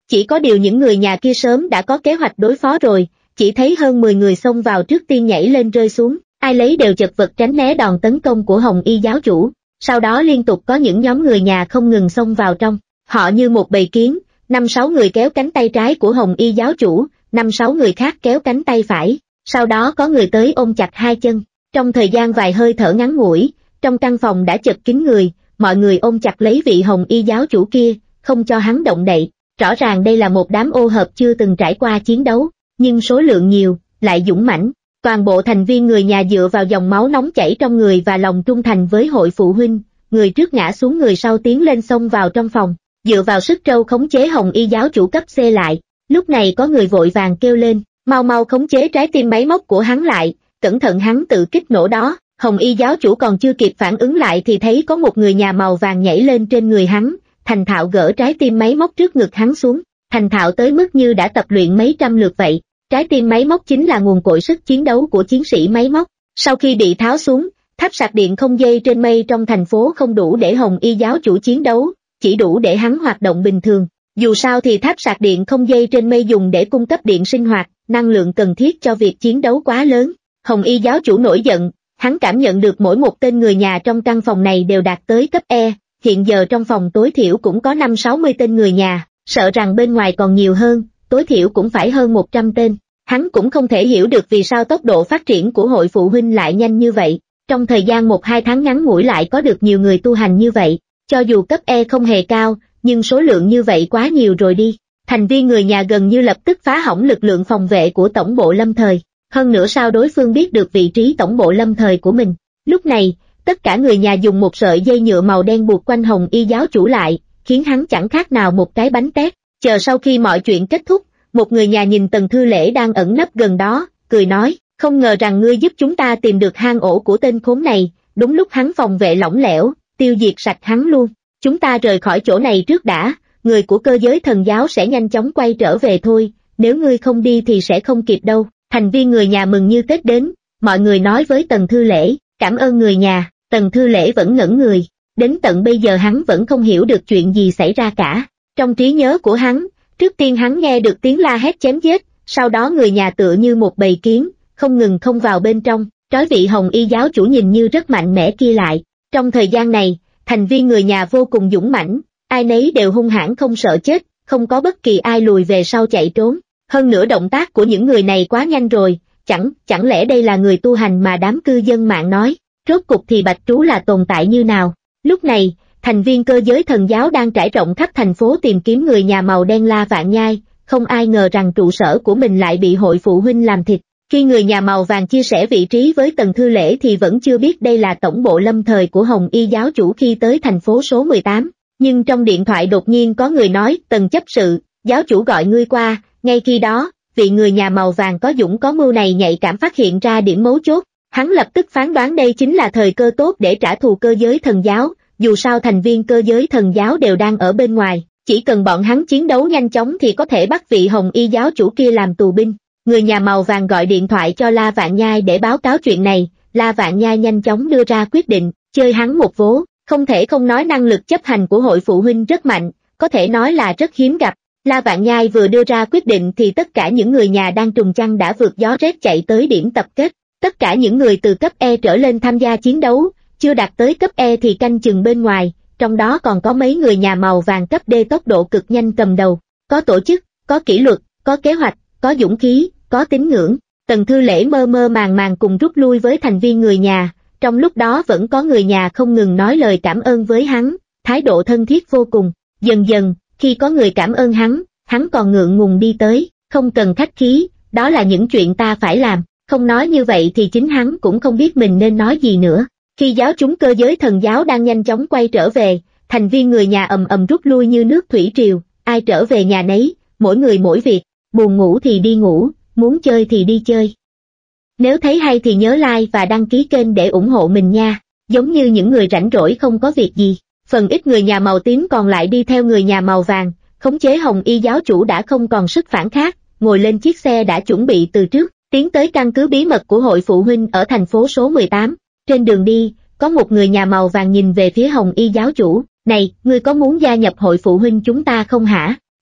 Chỉ có điều những người nhà kia sớm đã có kế hoạch đối phó rồi, chỉ thấy hơn mười người xông vào trước tiên nhảy lên rơi xuống, ai lấy đều chật vật tránh né đòn tấn công của Hồng Y giáo chủ. Sau đó liên tục có những nhóm người nhà không ngừng xông vào trong, họ như một bầy kiến, năm sáu người kéo cánh tay trái của Hồng Y giáo chủ, năm sáu người khác kéo cánh tay phải, sau đó có người tới ôm chặt hai chân. Trong thời gian vài hơi thở ngắn ngủi, trong căn phòng đã chật kín người, mọi người ôm chặt lấy vị Hồng Y giáo chủ kia, không cho hắn động đậy. Rõ ràng đây là một đám ô hợp chưa từng trải qua chiến đấu, nhưng số lượng nhiều, lại dũng mãnh. Toàn bộ thành viên người nhà dựa vào dòng máu nóng chảy trong người và lòng trung thành với hội phụ huynh, người trước ngã xuống người sau tiến lên xông vào trong phòng, dựa vào sức trâu khống chế Hồng Y giáo chủ cấp C lại. Lúc này có người vội vàng kêu lên, mau mau khống chế trái tim máy móc của hắn lại, cẩn thận hắn tự kích nổ đó. Hồng Y giáo chủ còn chưa kịp phản ứng lại thì thấy có một người nhà màu vàng nhảy lên trên người hắn, thành thạo gỡ trái tim máy móc trước ngực hắn xuống, thành thạo tới mức như đã tập luyện mấy trăm lượt vậy. Trái tim máy móc chính là nguồn cội sức chiến đấu của chiến sĩ máy móc. Sau khi bị tháo xuống, tháp sạc điện không dây trên mây trong thành phố không đủ để Hồng Y giáo chủ chiến đấu, chỉ đủ để hắn hoạt động bình thường. Dù sao thì tháp sạc điện không dây trên mây dùng để cung cấp điện sinh hoạt, năng lượng cần thiết cho việc chiến đấu quá lớn. Hồng Y giáo chủ nổi giận, hắn cảm nhận được mỗi một tên người nhà trong căn phòng này đều đạt tới cấp E, hiện giờ trong phòng tối thiểu cũng có năm sáu mươi tên người nhà, sợ rằng bên ngoài còn nhiều hơn, tối thiểu cũng phải hơn một trăm tên. Hắn cũng không thể hiểu được vì sao tốc độ phát triển của hội phụ huynh lại nhanh như vậy, trong thời gian một hai tháng ngắn ngủi lại có được nhiều người tu hành như vậy, cho dù cấp E không hề cao, nhưng số lượng như vậy quá nhiều rồi đi. Thành viên người nhà gần như lập tức phá hỏng lực lượng phòng vệ của tổng bộ lâm thời, hơn nữa sao đối phương biết được vị trí tổng bộ lâm thời của mình. Lúc này, tất cả người nhà dùng một sợi dây nhựa màu đen buộc quanh Hồng Y giáo chủ lại, khiến hắn chẳng khác nào một cái bánh tét. Chờ sau khi mọi chuyện kết thúc, một người nhà nhìn Tần Thư Lễ đang ẩn nấp gần đó, cười nói, không ngờ rằng ngươi giúp chúng ta tìm được hang ổ của tên khốn này, đúng lúc hắn phòng vệ lỏng lẻo, tiêu diệt sạch hắn luôn. Chúng ta rời khỏi chỗ này trước đã, người của cơ giới thần giáo sẽ nhanh chóng quay trở về thôi, nếu ngươi không đi thì sẽ không kịp đâu. Thành viên người nhà mừng như Tết đến, mọi người nói với Tần Thư Lễ, cảm ơn người nhà. Tần Thư Lễ vẫn ngẩn người, đến tận bây giờ hắn vẫn không hiểu được chuyện gì xảy ra cả. Trong trí nhớ của hắn, trước tiên hắn nghe được tiếng la hét chém giết, sau đó người nhà tựa như một bầy kiến, không ngừng không vào bên trong, trói vị Hồng Y giáo chủ nhìn như rất mạnh mẽ kia lại. Trong thời gian này, thành viên người nhà vô cùng dũng mãnh, ai nấy đều hung hãn không sợ chết, không có bất kỳ ai lùi về sau chạy trốn. Hơn nữa động tác của những người này quá nhanh rồi, chẳng, chẳng lẽ đây là người tu hành mà đám cư dân mạng nói, rốt cục thì Bạch Trú là tồn tại như nào. Lúc này, thành viên cơ giới thần giáo đang trải rộng khắp thành phố tìm kiếm người nhà màu đen La Vạn Nhai, không ai ngờ rằng trụ sở của mình lại bị hội phụ huynh làm thịt. Khi người nhà màu vàng chia sẻ vị trí với Tần Thư Lễ thì vẫn chưa biết đây là tổng bộ lâm thời của Hồng Y giáo chủ khi tới thành phố số mười tám, nhưng trong điện thoại đột nhiên có người nói, Tần chấp sự, giáo chủ gọi ngươi qua. Ngay khi đó, vị người nhà màu vàng có dũng có mưu này nhạy cảm phát hiện ra điểm mấu chốt, hắn lập tức phán đoán đây chính là thời cơ tốt để trả thù cơ giới thần giáo, dù sao thành viên cơ giới thần giáo đều đang ở bên ngoài, chỉ cần bọn hắn chiến đấu nhanh chóng thì có thể bắt vị Hồng Y giáo chủ kia làm tù binh. Người nhà màu vàng gọi điện thoại cho La Vạn Nhai để báo cáo chuyện này, La Vạn Nhai nhanh chóng đưa ra quyết định, chơi hắn một vố, không thể không nói năng lực chấp hành của hội phụ huynh rất mạnh, có thể nói là rất hiếm gặp. La Vạn Nhai vừa đưa ra quyết định thì tất cả những người nhà đang trùng chăn đã vượt gió rét chạy tới điểm tập kết. Tất cả những người từ cấp E trở lên tham gia chiến đấu, chưa đạt tới cấp E thì canh chừng bên ngoài, trong đó còn có mấy người nhà màu vàng cấp D tốc độ cực nhanh cầm đầu, có tổ chức, có kỷ luật, có kế hoạch, có dũng khí, có tín ngưỡng. Tần Thư Lễ mơ mơ màng màng cùng rút lui với thành viên người nhà, trong lúc đó vẫn có người nhà không ngừng nói lời cảm ơn với hắn, thái độ thân thiết vô cùng. Dần dần, khi có người cảm ơn hắn, hắn còn ngượng ngùng đi tới, không cần khách khí, đó là những chuyện ta phải làm, không nói như vậy thì chính hắn cũng không biết mình nên nói gì nữa. Khi giáo chúng cơ giới thần giáo đang nhanh chóng quay trở về, thành viên người nhà ầm ầm rút lui như nước thủy triều, ai trở về nhà nấy, mỗi người mỗi việc, buồn ngủ thì đi ngủ, muốn chơi thì đi chơi. Nếu thấy hay thì nhớ like và đăng ký kênh để ủng hộ mình nha, giống như những người rảnh rỗi không có việc gì. Phần ít người nhà màu tím còn lại đi theo người nhà màu vàng, khống chế Hồng Y giáo chủ đã không còn sức phản kháng, ngồi lên chiếc xe đã chuẩn bị từ trước, tiến tới căn cứ bí mật của hội phụ huynh ở thành phố số mười tám. Trên đường đi, có một người nhà màu vàng nhìn về phía Hồng Y giáo chủ, này, ngươi có muốn gia nhập hội phụ huynh chúng ta không hả?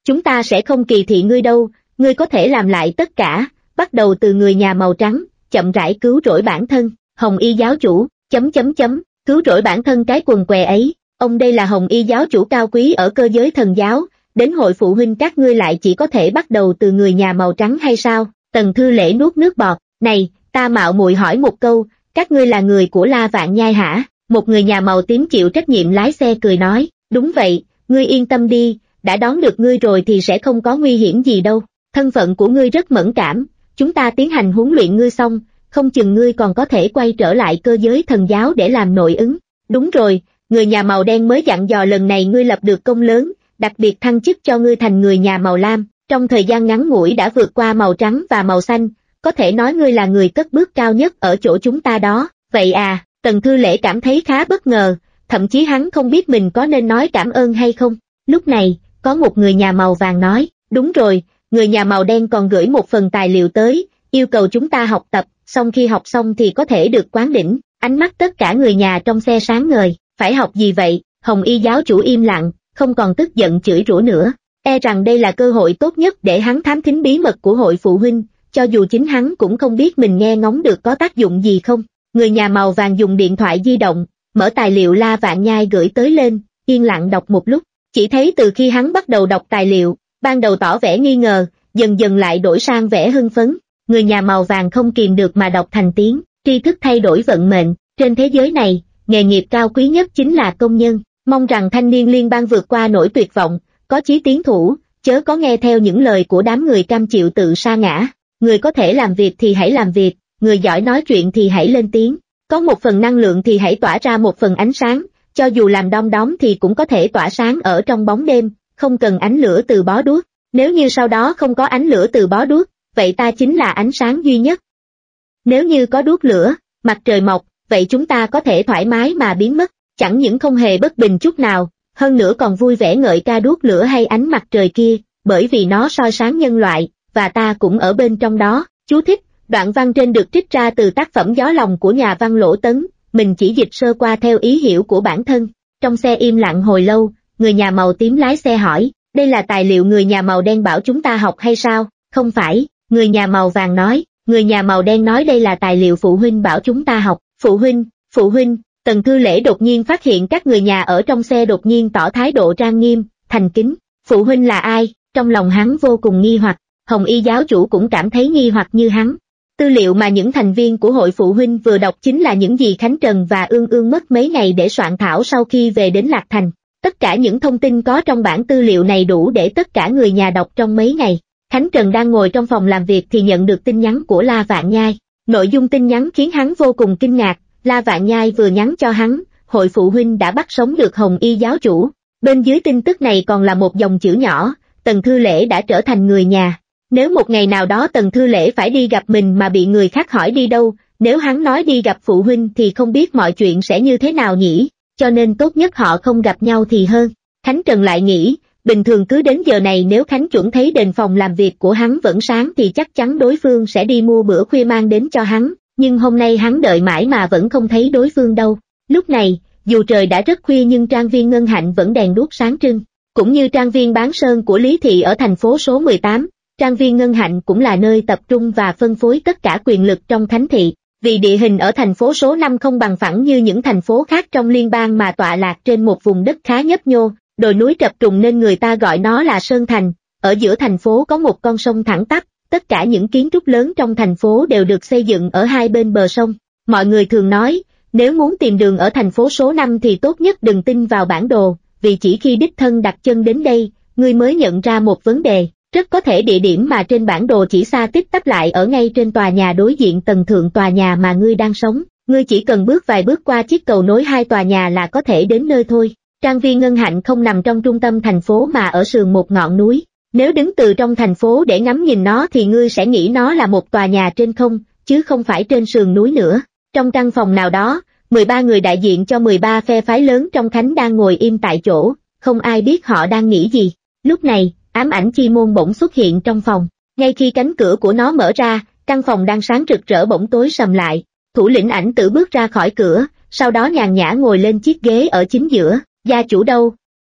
chúng ta sẽ không kỳ thị ngươi đâu, ngươi có thể làm lại tất cả, bắt đầu từ người nhà màu trắng, chậm rãi cứu rỗi bản thân, Hồng Y giáo chủ, chấm chấm chấm, cứu rỗi bản thân cái quần què ấy, ông đây là Hồng Y giáo chủ cao quý ở cơ giới thần giáo, đến hội phụ huynh các ngươi lại chỉ có thể bắt đầu từ người nhà màu trắng hay sao? Tần Thư Lễ nuốt nước bọt, này, ta mạo muội hỏi một câu, các ngươi là người của La Vạn Nhai hả? Một người nhà màu tím chịu trách nhiệm lái xe cười nói, đúng vậy, ngươi yên tâm đi, đã đón được ngươi rồi thì sẽ không có nguy hiểm gì đâu, thân phận của ngươi rất mẫn cảm, chúng ta tiến hành huấn luyện ngươi xong, không chừng ngươi còn có thể quay trở lại cơ giới thần giáo để làm nội ứng. Đúng rồi, người nhà màu đen mới dặn dò lần này ngươi lập được công lớn, đặc biệt thăng chức cho ngươi thành người nhà màu lam, trong thời gian ngắn ngủi đã vượt qua màu trắng và màu xanh, có thể nói ngươi là người cất bước cao nhất ở chỗ chúng ta đó. Vậy à, Tần Thư Lễ cảm thấy khá bất ngờ, thậm chí hắn không biết mình có nên nói cảm ơn hay không. Lúc này, có một người nhà màu vàng nói, đúng rồi, người nhà màu đen còn gửi một phần tài liệu tới, yêu cầu chúng ta học tập, xong khi học xong thì có thể được quán đỉnh. Ánh mắt tất cả người nhà trong xe sáng ngời, phải học gì vậy? Hồng Y giáo chủ im lặng, không còn tức giận chửi rủa nữa, e rằng đây là cơ hội tốt nhất để hắn thám thính bí mật của hội phụ huynh, cho dù chính hắn cũng không biết mình nghe ngóng được có tác dụng gì không. Người nhà màu vàng dùng điện thoại di động, mở tài liệu La Vạn Nhai gửi tới lên, yên lặng đọc một lúc, chỉ thấy từ khi hắn bắt đầu đọc tài liệu, ban đầu tỏ vẻ nghi ngờ, dần dần lại đổi sang vẻ hưng phấn, người nhà màu vàng không kìm được mà đọc thành tiếng, tri thức thay đổi vận mệnh, trên thế giới này, nghề nghiệp cao quý nhất chính là công nhân, mong rằng thanh niên liên bang vượt qua nỗi tuyệt vọng, có chí tiến thủ, chớ có nghe theo những lời của đám người cam chịu tự sa ngã, người có thể làm việc thì hãy làm việc, người giỏi nói chuyện thì hãy lên tiếng, có một phần năng lượng thì hãy tỏa ra một phần ánh sáng, cho dù làm đom đóm thì cũng có thể tỏa sáng ở trong bóng đêm, không cần ánh lửa từ bó đuốc, nếu như sau đó không có ánh lửa từ bó đuốc, vậy ta chính là ánh sáng duy nhất. Nếu như có đuốc lửa, mặt trời mọc, vậy chúng ta có thể thoải mái mà biến mất, chẳng những không hề bất bình chút nào, hơn nữa còn vui vẻ ngợi ca đuốc lửa hay ánh mặt trời kia, bởi vì nó soi sáng nhân loại, và ta cũng ở bên trong đó. Chú thích, đoạn văn trên được trích ra từ tác phẩm Gió Lòng của nhà văn Lỗ Tấn, mình chỉ dịch sơ qua theo ý hiểu của bản thân. Trong xe im lặng hồi lâu, người nhà màu tím lái xe hỏi, đây là tài liệu người nhà màu đen bảo chúng ta học hay sao? Không phải, người nhà màu vàng nói, người nhà màu đen nói đây là tài liệu phụ huynh bảo chúng ta học. Phụ huynh, phụ huynh, Tần Thư Lễ đột nhiên phát hiện các người nhà ở trong xe đột nhiên tỏ thái độ trang nghiêm, thành kính. Phụ huynh là ai? Trong lòng hắn vô cùng nghi hoặc, Hồng Y giáo chủ cũng cảm thấy nghi hoặc như hắn. Tư liệu mà những thành viên của hội phụ huynh vừa đọc chính là những gì Khánh Trần và Ương Ương mất mấy ngày để soạn thảo sau khi về đến Lạc Thành. Tất cả những thông tin có trong bản tư liệu này đủ để tất cả người nhà đọc trong mấy ngày. Khánh Trần đang ngồi trong phòng làm việc thì nhận được tin nhắn của La Vạn Nhai. Nội dung tin nhắn khiến hắn vô cùng kinh ngạc, La Vạn Nhai vừa nhắn cho hắn, hội phụ huynh đã bắt sống được Hồng Y giáo chủ. Bên dưới tin tức này còn là một dòng chữ nhỏ, Tần Thư Lễ đã trở thành người nhà. Nếu một ngày nào đó Tần Thư Lễ phải đi gặp mình mà bị người khác hỏi đi đâu, nếu hắn nói đi gặp phụ huynh thì không biết mọi chuyện sẽ như thế nào nhỉ, cho nên tốt nhất họ không gặp nhau thì hơn. Khánh Trần lại nghĩ, bình thường cứ đến giờ này nếu Khánh Chuẩn thấy đền phòng làm việc của hắn vẫn sáng thì chắc chắn đối phương sẽ đi mua bữa khuya mang đến cho hắn, nhưng hôm nay hắn đợi mãi mà vẫn không thấy đối phương đâu. Lúc này, dù trời đã rất khuya nhưng trang viên Ngân Hạnh vẫn đèn đuốc sáng trưng, cũng như trang viên Bán Sơn của Lý Thị ở thành phố số mười tám. Trang viên Ngân Hạnh cũng là nơi tập trung và phân phối tất cả quyền lực trong thánh thị, vì địa hình ở thành phố số năm không bằng phẳng như những thành phố khác trong liên bang mà tọa lạc trên một vùng đất khá nhấp nhô, đồi núi trập trùng nên người ta gọi nó là Sơn Thành. Ở giữa thành phố có một con sông thẳng tắp, tất cả những kiến trúc lớn trong thành phố đều được xây dựng ở hai bên bờ sông. Mọi người thường nói, nếu muốn tìm đường ở thành phố số năm thì tốt nhất đừng tin vào bản đồ, vì chỉ khi đích thân đặt chân đến đây, ngươi mới nhận ra một vấn đề. Rất có thể địa điểm mà trên bản đồ chỉ xa tích tắp lại ở ngay trên tòa nhà đối diện tầng thượng tòa nhà mà ngươi đang sống. Ngươi chỉ cần bước vài bước qua chiếc cầu nối hai tòa nhà là có thể đến nơi thôi. Trang viên Ngân Hạnh không nằm trong trung tâm thành phố mà ở sườn một ngọn núi. Nếu đứng từ trong thành phố để ngắm nhìn nó thì ngươi sẽ nghĩ nó là một tòa nhà trên không, chứ không phải trên sườn núi nữa. Trong căn phòng nào đó, mười ba người đại diện cho mười ba phe phái lớn trong Khánh đang ngồi im tại chỗ, không ai biết họ đang nghĩ gì. Lúc này, ám ảnh chi môn bỗng xuất hiện trong phòng, ngay khi cánh cửa của nó mở ra, căn phòng đang sáng rực rỡ bỗng tối sầm lại, thủ lĩnh ảnh tử bước ra khỏi cửa, sau đó nhàn nhã ngồi lên chiếc ghế ở chính giữa. Gia chủ đâu?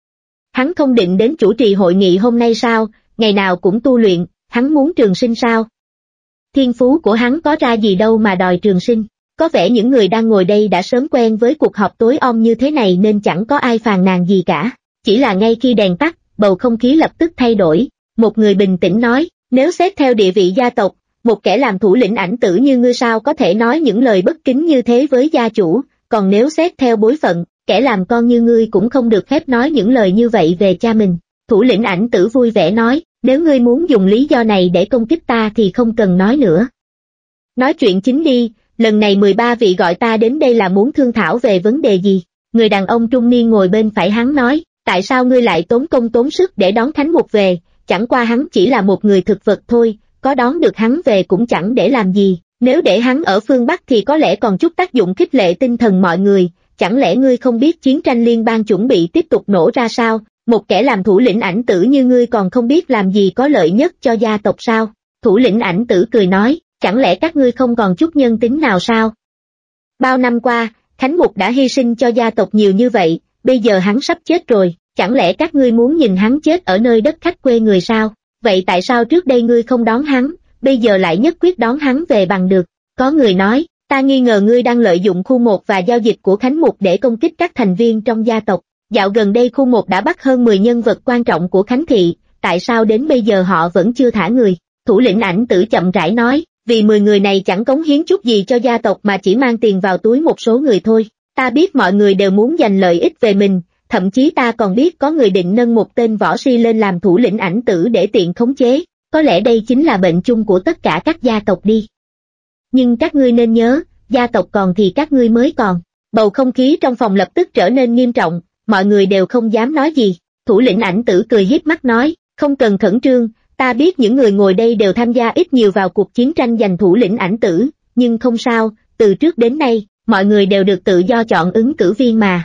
Hắn không định đến chủ trì hội nghị hôm nay sao, ngày nào cũng tu luyện, hắn muốn trường sinh sao? Thiên phú của hắn có ra gì đâu mà đòi trường sinh. Có vẻ những người đang ngồi đây đã sớm quen với cuộc họp tối om như thế này nên chẳng có ai phàn nàn gì cả. Chỉ là ngay khi đèn tắt, bầu không khí lập tức thay đổi. Một người bình tĩnh nói, nếu xét theo địa vị gia tộc, một kẻ làm thủ lĩnh ảnh tử như ngươi sao có thể nói những lời bất kính như thế với gia chủ, còn nếu xét theo bối phận, kẻ làm con như ngươi cũng không được phép nói những lời như vậy về cha mình. Thủ lĩnh ảnh tử vui vẻ nói, nếu ngươi muốn dùng lý do này để công kích ta thì không cần nói nữa. Nói chuyện chính đi, lần này mười ba vị gọi ta đến đây là muốn thương thảo về vấn đề gì? Người đàn ông trung niên ngồi bên phải hắn nói, tại sao ngươi lại tốn công tốn sức để đón Khánh Mục về, chẳng qua hắn chỉ là một người thực vật thôi, có đón được hắn về cũng chẳng để làm gì, nếu để hắn ở phương Bắc thì có lẽ còn chút tác dụng khích lệ tinh thần mọi người, chẳng lẽ ngươi không biết chiến tranh liên bang chuẩn bị tiếp tục nổ ra sao, một kẻ làm thủ lĩnh ảnh tử như ngươi còn không biết làm gì có lợi nhất cho gia tộc sao? Thủ lĩnh ảnh tử cười nói, chẳng lẽ các ngươi không còn chút nhân tính nào sao? Bao năm qua, Khánh Mục đã hy sinh cho gia tộc nhiều như vậy, bây giờ hắn sắp chết rồi, chẳng lẽ các ngươi muốn nhìn hắn chết ở nơi đất khách quê người sao? Vậy tại sao trước đây ngươi không đón hắn, bây giờ lại nhất quyết đón hắn về bằng được? Có người nói, ta nghi ngờ ngươi đang lợi dụng khu một và giao dịch của Khánh Mục để công kích các thành viên trong gia tộc. Dạo gần đây khu một đã bắt hơn mười nhân vật quan trọng của Khánh Thị, tại sao đến bây giờ họ vẫn chưa thả người? Thủ lĩnh ảnh tử chậm rãi nói, vì mười người này chẳng cống hiến chút gì cho gia tộc mà chỉ mang tiền vào túi một số người thôi. Ta biết mọi người đều muốn giành lợi ích về mình, thậm chí ta còn biết có người định nâng một tên võ si lên làm thủ lĩnh ảnh tử để tiện khống chế, có lẽ đây chính là bệnh chung của tất cả các gia tộc đi. Nhưng các ngươi nên nhớ, gia tộc còn thì các ngươi mới còn. Bầu không khí trong phòng lập tức trở nên nghiêm trọng, mọi người đều không dám nói gì. Thủ lĩnh ảnh tử cười híp mắt nói, không cần khẩn trương, ta biết những người ngồi đây đều tham gia ít nhiều vào cuộc chiến tranh giành thủ lĩnh ảnh tử, nhưng không sao, từ trước đến nay, mọi người đều được tự do chọn ứng cử viên mà.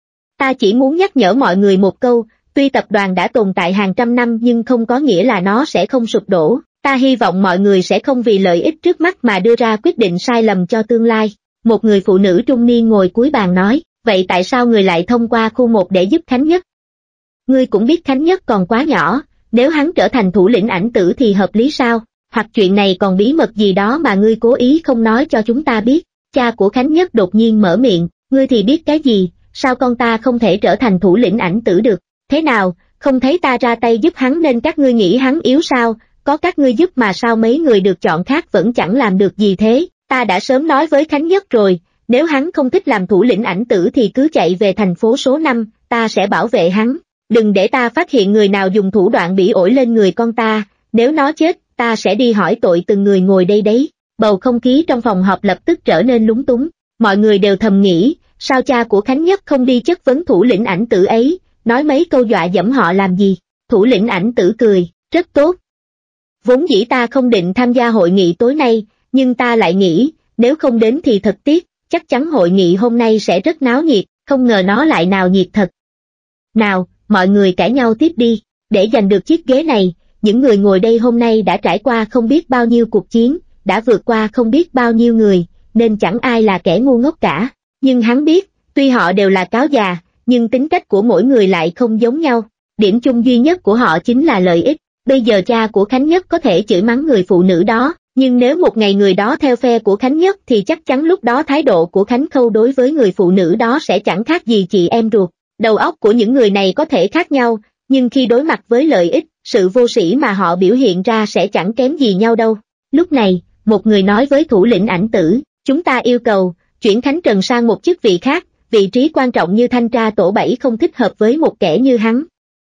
Ta chỉ muốn nhắc nhở mọi người một câu, tuy tập đoàn đã tồn tại hàng trăm năm nhưng không có nghĩa là nó sẽ không sụp đổ, ta hy vọng mọi người sẽ không vì lợi ích trước mắt mà đưa ra quyết định sai lầm cho tương lai. Một người phụ nữ trung niên ngồi cuối bàn nói, vậy tại sao người lại thông qua khu một để giúp Khánh Nhất? Ngươi cũng biết Khánh Nhất còn quá nhỏ, nếu hắn trở thành thủ lĩnh ảnh tử thì hợp lý sao? Hoặc chuyện này còn bí mật gì đó mà ngươi cố ý không nói cho chúng ta biết? Cha của Khánh Nhất đột nhiên mở miệng, ngươi thì biết cái gì, sao con ta không thể trở thành thủ lĩnh ảnh tử được? Thế nào, không thấy ta ra tay giúp hắn nên các ngươi nghĩ hắn yếu sao? Có các ngươi giúp mà sao mấy người được chọn khác vẫn chẳng làm được gì thế? Ta đã sớm nói với Khánh Nhất rồi, nếu hắn không thích làm thủ lĩnh ảnh tử thì cứ chạy về thành phố số năm, ta sẽ bảo vệ hắn. Đừng để ta phát hiện người nào dùng thủ đoạn bỉ ổi lên người con ta, nếu nó chết, ta sẽ đi hỏi tội từng người ngồi đây đấy. Bầu không khí trong phòng họp lập tức trở nên lúng túng, mọi người đều thầm nghĩ, sao cha của Khánh Nhất không đi chất vấn thủ lĩnh ảnh tử ấy, nói mấy câu dọa dẫm họ làm gì? Thủ lĩnh ảnh tử cười, rất tốt. Vốn dĩ ta không định tham gia hội nghị tối nay, nhưng ta lại nghĩ, nếu không đến thì thật tiếc, chắc chắn hội nghị hôm nay sẽ rất náo nhiệt, không ngờ nó lại nào nhiệt thật. Nào, mọi người cãi nhau tiếp đi, để giành được chiếc ghế này, những người ngồi đây hôm nay đã trải qua không biết bao nhiêu cuộc chiến, đã vượt qua không biết bao nhiêu người, nên chẳng ai là kẻ ngu ngốc cả. Nhưng hắn biết, tuy họ đều là cáo già, nhưng tính cách của mỗi người lại không giống nhau. Điểm chung duy nhất của họ chính là lợi ích. Bây giờ cha của Khánh Nhất có thể chửi mắng người phụ nữ đó, nhưng nếu một ngày người đó theo phe của Khánh Nhất thì chắc chắn lúc đó thái độ của Khánh Khâu đối với người phụ nữ đó sẽ chẳng khác gì chị em ruột. Đầu óc của những người này có thể khác nhau, nhưng khi đối mặt với lợi ích, sự vô sĩ mà họ biểu hiện ra sẽ chẳng kém gì nhau đâu. Lúc này, một người nói với thủ lĩnh ảnh tử, chúng ta yêu cầu, chuyển Khánh Trần sang một chức vị khác, vị trí quan trọng như thanh tra tổ bảy không thích hợp với một kẻ như hắn.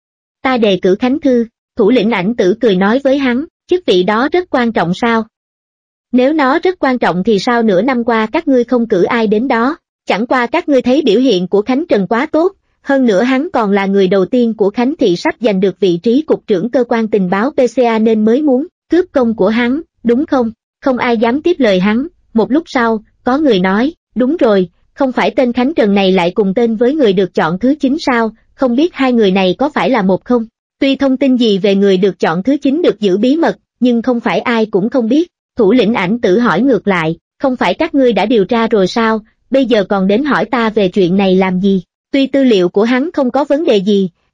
Ta đề cử Khánh Thư, thủ lĩnh ảnh tử cười nói với hắn, chức vị đó rất quan trọng sao? Nếu nó rất quan trọng thì sao nửa năm qua các ngươi không cử ai đến đó, chẳng qua các ngươi thấy biểu hiện của Khánh Trần quá tốt, hơn nữa hắn còn là người đầu tiên của Khánh Thị sắp giành được vị trí cục trưởng cơ quan tình báo pê xê a nên mới muốn cướp công của hắn, đúng không? Không ai dám tiếp lời hắn. Một lúc sau, có người nói, đúng rồi, không phải tên Khánh Trần này lại cùng tên với người được chọn thứ chín sao, không biết hai người này có phải là một không? Tuy thông tin gì về người được chọn thứ chín được giữ bí mật, nhưng không phải ai cũng không biết. Thủ lĩnh ảnh tử hỏi ngược lại, không phải các ngươi đã điều tra rồi sao, bây giờ còn đến hỏi ta về chuyện này làm gì? Tuy tư liệu của hắn không có vấn đề gì,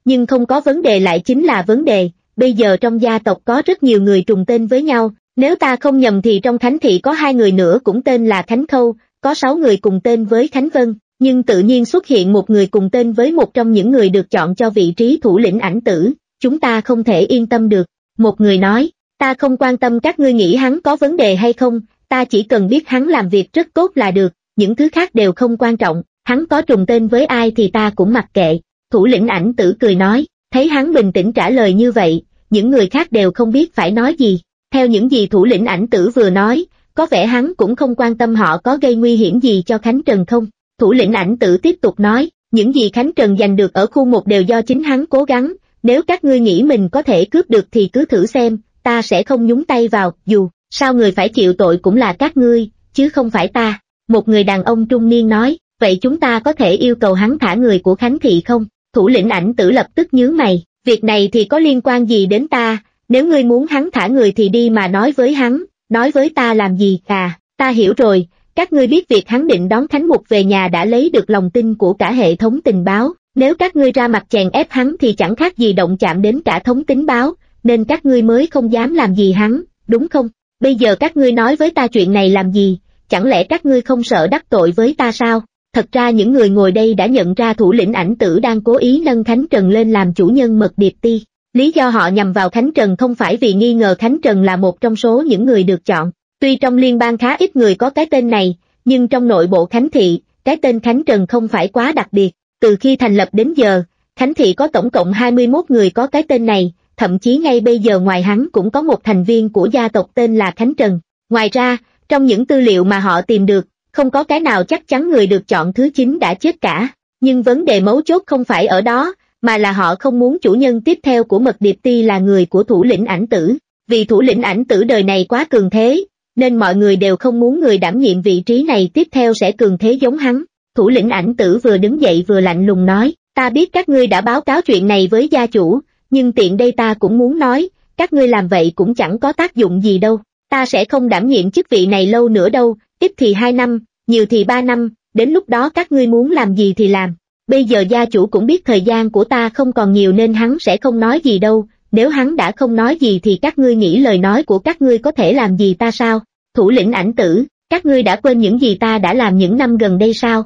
nhưng không có vấn đề lại chính là vấn đề, bây giờ trong gia tộc có rất nhiều người trùng tên với nhau, nếu ta không nhầm thì trong Khánh thị có hai người nữa cũng tên là Khánh Khâu, có sáu người cùng tên với Khánh Vân, nhưng tự nhiên xuất hiện một người cùng tên với một trong những người được chọn cho vị trí thủ lĩnh Ảnh Tử, chúng ta không thể yên tâm được. Một người nói, ta không quan tâm các ngươi nghĩ hắn có vấn đề hay không, ta chỉ cần biết hắn làm việc rất tốt là được, những thứ khác đều không quan trọng, hắn có trùng tên với ai thì ta cũng mặc kệ. Thủ lĩnh Ảnh Tử cười nói, thấy hắn bình tĩnh trả lời như vậy, những người khác đều không biết phải nói gì. Theo những gì thủ lĩnh Ảnh Tử vừa nói, có vẻ hắn cũng không quan tâm họ có gây nguy hiểm gì cho Khánh Trần không. Thủ lĩnh Ảnh Tử tiếp tục nói, những gì Khánh Trần giành được ở khu một đều do chính hắn cố gắng, nếu các ngươi nghĩ mình có thể cướp được thì cứ thử xem, ta sẽ không nhúng tay vào, dù sao người phải chịu tội cũng là các ngươi, chứ không phải ta. Một người đàn ông trung niên nói, vậy chúng ta có thể yêu cầu hắn thả người của Khánh thị không? Thủ lĩnh Ảnh Tử lập tức nhướng mày, việc này thì có liên quan gì đến ta, nếu ngươi muốn hắn thả người thì đi mà nói với hắn, nói với ta làm gì? À, ta hiểu rồi, các ngươi biết việc hắn định đón Khánh Mục về nhà đã lấy được lòng tin của cả hệ thống tình báo, nếu các ngươi ra mặt chèn ép hắn thì chẳng khác gì động chạm đến cả thống tình báo, nên các ngươi mới không dám làm gì hắn, đúng không? Bây giờ các ngươi nói với ta chuyện này làm gì, chẳng lẽ các ngươi không sợ đắc tội với ta sao? Thật ra những người ngồi đây đã nhận ra thủ lĩnh Ảnh Tử đang cố ý nâng Khánh Trần lên làm chủ nhân Mật Điệp Ti. Lý do họ nhằm vào Khánh Trần không phải vì nghi ngờ Khánh Trần là một trong số những người được chọn. Tuy trong liên bang khá ít người có cái tên này, nhưng trong nội bộ Khánh thị, cái tên Khánh Trần không phải quá đặc biệt. Từ khi thành lập đến giờ, Khánh thị có tổng cộng hai mươi mốt người có cái tên này, thậm chí ngay bây giờ ngoài hắn cũng có một thành viên của gia tộc tên là Khánh Trần. Ngoài ra, trong những tư liệu mà họ tìm được, không có cái nào chắc chắn người được chọn thứ chín đã chết cả. Nhưng vấn đề mấu chốt không phải ở đó, mà là họ không muốn chủ nhân tiếp theo của Mật Điệp Ti là người của thủ lĩnh Ảnh Tử. Vì thủ lĩnh Ảnh Tử đời này quá cường thế, nên mọi người đều không muốn người đảm nhiệm vị trí này tiếp theo sẽ cường thế giống hắn. Thủ lĩnh Ảnh Tử vừa đứng dậy vừa lạnh lùng nói, ta biết các ngươi đã báo cáo chuyện này với gia chủ, nhưng tiện đây ta cũng muốn nói, các ngươi làm vậy cũng chẳng có tác dụng gì đâu. Ta sẽ không đảm nhiệm chức vị này lâu nữa đâu, ít thì hai năm, nhiều thì ba năm, đến lúc đó các ngươi muốn làm gì thì làm. Bây giờ gia chủ cũng biết thời gian của ta không còn nhiều nên hắn sẽ không nói gì đâu, nếu hắn đã không nói gì thì các ngươi nghĩ lời nói của các ngươi có thể làm gì ta sao? Thủ lĩnh Ảnh Tử, các ngươi đã quên những gì ta đã làm những năm gần đây sao?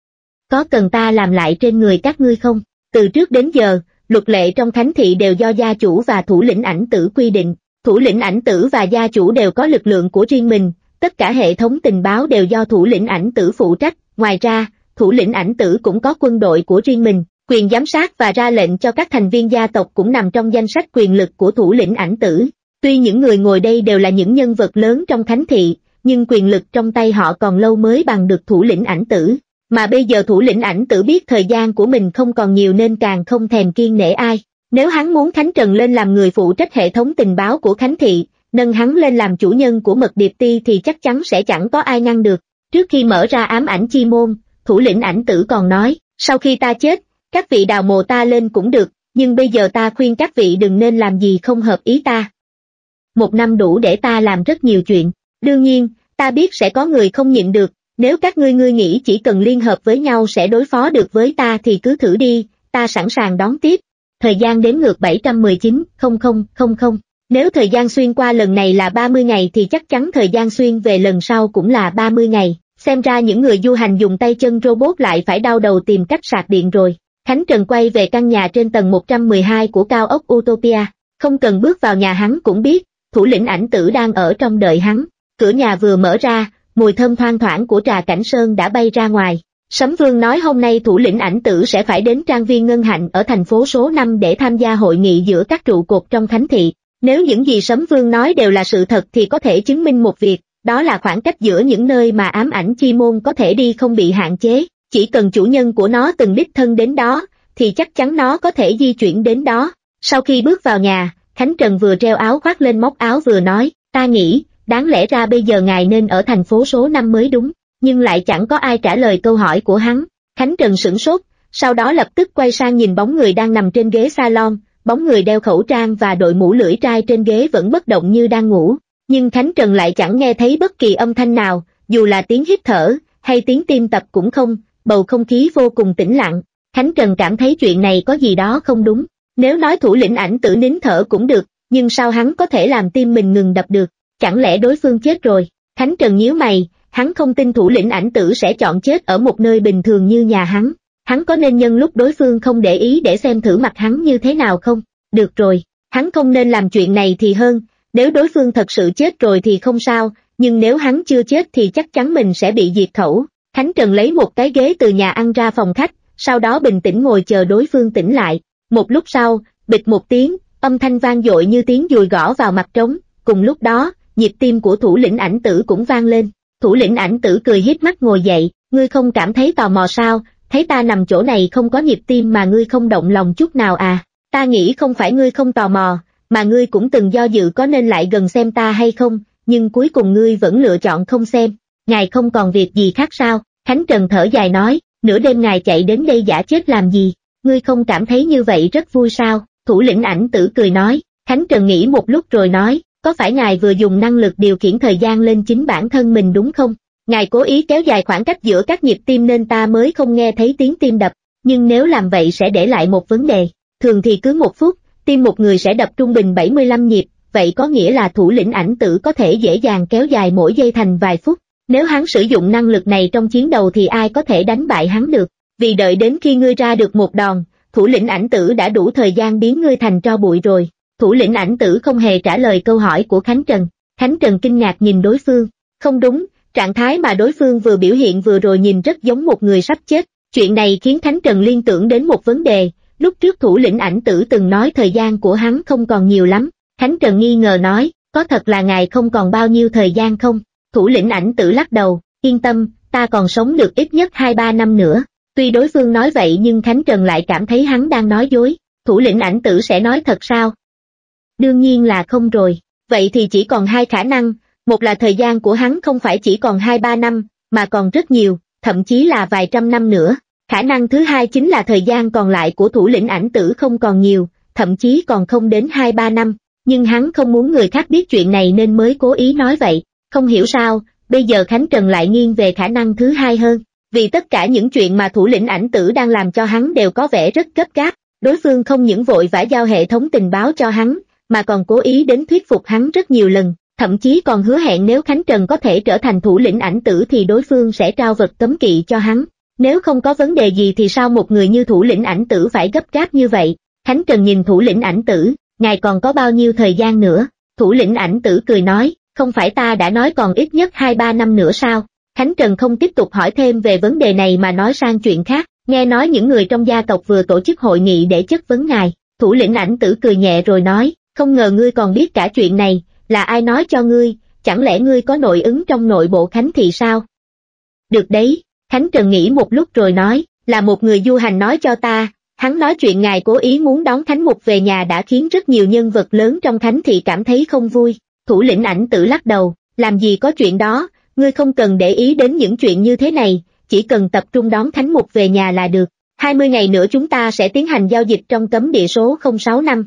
Có cần ta làm lại trên người các ngươi không? Từ trước đến giờ, luật lệ trong Khánh thị đều do gia chủ và thủ lĩnh Ảnh Tử quy định. Thủ lĩnh Ảnh Tử và gia chủ đều có lực lượng của riêng mình, tất cả hệ thống tình báo đều do thủ lĩnh Ảnh Tử phụ trách. Ngoài ra, thủ lĩnh Ảnh Tử cũng có quân đội của riêng mình, quyền giám sát và ra lệnh cho các thành viên gia tộc cũng nằm trong danh sách quyền lực của thủ lĩnh Ảnh Tử. Tuy những người ngồi đây đều là những nhân vật lớn trong Khánh thị, nhưng quyền lực trong tay họ còn lâu mới bằng được thủ lĩnh Ảnh Tử. Mà bây giờ thủ lĩnh Ảnh Tử biết thời gian của mình không còn nhiều nên càng không thèm kiêng nể ai. Nếu hắn muốn Khánh Trần lên làm người phụ trách hệ thống tình báo của Khánh thị, nâng hắn lên làm chủ nhân của Mật Điệp Ti thì chắc chắn sẽ chẳng có ai ngăn được. Trước khi mở ra ám ảnh chi môn, thủ lĩnh Ảnh Tử còn nói, sau khi ta chết, các vị đào mộ ta lên cũng được, nhưng bây giờ ta khuyên các vị đừng nên làm gì không hợp ý ta. Một năm đủ để ta làm rất nhiều chuyện, đương nhiên, ta biết sẽ có người không nhịn được, nếu các ngươi ngươi nghĩ chỉ cần liên hợp với nhau sẽ đối phó được với ta thì cứ thử đi, ta sẵn sàng đón tiếp. Thời gian đếm ngược bảy trăm mười chín nghìn, nếu thời gian xuyên qua lần này là ba mươi ngày thì chắc chắn thời gian xuyên về lần sau cũng là ba mươi ngày. Xem ra những người du hành dùng tay chân robot lại phải đau đầu tìm cách sạc điện rồi. Khánh Trần quay về căn nhà trên tầng một trăm mười hai của cao ốc Utopia. Không cần bước vào nhà hắn cũng biết, thủ lĩnh Ảnh Tử đang ở trong đợi hắn. Cửa nhà vừa mở ra, mùi thơm thoang thoảng của trà cảnh sơn đã bay ra ngoài. Sấm Vương nói hôm nay thủ lĩnh Ảnh Tử sẽ phải đến trang viên Ngân Hạnh ở thành phố số năm để tham gia hội nghị giữa các trụ cột trong Khánh thị. Nếu những gì Sấm Vương nói đều là sự thật thì có thể chứng minh một việc, đó là khoảng cách giữa những nơi mà ám ảnh chi môn có thể đi không bị hạn chế. Chỉ cần chủ nhân của nó từng đích thân đến đó, thì chắc chắn nó có thể di chuyển đến đó. Sau khi bước vào nhà, Khánh Trần vừa treo áo khoác lên móc áo vừa nói, ta nghĩ, đáng lẽ ra bây giờ ngài nên ở thành phố số năm mới đúng, nhưng lại chẳng có ai trả lời câu hỏi của hắn. Khánh Trần sửng sốt, sau đó lập tức quay sang nhìn bóng người đang nằm trên ghế salon, bóng người đeo khẩu trang và đội mũ lưỡi trai trên ghế vẫn bất động như đang ngủ. Nhưng Khánh Trần lại chẳng nghe thấy bất kỳ âm thanh nào, dù là tiếng hít thở, hay tiếng tim tập cũng không, bầu không khí vô cùng tĩnh lặng. Khánh Trần cảm thấy chuyện này có gì đó không đúng. Nếu nói thủ lĩnh ảnh tử nín thở cũng được, nhưng sao hắn có thể làm tim mình ngừng đập được? Chẳng lẽ đối phương chết rồi? Khánh Trần nhíu mày, hắn không tin thủ lĩnh ảnh tử sẽ chọn chết ở một nơi bình thường như nhà hắn. Hắn có nên nhân lúc đối phương không để ý để xem thử mặt hắn như thế nào không? Được rồi, hắn không nên làm chuyện này thì hơn, nếu đối phương thật sự chết rồi thì không sao, nhưng nếu hắn chưa chết thì chắc chắn mình sẽ bị diệt khẩu. Khánh Trần lấy một cái ghế từ nhà ăn ra phòng khách, sau đó bình tĩnh ngồi chờ đối phương tỉnh lại. Một lúc sau, bịch một tiếng, âm thanh vang dội như tiếng dùi gõ vào mặt trống, cùng lúc đó, nhịp tim của thủ lĩnh ảnh tử cũng vang lên. Thủ lĩnh ảnh tử cười híp mắt ngồi dậy, ngươi không cảm thấy tò mò sao, thấy ta nằm chỗ này không có nhịp tim mà ngươi không động lòng chút nào à? Ta nghĩ không phải ngươi không tò mò, mà ngươi cũng từng do dự có nên lại gần xem ta hay không, nhưng cuối cùng ngươi vẫn lựa chọn không xem. Ngài không còn việc gì khác sao? Khánh Trần thở dài nói, nửa đêm ngài chạy đến đây giả chết làm gì? Ngươi không cảm thấy như vậy rất vui sao? Thủ lĩnh ảnh tử cười nói. Khánh Trần nghĩ một lúc rồi nói, có phải ngài vừa dùng năng lực điều khiển thời gian lên chính bản thân mình đúng không? Ngài cố ý kéo dài khoảng cách giữa các nhịp tim nên ta mới không nghe thấy tiếng tim đập, nhưng nếu làm vậy sẽ để lại một vấn đề. Thường thì cứ một phút, tim một người sẽ đập trung bình bảy mươi lăm nhịp, vậy có nghĩa là thủ lĩnh ảnh tử có thể dễ dàng kéo dài mỗi giây thành vài phút. Nếu hắn sử dụng năng lực này trong chiến đấu thì ai có thể đánh bại hắn được? Vì đợi đến khi ngươi ra được một đòn, thủ lĩnh ảnh tử đã đủ thời gian biến ngươi thành tro bụi rồi. Thủ lĩnh ảnh tử không hề trả lời câu hỏi của Khánh Trần. Khánh Trần kinh ngạc nhìn đối phương. Không đúng, trạng thái mà đối phương vừa biểu hiện vừa rồi nhìn rất giống một người sắp chết. Chuyện này khiến Khánh Trần liên tưởng đến một vấn đề. Lúc trước thủ lĩnh ảnh tử từng nói thời gian của hắn không còn nhiều lắm. Khánh Trần nghi ngờ nói, có thật là ngài không còn bao nhiêu thời gian không? Thủ lĩnh ảnh tử lắc đầu, yên tâm, ta còn sống được ít nhất hai ba năm nữa. Tuy đối phương nói vậy nhưng Khánh Trần lại cảm thấy hắn đang nói dối. Thủ lĩnh ảnh tử sẽ nói thật sao? Đương nhiên là không rồi. Vậy thì chỉ còn hai khả năng, một là thời gian của hắn không phải chỉ còn hai ba năm, mà còn rất nhiều, thậm chí là vài trăm năm nữa. Khả năng thứ hai chính là thời gian còn lại của thủ lĩnh ảnh tử không còn nhiều, thậm chí còn không đến hai ba năm. Nhưng hắn không muốn người khác biết chuyện này nên mới cố ý nói vậy. Không hiểu sao, bây giờ Khánh Trần lại nghiêng về khả năng thứ hai hơn. Vì tất cả những chuyện mà thủ lĩnh ảnh tử đang làm cho hắn đều có vẻ rất gấp gáp. Đối phương không những vội vã giao hệ thống tình báo cho hắn, mà còn cố ý đến thuyết phục hắn rất nhiều lần, thậm chí còn hứa hẹn nếu Khánh Trần có thể trở thành thủ lĩnh ảnh tử thì đối phương sẽ trao vật cấm kỵ cho hắn. Nếu không có vấn đề gì thì sao một người như thủ lĩnh ảnh tử phải gấp gáp như vậy? Khánh Trần nhìn thủ lĩnh ảnh tử, ngài còn có bao nhiêu thời gian nữa? Thủ lĩnh ảnh tử cười nói, không phải ta đã nói còn ít nhất hai ba năm nữa sao? Khánh Trần không tiếp tục hỏi thêm về vấn đề này mà nói sang chuyện khác, nghe nói những người trong gia tộc vừa tổ chức hội nghị để chất vấn ngài. Thủ lĩnh ảnh tử cười nhẹ rồi nói, không ngờ ngươi còn biết cả chuyện này, là ai nói cho ngươi, chẳng lẽ ngươi có nội ứng trong nội bộ Khánh thị sao? Được đấy, Khánh Trần nghĩ một lúc rồi nói, là một người du hành nói cho ta, hắn nói chuyện ngài cố ý muốn đón Khánh Mục về nhà đã khiến rất nhiều nhân vật lớn trong Khánh thị cảm thấy không vui. Thủ lĩnh ảnh tử lắc đầu, làm gì có chuyện đó, ngươi không cần để ý đến những chuyện như thế này, chỉ cần tập trung đón Khánh Mục về nhà là được. hai mươi ngày nữa chúng ta sẽ tiến hành giao dịch trong cấm địa số không sáu năm.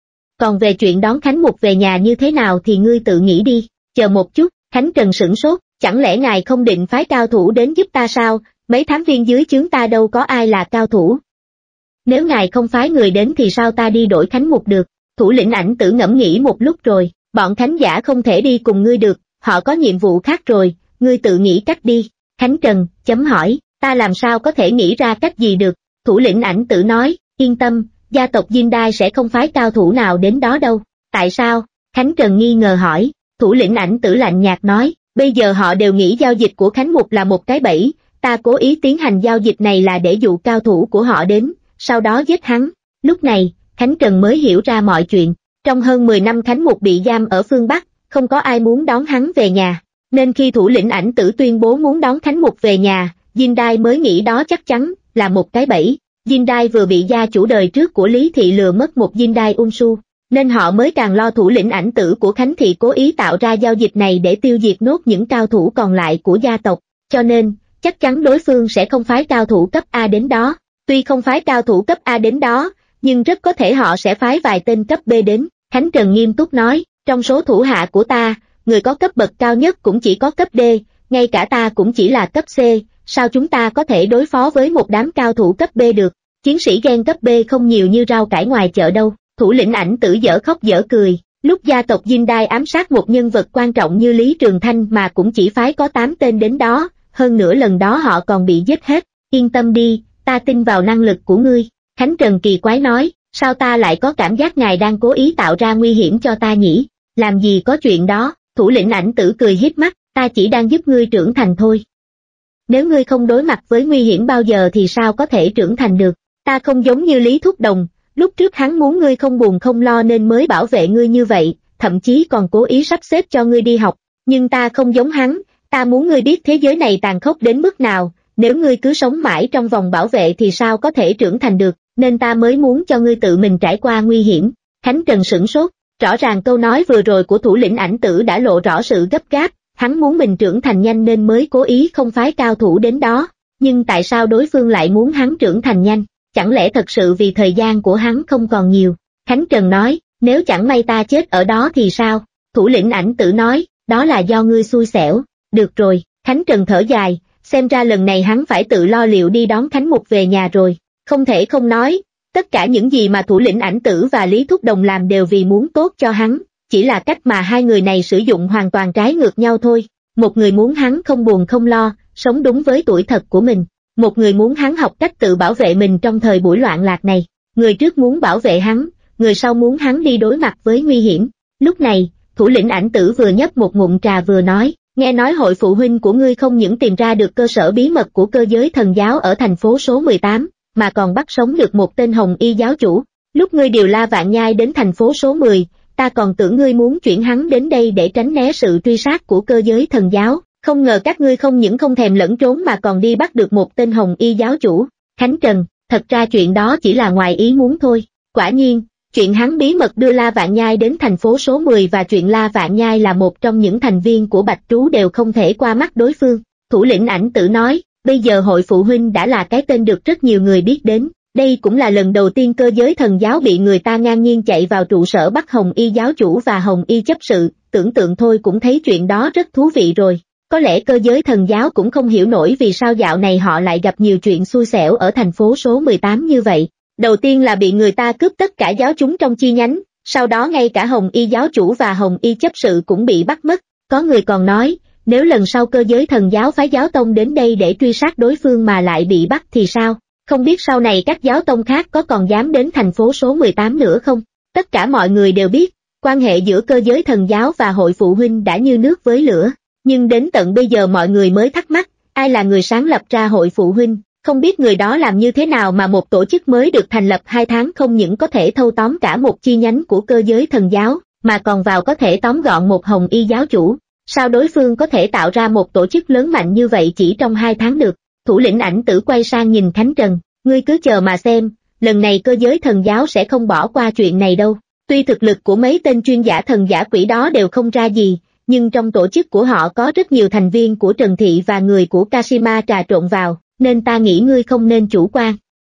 Còn về chuyện đón Khánh Mục về nhà như thế nào thì ngươi tự nghĩ đi. Chờ một chút, Khánh Trần sửng sốt, chẳng lẽ ngài không định phái cao thủ đến giúp ta sao? Mấy thám viên dưới trướng ta đâu có ai là cao thủ. Nếu ngài không phái người đến thì sao ta đi đổi Khánh Mục được? Thủ lĩnh ảnh tử ngẫm nghĩ một lúc rồi, bọn Khánh giả không thể đi cùng ngươi được, họ có nhiệm vụ khác rồi, ngươi tự nghĩ cách đi. Khánh Trần, chấm hỏi, ta làm sao có thể nghĩ ra cách gì được? Thủ lĩnh ảnh tử nói, yên tâm, gia tộc Diên Đai sẽ không phái cao thủ nào đến đó đâu. Tại sao? Khánh Trần nghi ngờ hỏi. Thủ lĩnh ảnh tử lạnh nhạt nói, bây giờ họ đều nghĩ giao dịch của Khánh Mục là một cái bẫy, ta cố ý tiến hành giao dịch này là để dụ cao thủ của họ đến, sau đó giết hắn. Lúc này, Khánh Trần mới hiểu ra mọi chuyện. Trong hơn mười năm Khánh Mục bị giam ở phương Bắc, không có ai muốn đón hắn về nhà, nên khi thủ lĩnh ảnh tử tuyên bố muốn đón Khánh Mục về nhà, Diên Đai mới nghĩ đó chắc chắn là một cái bẫy. Diên Đai vừa bị gia chủ đời trước của Lý Thị lừa mất một Diên Đai Unsu, nên họ mới càng lo thủ lĩnh ảnh tử của Khánh Thị cố ý tạo ra giao dịch này để tiêu diệt nốt những cao thủ còn lại của gia tộc, cho nên, chắc chắn đối phương sẽ không phái cao thủ cấp A đến đó. Tuy không phái cao thủ cấp A đến đó, nhưng rất có thể họ sẽ phái vài tên cấp B đến. Khánh Trần nghiêm túc nói, trong số thủ hạ của ta, người có cấp bậc cao nhất cũng chỉ có cấp D, ngay cả ta cũng chỉ là cấp C, sao chúng ta có thể đối phó với một đám cao thủ cấp B được? chiến sĩ gen cấp B không nhiều như rau cải ngoài chợ đâu. Thủ lĩnh Ảnh Tử dở khóc dở cười, lúc gia tộc Dinh Đai ám sát một nhân vật quan trọng như Lý Trường Thanh mà cũng chỉ phái có tám tên đến đó, hơn nữa lần đó họ còn bị giết hết. Yên tâm đi, ta tin vào năng lực của ngươi. Khánh Trần kỳ quái nói, sao ta lại có cảm giác ngài đang cố ý tạo ra nguy hiểm cho ta nhỉ? Làm gì có chuyện đó. Thủ lĩnh Ảnh Tử cười híp mắt, ta chỉ đang giúp ngươi trưởng thành thôi. Nếu ngươi không đối mặt với nguy hiểm bao giờ thì sao có thể trưởng thành được? Ta không giống như Lý Thúc Đồng, lúc trước hắn muốn ngươi không buồn không lo nên mới bảo vệ ngươi như vậy, thậm chí còn cố ý sắp xếp cho ngươi đi học. Nhưng ta không giống hắn, ta muốn ngươi biết thế giới này tàn khốc đến mức nào, nếu ngươi cứ sống mãi trong vòng bảo vệ thì sao có thể trưởng thành được, nên ta mới muốn cho ngươi tự mình trải qua nguy hiểm. Khánh Trần sửng sốt, rõ ràng câu nói vừa rồi của thủ lĩnh Ảnh Tử đã lộ rõ sự gấp gáp, hắn muốn mình trưởng thành nhanh nên mới cố ý không phái cao thủ đến đó, nhưng tại sao đối phương lại muốn hắn trưởng thành nhanh? Chẳng lẽ thật sự vì thời gian của hắn không còn nhiều? Khánh Trần nói, nếu chẳng may ta chết ở đó thì sao? Thủ lĩnh Ảnh Tử nói, đó là do ngươi xui xẻo. Được rồi, Khánh Trần thở dài, xem ra lần này hắn phải tự lo liệu đi đón Khánh Mục về nhà rồi. Không thể không nói, tất cả những gì mà thủ lĩnh Ảnh Tử và Lý Thúc Đồng làm đều vì muốn tốt cho hắn, chỉ là cách mà hai người này sử dụng hoàn toàn trái ngược nhau thôi. Một người muốn hắn không buồn không lo, sống đúng với tuổi thật của mình. Một người muốn hắn học cách tự bảo vệ mình trong thời buổi loạn lạc này. Người trước muốn bảo vệ hắn, người sau muốn hắn đi đối mặt với nguy hiểm. Lúc này, thủ lĩnh Ảnh Tử vừa nhấp một ngụm trà vừa nói, nghe nói hội phụ huynh của ngươi không những tìm ra được cơ sở bí mật của cơ giới thần giáo ở thành phố số mười tám, mà còn bắt sống được một tên hồng y giáo chủ. Lúc ngươi điều La Vạn Nhai đến thành phố số mười, ta còn tưởng ngươi muốn chuyển hắn đến đây để tránh né sự truy sát của cơ giới thần giáo. Không ngờ các ngươi không những không thèm lẫn trốn mà còn đi bắt được một tên hồng y giáo chủ. Khánh Trần, thật ra chuyện đó chỉ là ngoài ý muốn thôi. Quả nhiên, chuyện hắn bí mật đưa La Vạn Nhai đến thành phố số mười và chuyện La Vạn Nhai là một trong những thành viên của Bạch Trú đều không thể qua mắt đối phương. Thủ lĩnh Ảnh Tử nói, bây giờ hội phụ huynh đã là cái tên được rất nhiều người biết đến. Đây cũng là lần đầu tiên cơ giới thần giáo bị người ta ngang nhiên chạy vào trụ sở bắt hồng y giáo chủ và hồng y chấp sự, tưởng tượng thôi cũng thấy chuyện đó rất thú vị rồi. Có lẽ cơ giới thần giáo cũng không hiểu nổi vì sao dạo này họ lại gặp nhiều chuyện xui xẻo ở thành phố số mười tám như vậy. Đầu tiên là bị người ta cướp tất cả giáo chúng trong chi nhánh, sau đó ngay cả hồng y giáo chủ và hồng y chấp sự cũng bị bắt mất. Có người còn nói, nếu lần sau cơ giới thần giáo phái giáo tông đến đây để truy sát đối phương mà lại bị bắt thì sao? Không biết sau này các giáo tông khác có còn dám đến thành phố số mười tám nữa không? Tất cả mọi người đều biết, quan hệ giữa cơ giới thần giáo và hội phụ huynh đã như nước với lửa. Nhưng đến tận bây giờ mọi người mới thắc mắc, ai là người sáng lập ra hội phụ huynh, không biết người đó làm như thế nào mà một tổ chức mới được thành lập hai tháng không những có thể thâu tóm cả một chi nhánh của cơ giới thần giáo, mà còn vào có thể tóm gọn một hồng y giáo chủ. Sao đối phương có thể tạo ra một tổ chức lớn mạnh như vậy chỉ trong hai tháng được? Thủ lĩnh Ảnh Tử quay sang nhìn Khánh Trần, ngươi cứ chờ mà xem, lần này cơ giới thần giáo sẽ không bỏ qua chuyện này đâu. Tuy thực lực của mấy tên chuyên giả thần giả quỷ đó đều không ra gì, nhưng trong tổ chức của họ có rất nhiều thành viên của Trần Thị và người của Kashima trà trộn vào, nên ta nghĩ ngươi không nên chủ quan.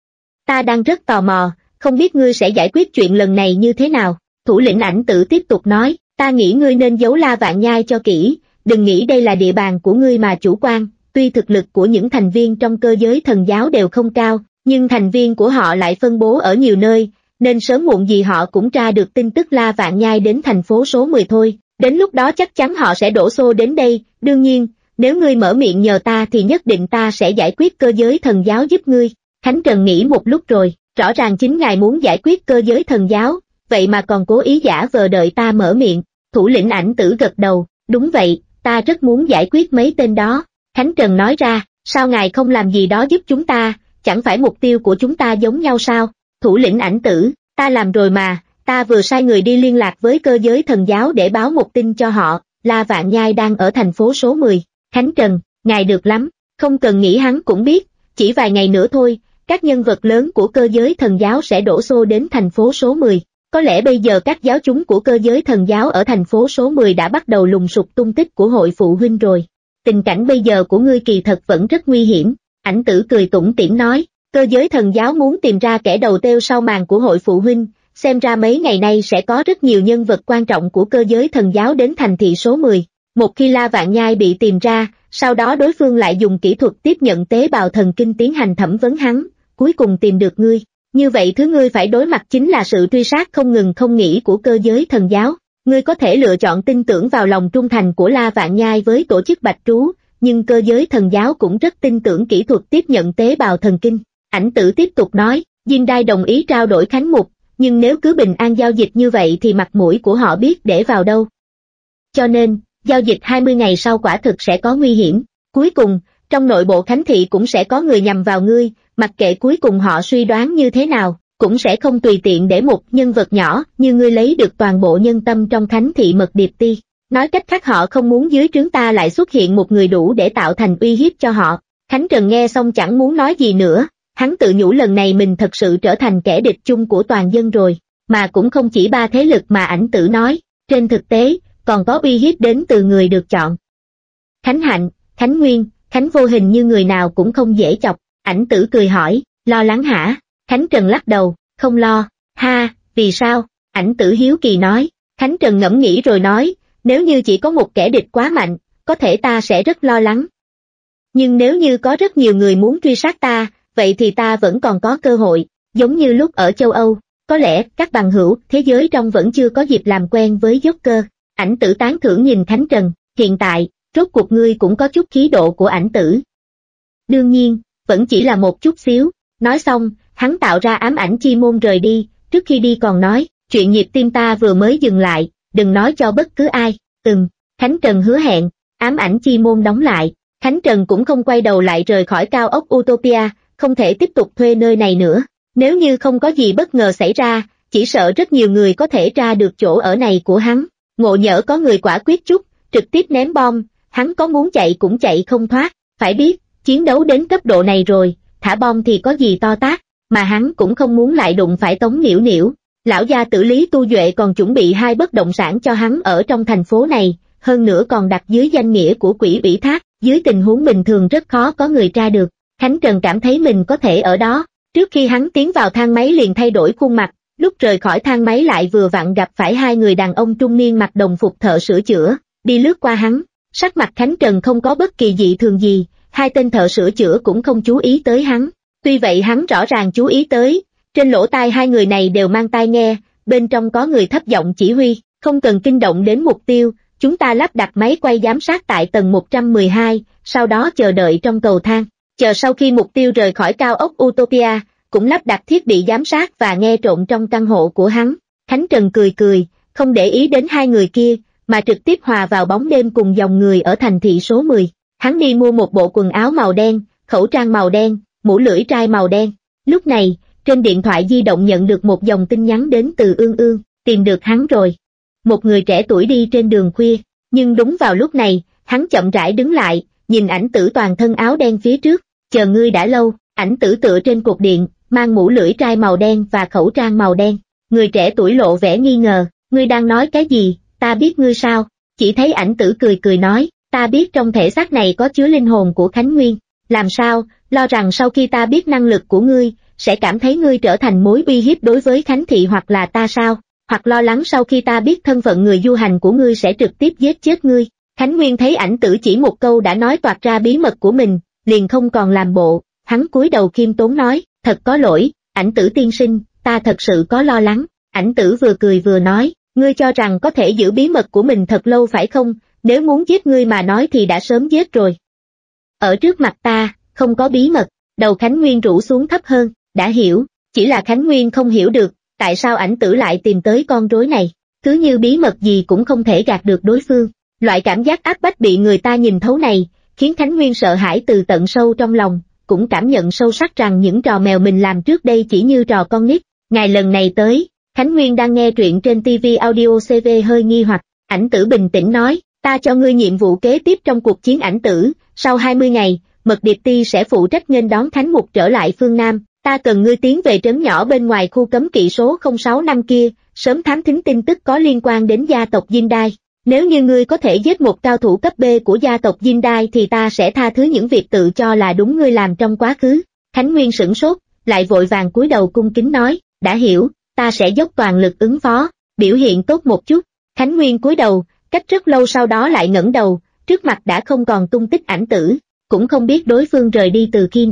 Ta đang rất tò mò, không biết ngươi sẽ giải quyết chuyện lần này như thế nào? Thủ lĩnh Ảnh Tử tiếp tục nói, ta nghĩ ngươi nên giấu La Vạn Nhai cho kỹ, đừng nghĩ đây là địa bàn của ngươi mà chủ quan. Tuy thực lực của những thành viên trong cơ giới thần giáo đều không cao, nhưng thành viên của họ lại phân bố ở nhiều nơi, nên sớm muộn gì họ cũng tra được tin tức La Vạn Nhai đến thành phố số mười thôi. Đến lúc đó chắc chắn họ sẽ đổ xô đến đây, đương nhiên, nếu ngươi mở miệng nhờ ta thì nhất định ta sẽ giải quyết cơ giới thần giáo giúp ngươi. Khánh Trần nghĩ một lúc rồi, rõ ràng chính ngài muốn giải quyết cơ giới thần giáo, vậy mà còn cố ý giả vờ đợi ta mở miệng. Thủ lĩnh Ảnh Tử gật đầu, đúng vậy, ta rất muốn giải quyết mấy tên đó. Khánh Trần nói ra, sao ngài không làm gì đó giúp chúng ta, chẳng phải mục tiêu của chúng ta giống nhau sao? Thủ lĩnh Ảnh Tử, ta làm rồi mà, ta vừa sai người đi liên lạc với cơ giới thần giáo để báo một tin cho họ, La Vạn Nhai đang ở thành phố số mười. Khánh Trần, ngài được lắm, không cần nghĩ hắn cũng biết, chỉ vài ngày nữa thôi, các nhân vật lớn của cơ giới thần giáo sẽ đổ xô đến thành phố số mười. Có lẽ bây giờ các giáo chúng của cơ giới thần giáo ở thành phố số mười đã bắt đầu lùng sục tung tích của hội phụ huynh rồi. Tình cảnh bây giờ của ngươi kỳ thật vẫn rất nguy hiểm. Ảnh Tử cười tủm tỉm nói, cơ giới thần giáo muốn tìm ra kẻ đầu têu sau màn của hội phụ huynh, xem ra mấy ngày nay sẽ có rất nhiều nhân vật quan trọng của cơ giới thần giáo đến thành thị số mười. Một khi La Vạn Nhai bị tìm ra, sau đó đối phương lại dùng kỹ thuật tiếp nhận tế bào thần kinh tiến hành thẩm vấn hắn, cuối cùng tìm được ngươi. Như vậy thứ ngươi phải đối mặt chính là sự truy sát không ngừng không nghỉ của cơ giới thần giáo. Ngươi có thể lựa chọn tin tưởng vào lòng trung thành của La Vạn Nhai với tổ chức Bạch Trú, nhưng cơ giới thần giáo cũng rất tin tưởng kỹ thuật tiếp nhận tế bào thần kinh. Ảnh Tử tiếp tục nói, Diên Đai đồng ý trao đổi Khánh Mục, nhưng nếu cứ bình an giao dịch như vậy thì mặt mũi của họ biết để vào đâu. Cho nên, giao dịch hai mươi ngày sau quả thực sẽ có nguy hiểm. Cuối cùng, trong nội bộ Khánh Thị cũng sẽ có người nhằm vào ngươi, mặc kệ cuối cùng họ suy đoán như thế nào, cũng sẽ không tùy tiện để một nhân vật nhỏ như ngươi lấy được toàn bộ nhân tâm trong Khánh Thị Mật Điệp Ti. Nói cách khác họ không muốn dưới trướng ta lại xuất hiện một người đủ để tạo thành uy hiếp cho họ. Khánh Trần nghe xong chẳng muốn nói gì nữa, hắn tự nhủ lần này mình thật sự trở thành kẻ địch chung của toàn dân rồi, mà cũng không chỉ ba thế lực mà Ảnh Tử nói, trên thực tế, còn có uy hiếp đến từ người được chọn. Khánh Hạnh, Khánh Nguyên, Khánh Vô Hình như người nào cũng không dễ chọc. Ảnh Tử cười hỏi, lo lắng hả? Khánh Trần lắc đầu, không lo. Ha, vì sao? Ảnh Tử hiếu kỳ nói. Khánh Trần ngẫm nghĩ rồi nói, nếu như chỉ có một kẻ địch quá mạnh, có thể ta sẽ rất lo lắng. Nhưng nếu như có rất nhiều người muốn truy sát ta, vậy thì ta vẫn còn có cơ hội, giống như lúc ở châu Âu, có lẽ các bằng hữu thế giới trong vẫn chưa có dịp làm quen với Joker. Ảnh Tử tán thưởng nhìn Khánh Trần, hiện tại, rốt cuộc ngươi cũng có chút khí độ của Ảnh Tử. Đương nhiên, vẫn chỉ là một chút xíu. Nói xong, hắn tạo ra ám ảnh chi môn rời đi, trước khi đi còn nói, chuyện nhịp tim ta vừa mới dừng lại, đừng nói cho bất cứ ai. Ừm, Khánh Trần hứa hẹn, ám ảnh chi môn đóng lại, Khánh Trần cũng không quay đầu lại rời khỏi cao ốc Utopia, không thể tiếp tục thuê nơi này nữa. Nếu như không có gì bất ngờ xảy ra, chỉ sợ rất nhiều người có thể tra được chỗ ở này của hắn. Ngộ nhỡ có người quả quyết chút, trực tiếp ném bom, hắn có muốn chạy cũng chạy không thoát. Phải biết, chiến đấu đến cấp độ này rồi, thả bom thì có gì to tát, mà hắn cũng không muốn lại đụng phải Tống Nhiễu Nhiễu. Lão gia tử Lý Tu Duệ còn chuẩn bị hai bất động sản cho hắn ở trong thành phố này, hơn nữa còn đặt dưới danh nghĩa của quỹ ủy thác, dưới tình huống bình thường rất khó có người tra được. Khánh Trần cảm thấy mình có thể ở đó. Trước khi hắn tiến vào thang máy liền thay đổi khuôn mặt, lúc rời khỏi thang máy lại vừa vặn gặp phải hai người đàn ông trung niên mặc đồng phục thợ sửa chữa, đi lướt qua hắn. Sắc mặt Khánh Trần không có bất kỳ dị thường gì, hai tên thợ sửa chữa cũng không chú ý tới hắn. Tuy vậy hắn rõ ràng chú ý tới, trên lỗ tai hai người này đều mang tai nghe, bên trong có người thấp giọng chỉ huy, không cần kinh động đến mục tiêu, chúng ta lắp đặt máy quay giám sát tại tầng một trăm mười hai, sau đó chờ đợi trong cầu thang. Chờ sau khi mục tiêu rời khỏi cao ốc Utopia, cũng lắp đặt thiết bị giám sát và nghe trộm trong căn hộ của hắn. Khánh Trần cười cười, không để ý đến hai người kia, mà trực tiếp hòa vào bóng đêm cùng dòng người ở thành thị số mười. Hắn đi mua một bộ quần áo màu đen, khẩu trang màu đen, mũ lưỡi trai màu đen. Lúc này, trên điện thoại di động nhận được một dòng tin nhắn đến từ Ương Ương, tìm được hắn rồi. Một người trẻ tuổi đi trên đường khuya, nhưng đúng vào lúc này, hắn chậm rãi đứng lại, nhìn Ảnh Tử toàn thân áo đen phía trước, chờ ngươi đã lâu. Ảnh Tử tựa trên cột điện, mang mũ lưỡi trai màu đen và khẩu trang màu đen. Người trẻ tuổi lộ vẻ nghi ngờ, ngươi đang nói cái gì, ta biết ngươi sao? Chỉ thấy Ảnh Tử cười cười nói, ta biết trong thể xác này có chứa linh hồn của Khánh Nguyên. Làm sao, lo rằng sau khi ta biết năng lực của ngươi, sẽ cảm thấy ngươi trở thành mối uy hiếp đối với Khánh Thị hoặc là ta sao? Hoặc lo lắng sau khi ta biết thân phận người du hành của ngươi sẽ trực tiếp giết chết ngươi. Khánh Nguyên thấy Ảnh Tử chỉ một câu đã nói toạc ra bí mật của mình, liền không còn làm bộ, hắn cúi đầu khiêm tốn nói, thật có lỗi, Ảnh Tử tiên sinh, ta thật sự có lo lắng. Ảnh Tử vừa cười vừa nói, ngươi cho rằng có thể giữ bí mật của mình thật lâu phải không, nếu muốn giết ngươi mà nói thì đã sớm giết rồi. Ở trước mặt ta, không có bí mật. Đầu Khánh Nguyên rũ xuống thấp hơn, đã hiểu, chỉ là Khánh Nguyên không hiểu được, tại sao Ảnh Tử lại tìm tới con rối này, cứ như bí mật gì cũng không thể gạt được đối phương. Loại cảm giác áp bách bị người ta nhìn thấu này, khiến Khánh Nguyên sợ hãi từ tận sâu trong lòng, cũng cảm nhận sâu sắc rằng những trò mèo mình làm trước đây chỉ như trò con nít. Ngày lần này tới, Khánh Nguyên đang nghe truyện trên ti vi Audio xê vê hơi nghi hoặc, Ảnh Tử bình tĩnh nói, ta cho ngươi nhiệm vụ kế tiếp trong cuộc chiến Ảnh Tử, sau hai mươi ngày, Mật Điệp Ti sẽ phụ trách nghênh đón Khánh Mục trở lại phương Nam, ta cần ngươi tiến về trấn nhỏ bên ngoài khu cấm kỵ số không sáu năm kia, sớm thám thính tin tức có liên quan đến gia tộc Diên Đai. Nếu như ngươi có thể giết một cao thủ cấp B của gia tộc Diên Đai thì ta sẽ tha thứ những việc tự cho là đúng ngươi làm trong quá khứ. Khánh Nguyên sửng sốt, lại vội vàng cúi đầu cung kính nói, đã hiểu, ta sẽ dốc toàn lực ứng phó, biểu hiện tốt một chút. Khánh Nguyên cúi đầu, cách rất lâu sau đó lại ngẩng đầu, trước mặt đã không còn tung tích Ảnh Tử, cũng không biết đối phương rời đi từ khi nào.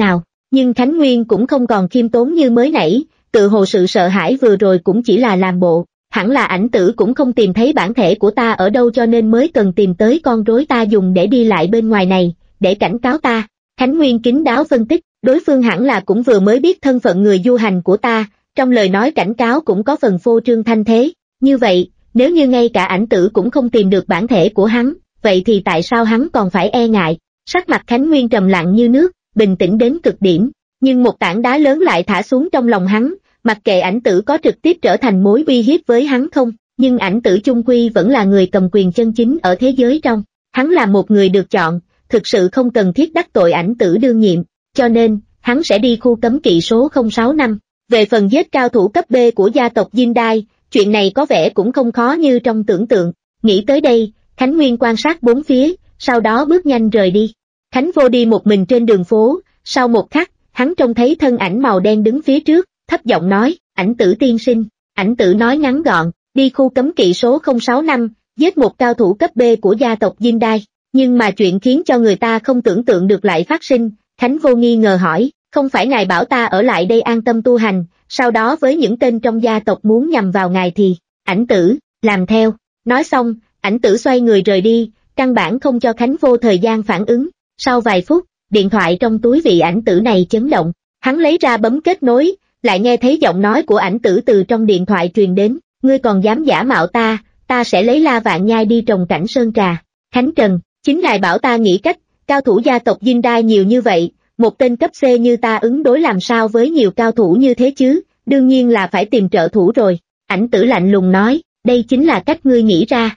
Nhưng Khánh Nguyên cũng không còn khiêm tốn như mới nãy, tự hồ sự sợ hãi vừa rồi cũng chỉ là làm bộ, hẳn là ảnh tử cũng không tìm thấy bản thể của ta ở đâu cho nên mới cần tìm tới con rối ta dùng để đi lại bên ngoài này, để cảnh cáo ta. Khánh Nguyên kín đáo phân tích, đối phương hẳn là cũng vừa mới biết thân phận người du hành của ta, trong lời nói cảnh cáo cũng có phần phô trương thanh thế. Như vậy, nếu như ngay cả ảnh tử cũng không tìm được bản thể của hắn, vậy thì tại sao hắn còn phải e ngại? Sắc mặt Khánh Nguyên trầm lặng như nước, bình tĩnh đến cực điểm, nhưng một tảng đá lớn lại thả xuống trong lòng hắn, mặc kệ ảnh tử có trực tiếp trở thành mối uy hiếp với hắn không, nhưng ảnh tử chung quy vẫn là người cầm quyền chân chính ở thế giới trong. Hắn là một người được chọn, thực sự không cần thiết đắc tội ảnh tử đương nhiệm, cho nên, hắn sẽ đi khu cấm kỵ số không sáu năm. Về phần giết cao thủ cấp B của gia tộc Jindai, chuyện này có vẻ cũng không khó như trong tưởng tượng. Nghĩ tới đây, Khánh Nguyên quan sát bốn phía, sau đó bước nhanh rời đi. Khánh Vô đi một mình trên đường phố, sau một khắc, hắn trông thấy thân ảnh màu đen đứng phía trước, thấp giọng nói, ảnh tử tiên sinh. Ảnh tử nói ngắn gọn, đi khu cấm kỵ số không sáu năm, giết một cao thủ cấp B của gia tộc Jindai. Nhưng mà chuyện khiến cho người ta không tưởng tượng được lại phát sinh. Khánh Vô nghi ngờ hỏi, không phải ngài bảo ta ở lại đây an tâm tu hành, sau đó với những tên trong gia tộc muốn nhằm vào ngài thì, ảnh tử, làm theo. Nói xong, ảnh tử xoay người rời đi, căn bản không cho Khánh Vô thời gian phản ứng. Sau vài phút, điện thoại trong túi vị ảnh tử này chấn động, hắn lấy ra bấm kết nối, lại nghe thấy giọng nói của ảnh tử từ trong điện thoại truyền đến, ngươi còn dám giả mạo ta, ta sẽ lấy La Vạn Nhai đi trồng cảnh sơn trà. Khánh Trần, chính ngài bảo ta nghĩ cách, cao thủ gia tộc Jindai nhiều như vậy, một tên cấp C như ta ứng đối làm sao với nhiều cao thủ như thế chứ, đương nhiên là phải tìm trợ thủ rồi. Ảnh tử lạnh lùng nói, đây chính là cách ngươi nghĩ ra.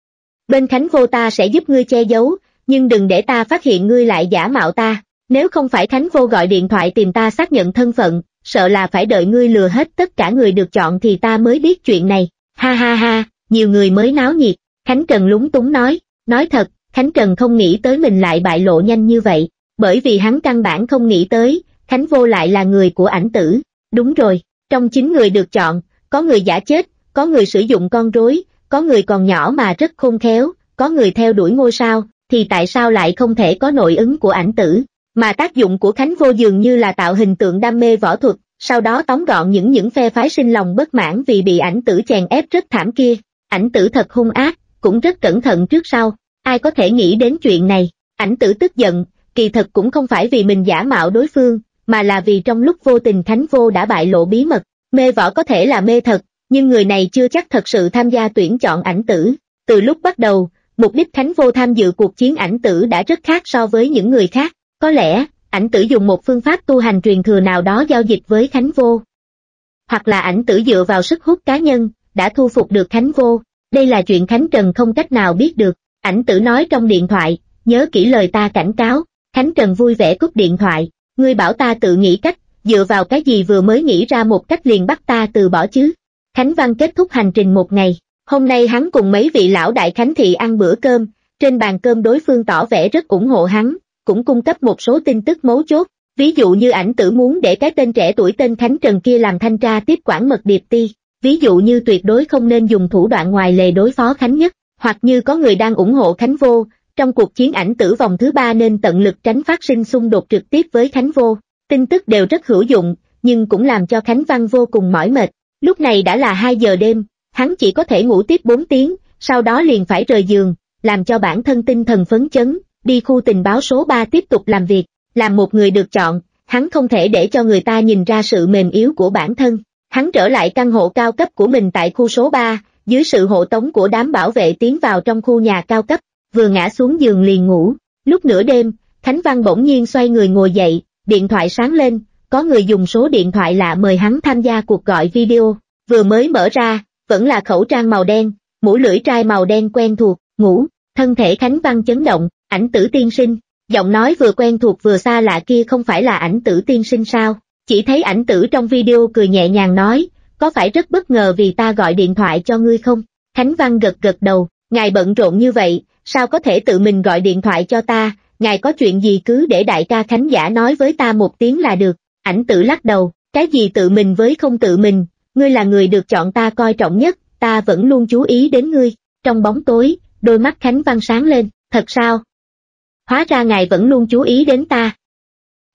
Bên Khánh Vô ta sẽ giúp ngươi che giấu, nhưng đừng để ta phát hiện ngươi lại giả mạo ta, nếu không phải Khánh Vô gọi điện thoại tìm ta xác nhận thân phận, sợ là phải đợi ngươi lừa hết tất cả người được chọn thì ta mới biết chuyện này. Ha ha ha, nhiều người mới náo nhiệt. Khánh Trần lúng túng nói, nói thật, Khánh Trần không nghĩ tới mình lại bại lộ nhanh như vậy, bởi vì hắn căn bản không nghĩ tới, Khánh Vô lại là người của ảnh tử. Đúng rồi, trong chín người được chọn, có người giả chết, có người sử dụng con rối, có người còn nhỏ mà rất khôn khéo, có người theo đuổi ngôi sao, thì tại sao lại không thể có nội ứng của ảnh tử? Mà tác dụng của Khánh Vô dường như là tạo hình tượng đam mê võ thuật, sau đó tóm gọn những những phe phái sinh lòng bất mãn vì bị ảnh tử chèn ép rất thảm kia. Ảnh tử thật hung ác, cũng rất cẩn thận trước sau, ai có thể nghĩ đến chuyện này? Ảnh tử tức giận, kỳ thật cũng không phải vì mình giả mạo đối phương, mà là vì trong lúc vô tình Khánh Vô đã bại lộ bí mật. Mê võ có thể là mê thật, nhưng người này chưa chắc thật sự tham gia tuyển chọn ảnh tử. Từ lúc bắt đầu, mục đích Khánh Vô tham dự cuộc chiến ảnh tử đã rất khác so với những người khác. Có lẽ, ảnh tử dùng một phương pháp tu hành truyền thừa nào đó giao dịch với Khánh Vô. Hoặc là ảnh tử dựa vào sức hút cá nhân, đã thu phục được Khánh Vô. Đây là chuyện Khánh Trần không cách nào biết được. Ảnh tử nói trong điện thoại, nhớ kỹ lời ta cảnh cáo. Khánh Trần vui vẻ cúp điện thoại, ngươi bảo ta tự nghĩ cách, dựa vào cái gì vừa mới nghĩ ra một cách liền bắt ta từ bỏ chứ? Khánh Văn kết thúc hành trình một ngày, hôm nay hắn cùng mấy vị lão đại Khánh thị ăn bữa cơm, trên bàn cơm đối phương tỏ vẻ rất ủng hộ hắn, cũng cung cấp một số tin tức mấu chốt, ví dụ như ảnh tử muốn để cái tên trẻ tuổi tên Khánh Trần kia làm thanh tra tiếp quản mật điệp ti, ví dụ như tuyệt đối không nên dùng thủ đoạn ngoài lề đối phó Khánh Nhất, hoặc như có người đang ủng hộ Khánh Vô, trong cuộc chiến ảnh tử vòng thứ ba nên tận lực tránh phát sinh xung đột trực tiếp với Khánh Vô. Tin tức đều rất hữu dụng, nhưng cũng làm cho Khánh Văn vô cùng mỏi mệt. Lúc này đã là hai giờ đêm, hắn chỉ có thể ngủ tiếp bốn tiếng, sau đó liền phải rời giường, làm cho bản thân tinh thần phấn chấn, đi khu tình báo số ba tiếp tục làm việc. Làm một người được chọn, hắn không thể để cho người ta nhìn ra sự mềm yếu của bản thân. Hắn trở lại căn hộ cao cấp của mình tại khu số ba, dưới sự hộ tống của đám bảo vệ tiến vào trong khu nhà cao cấp, vừa ngã xuống giường liền ngủ. Lúc nửa đêm, Khánh Văn bỗng nhiên xoay người ngồi dậy, điện thoại sáng lên, có người dùng số điện thoại lạ mời hắn tham gia cuộc gọi video, vừa mới mở ra, vẫn là khẩu trang màu đen, mũ lưỡi trai màu đen quen thuộc, ngủ, thân thể Khánh Văn chấn động, ảnh tử tiên sinh, giọng nói vừa quen thuộc vừa xa lạ kia không phải là ảnh tử tiên sinh sao? Chỉ thấy ảnh tử trong video cười nhẹ nhàng nói, có phải rất bất ngờ vì ta gọi điện thoại cho ngươi không? Khánh Văn gật gật đầu, ngài bận rộn như vậy, sao có thể tự mình gọi điện thoại cho ta, ngài có chuyện gì cứ để đại ca Khánh Giả nói với ta một tiếng là được. Ảnh tử lắc đầu, cái gì tự mình với không tự mình, ngươi là người được chọn ta coi trọng nhất, ta vẫn luôn chú ý đến ngươi. Trong bóng tối, đôi mắt Khánh Văn sáng lên, thật sao? Hóa ra ngài vẫn luôn chú ý đến ta.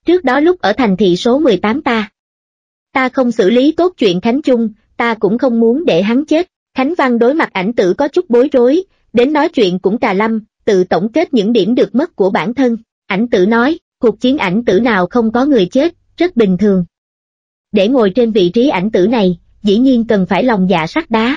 trước đó lúc ở thành thị số mười tám ta. Ta không xử lý tốt chuyện Khánh Chung, ta cũng không muốn để hắn chết. Khánh Văn đối mặt ảnh tử có chút bối rối, đến nói chuyện cũng cà lâm, tự tổng kết những điểm được mất của bản thân. Ảnh tử nói, cuộc chiến ảnh tử nào không có người chết, rất bình thường. Để ngồi trên vị trí ảnh tử này, dĩ nhiên cần phải lòng dạ sắt đá.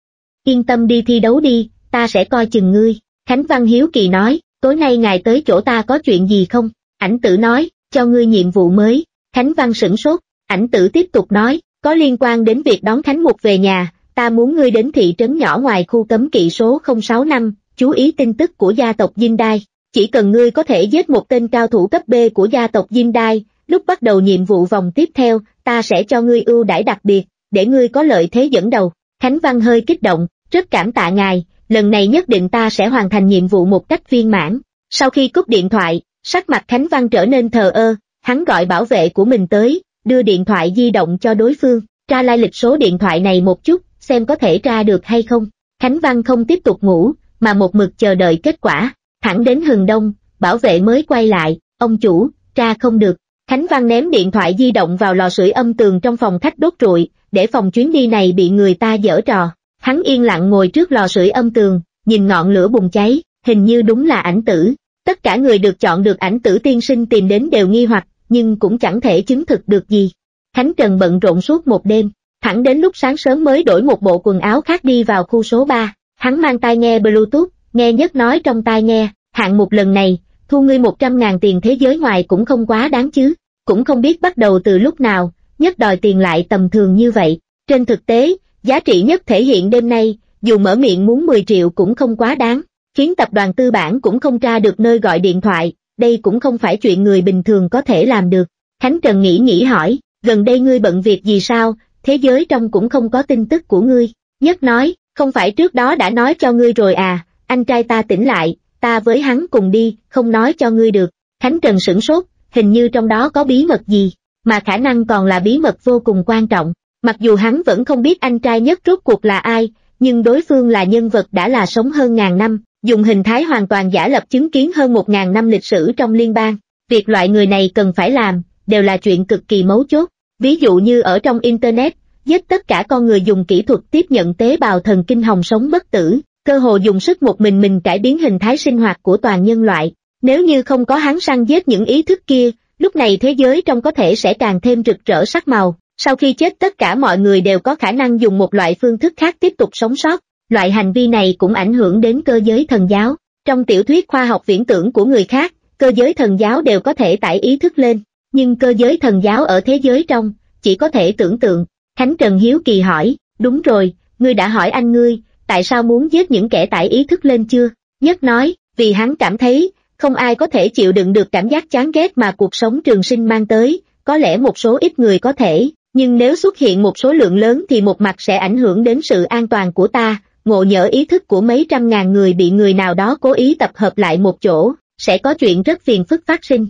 Yên tâm đi thi đấu đi, ta sẽ coi chừng ngươi. Khánh Văn hiếu kỳ nói, tối nay ngài tới chỗ ta có chuyện gì không? Ảnh tử nói, cho ngươi nhiệm vụ mới. Khánh Văn sửng sốt, ảnh tử tiếp tục nói, có liên quan đến việc đón Khánh Mục về nhà, ta muốn ngươi đến thị trấn nhỏ ngoài khu cấm kỵ số không sáu năm, chú ý tin tức của gia tộc Dinh Đai. Chỉ cần ngươi có thể giết một tên cao thủ cấp B của gia tộc Dinh Đai, lúc bắt đầu nhiệm vụ vòng tiếp theo, ta sẽ cho ngươi ưu đãi đặc biệt, để ngươi có lợi thế dẫn đầu. Khánh Văn hơi kích động, rất cảm tạ ngài, lần này nhất định ta sẽ hoàn thành nhiệm vụ một cách viên mãn. Sau khi cúp điện thoại, sắc mặt Khánh Văn trở nên thờ ơ, hắn gọi bảo vệ của mình tới, đưa điện thoại di động cho đối phương, tra lai lịch số điện thoại này một chút, xem có thể tra được hay không. Khánh Văn không tiếp tục ngủ, mà một mực chờ đợi kết quả, thẳng đến hừng đông, bảo vệ mới quay lại, ông chủ, tra không được. Khánh Văn ném điện thoại di động vào lò sưởi âm tường trong phòng khách đốt trụi, để phòng chuyến đi này bị người ta giở trò. Hắn yên lặng ngồi trước lò sưởi âm tường, nhìn ngọn lửa bùng cháy, hình như đúng là ảnh tử. Tất cả người được chọn được ảnh tử tiên sinh tìm đến đều nghi hoặc, nhưng cũng chẳng thể chứng thực được gì. Khánh Trần bận rộn suốt một đêm, thẳng đến lúc sáng sớm mới đổi một bộ quần áo khác đi vào khu số ba. Hắn mang tai nghe Bluetooth, nghe Nhất nói trong tai nghe, hạng mục lần này, thu ngươi một trăm ngàn tiền thế giới ngoài cũng không quá đáng chứ. Cũng không biết bắt đầu từ lúc nào, Nhất đòi tiền lại tầm thường như vậy. Trên thực tế, giá trị Nhất thể hiện đêm nay, dù mở miệng muốn mười triệu cũng không quá đáng, khiến tập đoàn tư bản cũng không tra được nơi gọi điện thoại, đây cũng không phải chuyện người bình thường có thể làm được. Khánh Trần nghĩ nghĩ hỏi, gần đây ngươi bận việc gì sao, thế giới trong cũng không có tin tức của ngươi. Nhất nói, không phải trước đó đã nói cho ngươi rồi à, anh trai ta tỉnh lại, ta với hắn cùng đi, không nói cho ngươi được. Khánh Trần sửng sốt, hình như trong đó có bí mật gì, mà khả năng còn là bí mật vô cùng quan trọng. Mặc dù hắn vẫn không biết anh trai Nhất rốt cuộc là ai, nhưng đối phương là nhân vật đã là sống hơn ngàn năm, dùng hình thái hoàn toàn giả lập chứng kiến hơn một ngàn năm lịch sử trong liên bang. Việc loại người này cần phải làm, đều là chuyện cực kỳ mấu chốt. Ví dụ như ở trong Internet, giết tất cả con người dùng kỹ thuật tiếp nhận tế bào thần kinh hồng sống bất tử, cơ hồ dùng sức một mình mình cải biến hình thái sinh hoạt của toàn nhân loại. Nếu như không có hắn săn giết những ý thức kia, lúc này thế giới trong có thể sẽ càng thêm rực rỡ sắc màu. Sau khi chết tất cả mọi người đều có khả năng dùng một loại phương thức khác tiếp tục sống sót. Loại hành vi này cũng ảnh hưởng đến cơ giới thần giáo. Trong tiểu thuyết khoa học viễn tưởng của người khác, cơ giới thần giáo đều có thể tải ý thức lên. Nhưng cơ giới thần giáo ở thế giới trong, chỉ có thể tưởng tượng. Khánh Trần hiếu kỳ hỏi, đúng rồi, ngươi đã hỏi anh ngươi, tại sao muốn giết những kẻ tải ý thức lên chưa? Nhất nói, vì hắn cảm thấy, không ai có thể chịu đựng được cảm giác chán ghét mà cuộc sống trường sinh mang tới, có lẽ một số ít người có thể, nhưng nếu xuất hiện một số lượng lớn thì một mặt sẽ ảnh hưởng đến sự an toàn của ta, ngộ nhỡ ý thức của mấy trăm ngàn người bị người nào đó cố ý tập hợp lại một chỗ, sẽ có chuyện rất phiền phức phát sinh.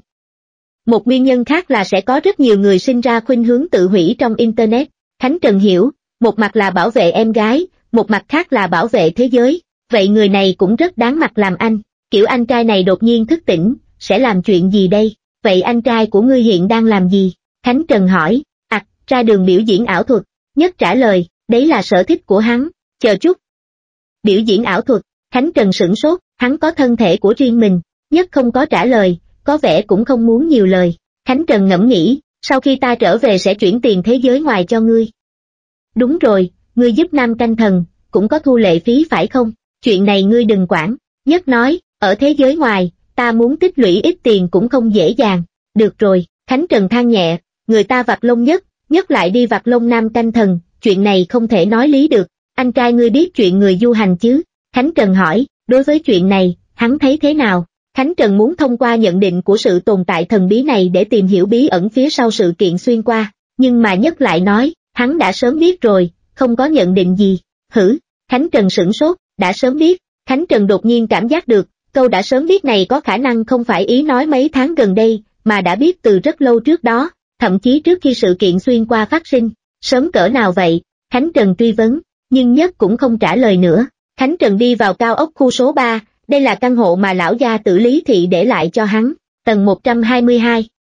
Một nguyên nhân khác là sẽ có rất nhiều người sinh ra khuynh hướng tự hủy trong Internet. Khánh Trần hiểu, một mặt là bảo vệ em gái, một mặt khác là bảo vệ thế giới, vậy người này cũng rất đáng mặt làm anh. Kiểu anh trai này đột nhiên thức tỉnh, sẽ làm chuyện gì đây? Vậy anh trai của ngươi hiện đang làm gì? Khánh Trần hỏi, ặc, à, ra đường biểu diễn ảo thuật. Nhất trả lời, đấy là sở thích của hắn, chờ chút. Biểu diễn ảo thuật, Khánh Trần sửng sốt, hắn có thân thể của riêng mình. Nhất không có trả lời, có vẻ cũng không muốn nhiều lời. Khánh Trần ngẫm nghĩ, sau khi ta trở về sẽ chuyển tiền thế giới ngoài cho ngươi. Đúng rồi, ngươi giúp Nam Canh Thần, cũng có thu lệ phí phải không? Chuyện này ngươi đừng quản. Nhất nói, ở thế giới ngoài, ta muốn tích lũy ít tiền cũng không dễ dàng. Được rồi, Khánh Trần than nhẹ, người ta vặt lông Nhất, Nhất lại đi vặt lông Nam Canh Thần, chuyện này không thể nói lý được. Anh trai ngươi biết chuyện người du hành chứ? Khánh Trần hỏi, đối với chuyện này, hắn thấy thế nào? Khánh Trần muốn thông qua nhận định của sự tồn tại thần bí này để tìm hiểu bí ẩn phía sau sự kiện xuyên qua, nhưng mà Nhất lại nói, hắn đã sớm biết rồi, không có nhận định gì. Hử? Khánh Trần sửng sốt, đã sớm biết. Khánh Trần đột nhiên cảm giác được, câu đã sớm biết này có khả năng không phải ý nói mấy tháng gần đây, mà đã biết từ rất lâu trước đó, thậm chí trước khi sự kiện xuyên qua phát sinh. Sớm cỡ nào vậy? Khánh Trần truy vấn, nhưng Nhất cũng không trả lời nữa. Khánh Trần đi vào cao ốc khu số ba, đây là căn hộ mà lão gia Tử Lý Thị để lại cho hắn, tầng một trăm hai mươi hai.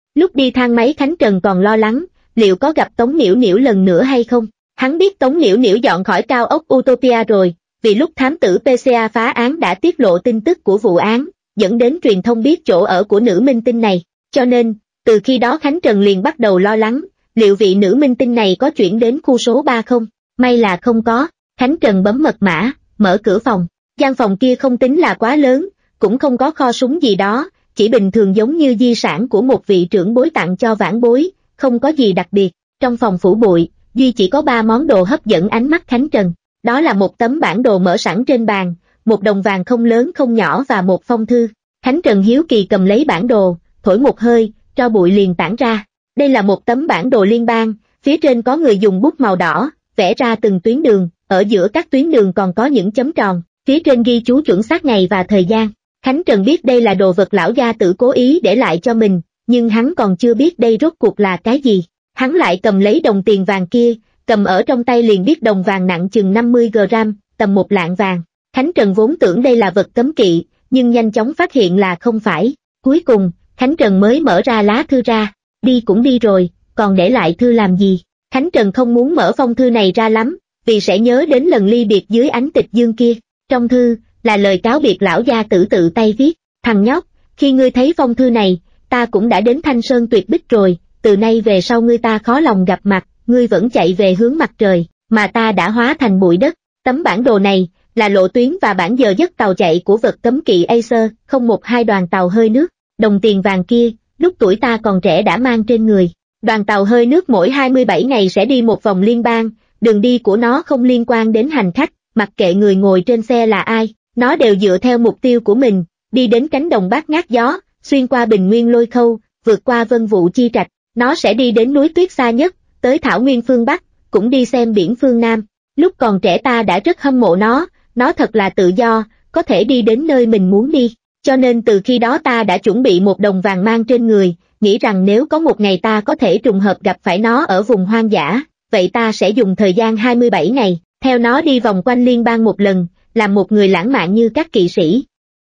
Lúc đi thang máy Khánh Trần còn lo lắng, liệu có gặp Tống Niểu Niểu lần nữa hay không? Hắn biết Tống Niểu Niểu dọn khỏi cao ốc Utopia rồi, vì lúc thám tử pê xê a phá án đã tiết lộ tin tức của vụ án, dẫn đến truyền thông biết chỗ ở của nữ minh tinh này, cho nên, từ khi đó Khánh Trần liền bắt đầu lo lắng, liệu vị nữ minh tinh này có chuyển đến khu số ba không? May là không có. Khánh Trần bấm mật mã, mở cửa phòng, gian phòng kia không tính là quá lớn, cũng không có kho súng gì đó, chỉ bình thường giống như di sản của một vị trưởng bối tặng cho vãn bối, không có gì đặc biệt. Trong phòng phủ bụi, duy chỉ có ba món đồ hấp dẫn ánh mắt Khánh Trần, đó là một tấm bản đồ mở sẵn trên bàn, một đồng vàng không lớn không nhỏ và một phong thư. Khánh Trần hiếu kỳ cầm lấy bản đồ, thổi một hơi, tro bụi liền tản ra. Đây là một tấm bản đồ liên bang, phía trên có người dùng bút màu đỏ, vẽ ra từng tuyến đường, ở giữa các tuyến đường còn có những chấm tròn, phía trên ghi chú chuẩn xác ngày và thời gian. Khánh Trần biết đây là đồ vật lão gia tử cố ý để lại cho mình, nhưng hắn còn chưa biết đây rốt cuộc là cái gì. Hắn lại cầm lấy đồng tiền vàng kia, cầm ở trong tay liền biết đồng vàng nặng chừng năm mươi gam, tầm một lạng vàng. Khánh Trần vốn tưởng đây là vật cấm kỵ, nhưng nhanh chóng phát hiện là không phải. Cuối cùng, Khánh Trần mới mở ra lá thư ra, đi cũng đi rồi, còn để lại thư làm gì? Khánh Trần không muốn mở phong thư này ra lắm, vì sẽ nhớ đến lần ly biệt dưới ánh tịch dương kia. Trong thư, là lời cáo biệt lão gia tử tự tay viết, thằng nhóc, khi ngươi thấy phong thư này, ta cũng đã đến Thanh Sơn Tuyệt Bích rồi, từ nay về sau ngươi ta khó lòng gặp mặt, ngươi vẫn chạy về hướng mặt trời, mà ta đã hóa thành bụi đất. Tấm bản đồ này, là lộ tuyến và bản giờ giấc tàu chạy của vật cấm kỵ Acer, không một hai đoàn tàu hơi nước. Đồng tiền vàng kia, lúc tuổi ta còn trẻ đã mang trên người. Đoàn tàu hơi nước mỗi hai mươi bảy ngày sẽ đi một vòng liên bang, đường đi của nó không liên quan đến hành khách, mặc kệ người ngồi trên xe là ai, nó đều dựa theo mục tiêu của mình, đi đến cánh đồng bát ngát gió, xuyên qua bình nguyên lôi khâu, vượt qua vân vụ chi trạch, nó sẽ đi đến núi tuyết xa nhất, tới thảo nguyên phương Bắc, cũng đi xem biển phương Nam. Lúc còn trẻ ta đã rất hâm mộ nó, nó thật là tự do, có thể đi đến nơi mình muốn đi, cho nên từ khi đó ta đã chuẩn bị một đồng vàng mang trên người, nghĩ rằng nếu có một ngày ta có thể trùng hợp gặp phải nó ở vùng hoang dã, vậy ta sẽ dùng thời gian hai mươi bảy ngày, theo nó đi vòng quanh liên bang một lần, làm một người lãng mạn như các kỵ sĩ.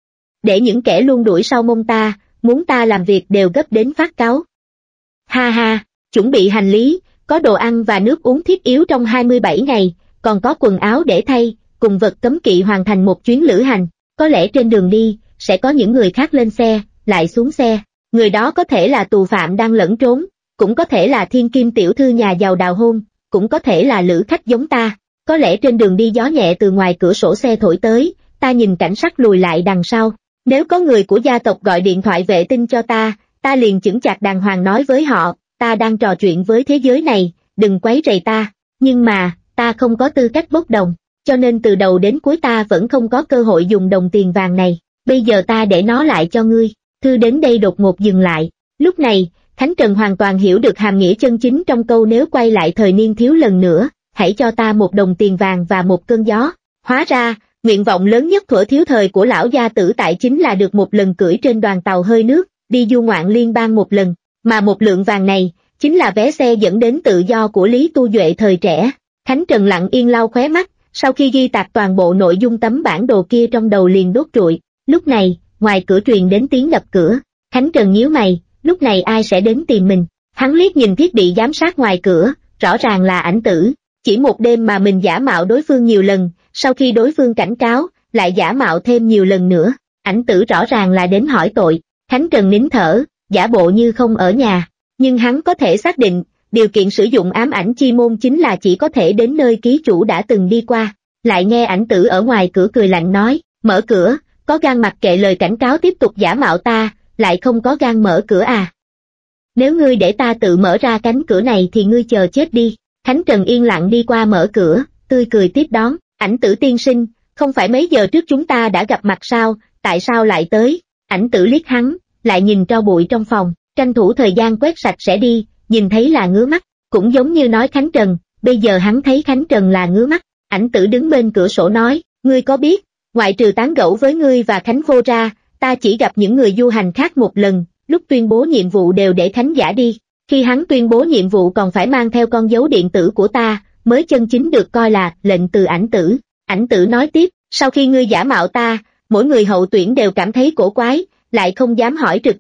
Để những kẻ luôn đuổi sau mông ta, muốn ta làm việc đều gấp đến phát cáu. Ha ha, chuẩn bị hành lý, có đồ ăn và nước uống thiết yếu trong hai mươi bảy ngày, còn có quần áo để thay, cùng vật cấm kỵ hoàn thành một chuyến lữ hành. Có lẽ trên đường đi, sẽ có những người khác lên xe, lại xuống xe. Người đó có thể là tù phạm đang lẫn trốn, cũng có thể là thiên kim tiểu thư nhà giàu đào hôn, cũng có thể là lữ khách giống ta. Có lẽ trên đường đi gió nhẹ từ ngoài cửa sổ xe thổi tới, ta nhìn cảnh sắc lùi lại đằng sau. Nếu có người của gia tộc gọi điện thoại vệ tinh cho ta, ta liền chững chạc đàng hoàng nói với họ, ta đang trò chuyện với thế giới này, đừng quấy rầy ta. Nhưng mà, ta không có tư cách bốc đồng, cho nên từ đầu đến cuối ta vẫn không có cơ hội dùng đồng tiền vàng này. Bây giờ ta để nó lại cho ngươi. Thư đến đây đột ngột dừng lại. Lúc này, Khánh Trần hoàn toàn hiểu được hàm nghĩa chân chính trong câu nếu quay lại thời niên thiếu lần nữa, hãy cho ta một đồng tiền vàng và một cơn gió. Hóa ra, nguyện vọng lớn nhất thuở thiếu thời của lão gia tử tại chính là được một lần cưỡi trên đoàn tàu hơi nước, đi du ngoạn liên bang một lần, mà một lượng vàng này, chính là vé xe dẫn đến tự do của Lý Tu Duệ thời trẻ. Khánh Trần lặng yên lau khóe mắt, sau khi ghi tạc toàn bộ nội dung tấm bản đồ kia trong đầu liền đốt trụi. Lúc này, ngoài cửa truyền đến tiếng đập cửa, Khánh Trần nhíu mày, lúc này ai sẽ đến tìm mình? Hắn liếc nhìn thiết bị giám sát ngoài cửa, rõ ràng là Ảnh Tử. Chỉ một đêm mà mình giả mạo đối phương nhiều lần, sau khi đối phương cảnh cáo, lại giả mạo thêm nhiều lần nữa. Ảnh Tử rõ ràng là đến hỏi tội. Khánh Trần nín thở, giả bộ như không ở nhà, nhưng hắn có thể xác định, điều kiện sử dụng ám ảnh chi môn chính là chỉ có thể đến nơi ký chủ đã từng đi qua. Lại nghe Ảnh Tử ở ngoài cửa cười lạnh nói, mở cửa, có gan mặc kệ lời cảnh cáo tiếp tục giả mạo ta, lại không có gan mở cửa à? Nếu ngươi để ta tự mở ra cánh cửa này thì ngươi chờ chết đi. Khánh Trần yên lặng đi qua mở cửa, tươi cười tiếp đón, Ảnh Tử tiên sinh, không phải mấy giờ trước chúng ta đã gặp mặt sao, tại sao lại tới? Ảnh Tử liếc hắn, lại nhìn tro bụi trong phòng, tranh thủ thời gian quét sạch sẽ đi, nhìn thấy là ngứa mắt, cũng giống như nói Khánh Trần, bây giờ hắn thấy Khánh Trần là ngứa mắt. Ảnh Tử đứng bên cửa sổ nói, ngươi có biết, ngoại trừ tán gẫu với ngươi và Khánh Vô ra, ta chỉ gặp những người du hành khác một lần, lúc tuyên bố nhiệm vụ đều để Khánh giả đi. Khi hắn tuyên bố nhiệm vụ còn phải mang theo con dấu điện tử của ta, mới chân chính được coi là lệnh từ Ảnh Tử. Ảnh Tử nói tiếp, sau khi ngươi giả mạo ta, mỗi người hậu tuyển đều cảm thấy cổ quái, lại không dám hỏi trực tiếp,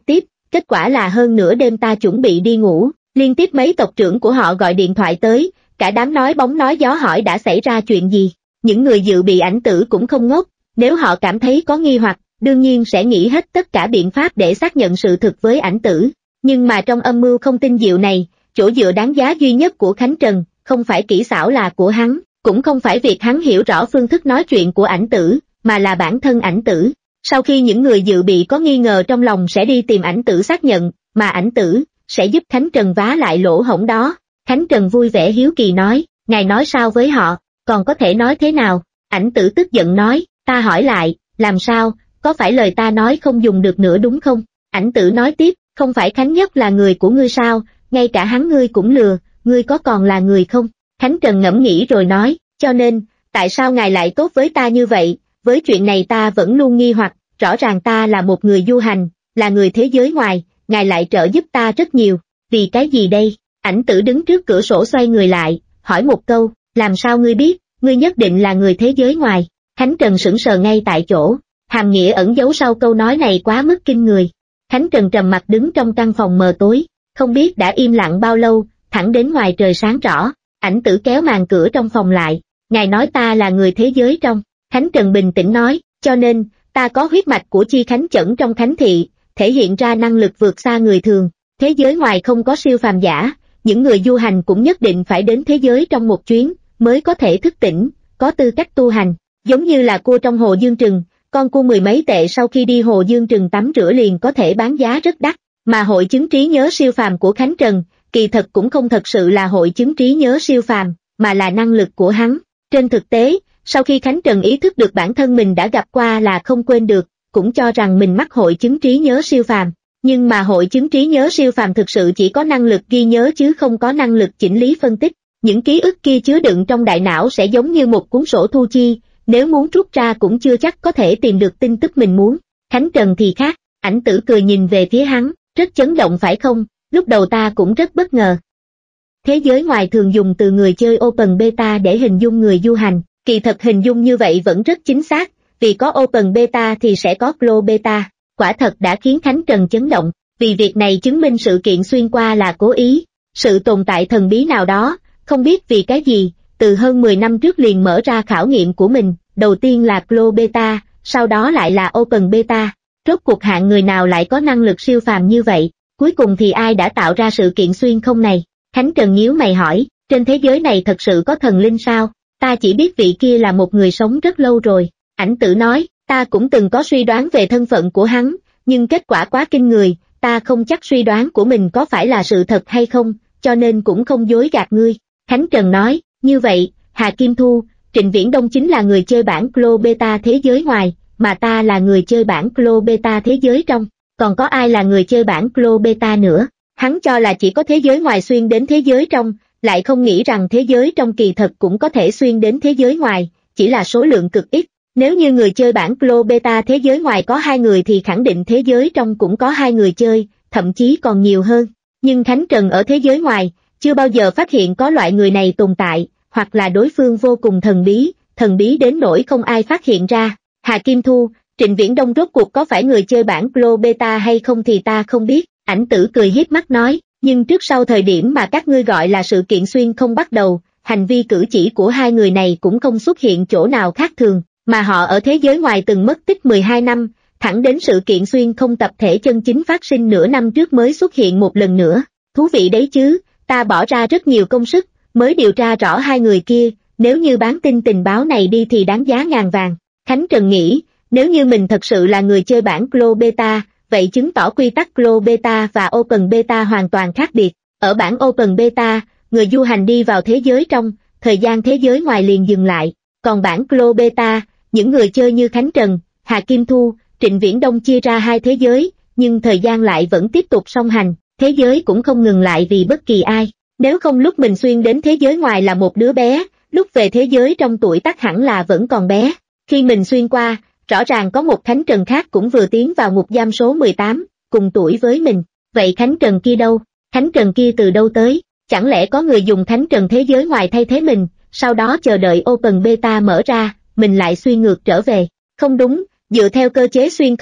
kết quả là hơn nửa đêm ta chuẩn bị đi ngủ, liên tiếp mấy tộc trưởng của họ gọi điện thoại tới, cả đám nói bóng nói gió hỏi đã xảy ra chuyện gì. Những người dự bị ảnh tử cũng không ngốc, nếu họ cảm thấy có nghi hoặc, đương nhiên sẽ nghĩ hết tất cả biện pháp để xác nhận sự thực với ảnh tử. Nhưng mà trong âm mưu không tinh diệu này, chỗ dựa đáng giá duy nhất của Khánh Trần, không phải kỹ xảo là của hắn, cũng không phải việc hắn hiểu rõ phương thức nói chuyện của ảnh tử, mà là bản thân ảnh tử. Sau khi những người dự bị có nghi ngờ trong lòng sẽ đi tìm ảnh tử xác nhận, mà ảnh tử sẽ giúp Khánh Trần vá lại lỗ hổng đó. Khánh Trần vui vẻ hiếu kỳ nói, ngài nói sao với họ, còn có thể nói thế nào? Ảnh tử tức giận nói, ta hỏi lại, làm sao, có phải lời ta nói không dùng được nữa đúng không? Ảnh tử nói tiếp, không phải Khánh Nhất là người của ngươi sao, ngay cả hắn ngươi cũng lừa, ngươi có còn là người không? Khánh Trần ngẫm nghĩ rồi nói, cho nên, tại sao ngài lại tốt với ta như vậy, với chuyện này ta vẫn luôn nghi hoặc, rõ ràng ta là một người du hành, là người thế giới ngoài, ngài lại trợ giúp ta rất nhiều, vì cái gì đây? Ảnh tử đứng trước cửa sổ xoay người lại, hỏi một câu, làm sao ngươi biết, ngươi nhất định là người thế giới ngoài? Khánh Trần sững sờ ngay tại chỗ, hàm nghĩa ẩn giấu sau câu nói này quá mức kinh người. Khánh Trần trầm mặt đứng trong căn phòng mờ tối, không biết đã im lặng bao lâu, thẳng đến ngoài trời sáng rõ, ảnh tử kéo màn cửa trong phòng lại, ngài nói ta là người thế giới trong. Khánh Trần bình tĩnh nói, cho nên, ta có huyết mạch của chi Khánh Chẩn trong Khánh Thị, thể hiện ra năng lực vượt xa người thường, thế giới ngoài không có siêu phàm giả, những người du hành cũng nhất định phải đến thế giới trong một chuyến, mới có thể thức tỉnh, có tư cách tu hành, giống như là cua trong hồ Dương Trừng, con cua mười mấy tệ sau khi đi hồ Dương Trừng tắm rửa liền có thể bán giá rất đắt, mà hội chứng trí nhớ siêu phàm của Khánh Trần, kỳ thật cũng không thật sự là hội chứng trí nhớ siêu phàm, mà là năng lực của hắn. Trên thực tế, sau khi Khánh Trần ý thức được bản thân mình đã gặp qua là không quên được, cũng cho rằng mình mắc hội chứng trí nhớ siêu phàm. Nhưng mà hội chứng trí nhớ siêu phàm thực sự chỉ có năng lực ghi nhớ chứ không có năng lực chỉnh lý phân tích. Những ký ức kia chứa đựng trong đại não sẽ giống như một cuốn sổ thu chi, nếu muốn rút ra cũng chưa chắc có thể tìm được tin tức mình muốn. Khánh Trần thì khác, ảnh tử cười nhìn về phía hắn, rất chấn động phải không, lúc đầu ta cũng rất bất ngờ. Thế giới ngoài thường dùng từ người chơi Open Beta để hình dung người du hành, kỳ thật hình dung như vậy vẫn rất chính xác, vì có Open Beta thì sẽ có Closed Beta, quả thật đã khiến Khánh Trần chấn động, vì việc này chứng minh sự kiện xuyên qua là cố ý, sự tồn tại thần bí nào đó, không biết vì cái gì, từ hơn mười năm trước liền mở ra khảo nghiệm của mình, đầu tiên là Closed Beta, sau đó lại là Open Beta, rốt cuộc hạng người nào lại có năng lực siêu phàm như vậy, cuối cùng thì ai đã tạo ra sự kiện xuyên không này? Khánh Trần nhíu mày hỏi, trên thế giới này thật sự có thần linh sao? Ta chỉ biết vị kia là một người sống rất lâu rồi. Ảnh tử nói, ta cũng từng có suy đoán về thân phận của hắn, nhưng kết quả quá kinh người, ta không chắc suy đoán của mình có phải là sự thật hay không, cho nên cũng không dối gạt ngươi. Khánh Trần nói, như vậy, Hà Kim Thu, Trịnh Viễn Đông chính là người chơi bản Closed Beta thế giới ngoài, mà ta là người chơi bản Closed Beta thế giới trong, còn có ai là người chơi bản Closed Beta nữa? Hắn cho là chỉ có thế giới ngoài xuyên đến thế giới trong, lại không nghĩ rằng thế giới trong kỳ thật cũng có thể xuyên đến thế giới ngoài, chỉ là số lượng cực ít. Nếu như người chơi bản Closed Beta thế giới ngoài có hai người thì khẳng định thế giới trong cũng có hai người chơi, thậm chí còn nhiều hơn. Nhưng Khánh Trần ở thế giới ngoài, chưa bao giờ phát hiện có loại người này tồn tại, hoặc là đối phương vô cùng thần bí, thần bí đến nỗi không ai phát hiện ra. Hà Kim Thu, Trịnh Viễn Đông rốt cuộc có phải người chơi bản Closed Beta hay không thì ta không biết. Ảnh tử cười hiếp mắt nói, nhưng trước sau thời điểm mà các ngươi gọi là sự kiện xuyên không bắt đầu, hành vi cử chỉ của hai người này cũng không xuất hiện chỗ nào khác thường, mà họ ở thế giới ngoài từng mất tích mười hai năm, thẳng đến sự kiện xuyên không tập thể chân chính phát sinh nửa năm trước mới xuất hiện một lần nữa. Thú vị đấy chứ, ta bỏ ra rất nhiều công sức, mới điều tra rõ hai người kia, nếu như bán tin tình báo này đi thì đáng giá ngàn vàng. Khánh Trần nghĩ, nếu như mình thật sự là người chơi bản Closed Beta, vậy chứng tỏ quy tắc Closed Beta và Open Beta hoàn toàn khác biệt. Ở bản Open Beta, người du hành đi vào thế giới trong, thời gian thế giới ngoài liền dừng lại. Còn bản Closed Beta, những người chơi như Khánh Trần, Hà Kim Thu, Trịnh Viễn Đông chia ra hai thế giới, nhưng thời gian lại vẫn tiếp tục song hành, thế giới cũng không ngừng lại vì bất kỳ ai. Nếu không lúc mình xuyên đến thế giới ngoài là một đứa bé, lúc về thế giới trong tuổi tác hẳn là vẫn còn bé. Khi mình xuyên qua, rõ ràng có một Khánh Trần khác cũng vừa tiến vào ngục giam số mười tám, cùng tuổi với mình. Vậy Khánh Trần kia đâu? Khánh Trần kia từ đâu tới? Chẳng lẽ có người dùng Khánh Trần thế giới ngoài thay thế mình, sau đó chờ đợi Open Beta mở ra, mình lại xuyên ngược trở về? Không đúng, dựa theo cơ chế xuyên không,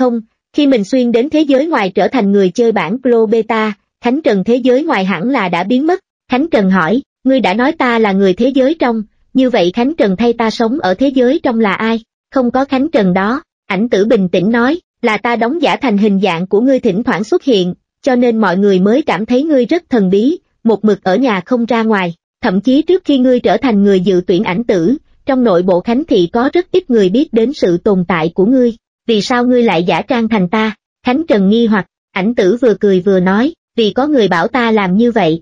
Khi mình xuyên đến thế giới ngoài trở thành người chơi bản Pro Beta, Khánh Trần thế giới ngoài hẳn là đã biến mất. Khánh Trần hỏi, ngươi đã nói ta là người thế giới trong, như vậy Khánh Trần thay ta sống ở thế giới trong là ai? Không có Khánh Trần đó, Ảnh Tử bình tĩnh nói, là ta đóng giả thành hình dạng của ngươi thỉnh thoảng xuất hiện, cho nên mọi người mới cảm thấy ngươi rất thần bí, một mực ở nhà không ra ngoài. Thậm chí trước khi ngươi trở thành người dự tuyển Ảnh Tử, trong nội bộ Khánh Thị có rất ít người biết đến sự tồn tại của ngươi. Vì sao ngươi lại giả trang thành ta? Khánh Trần nghi hoặc, Ảnh Tử vừa cười vừa nói, vì có người bảo ta làm như vậy.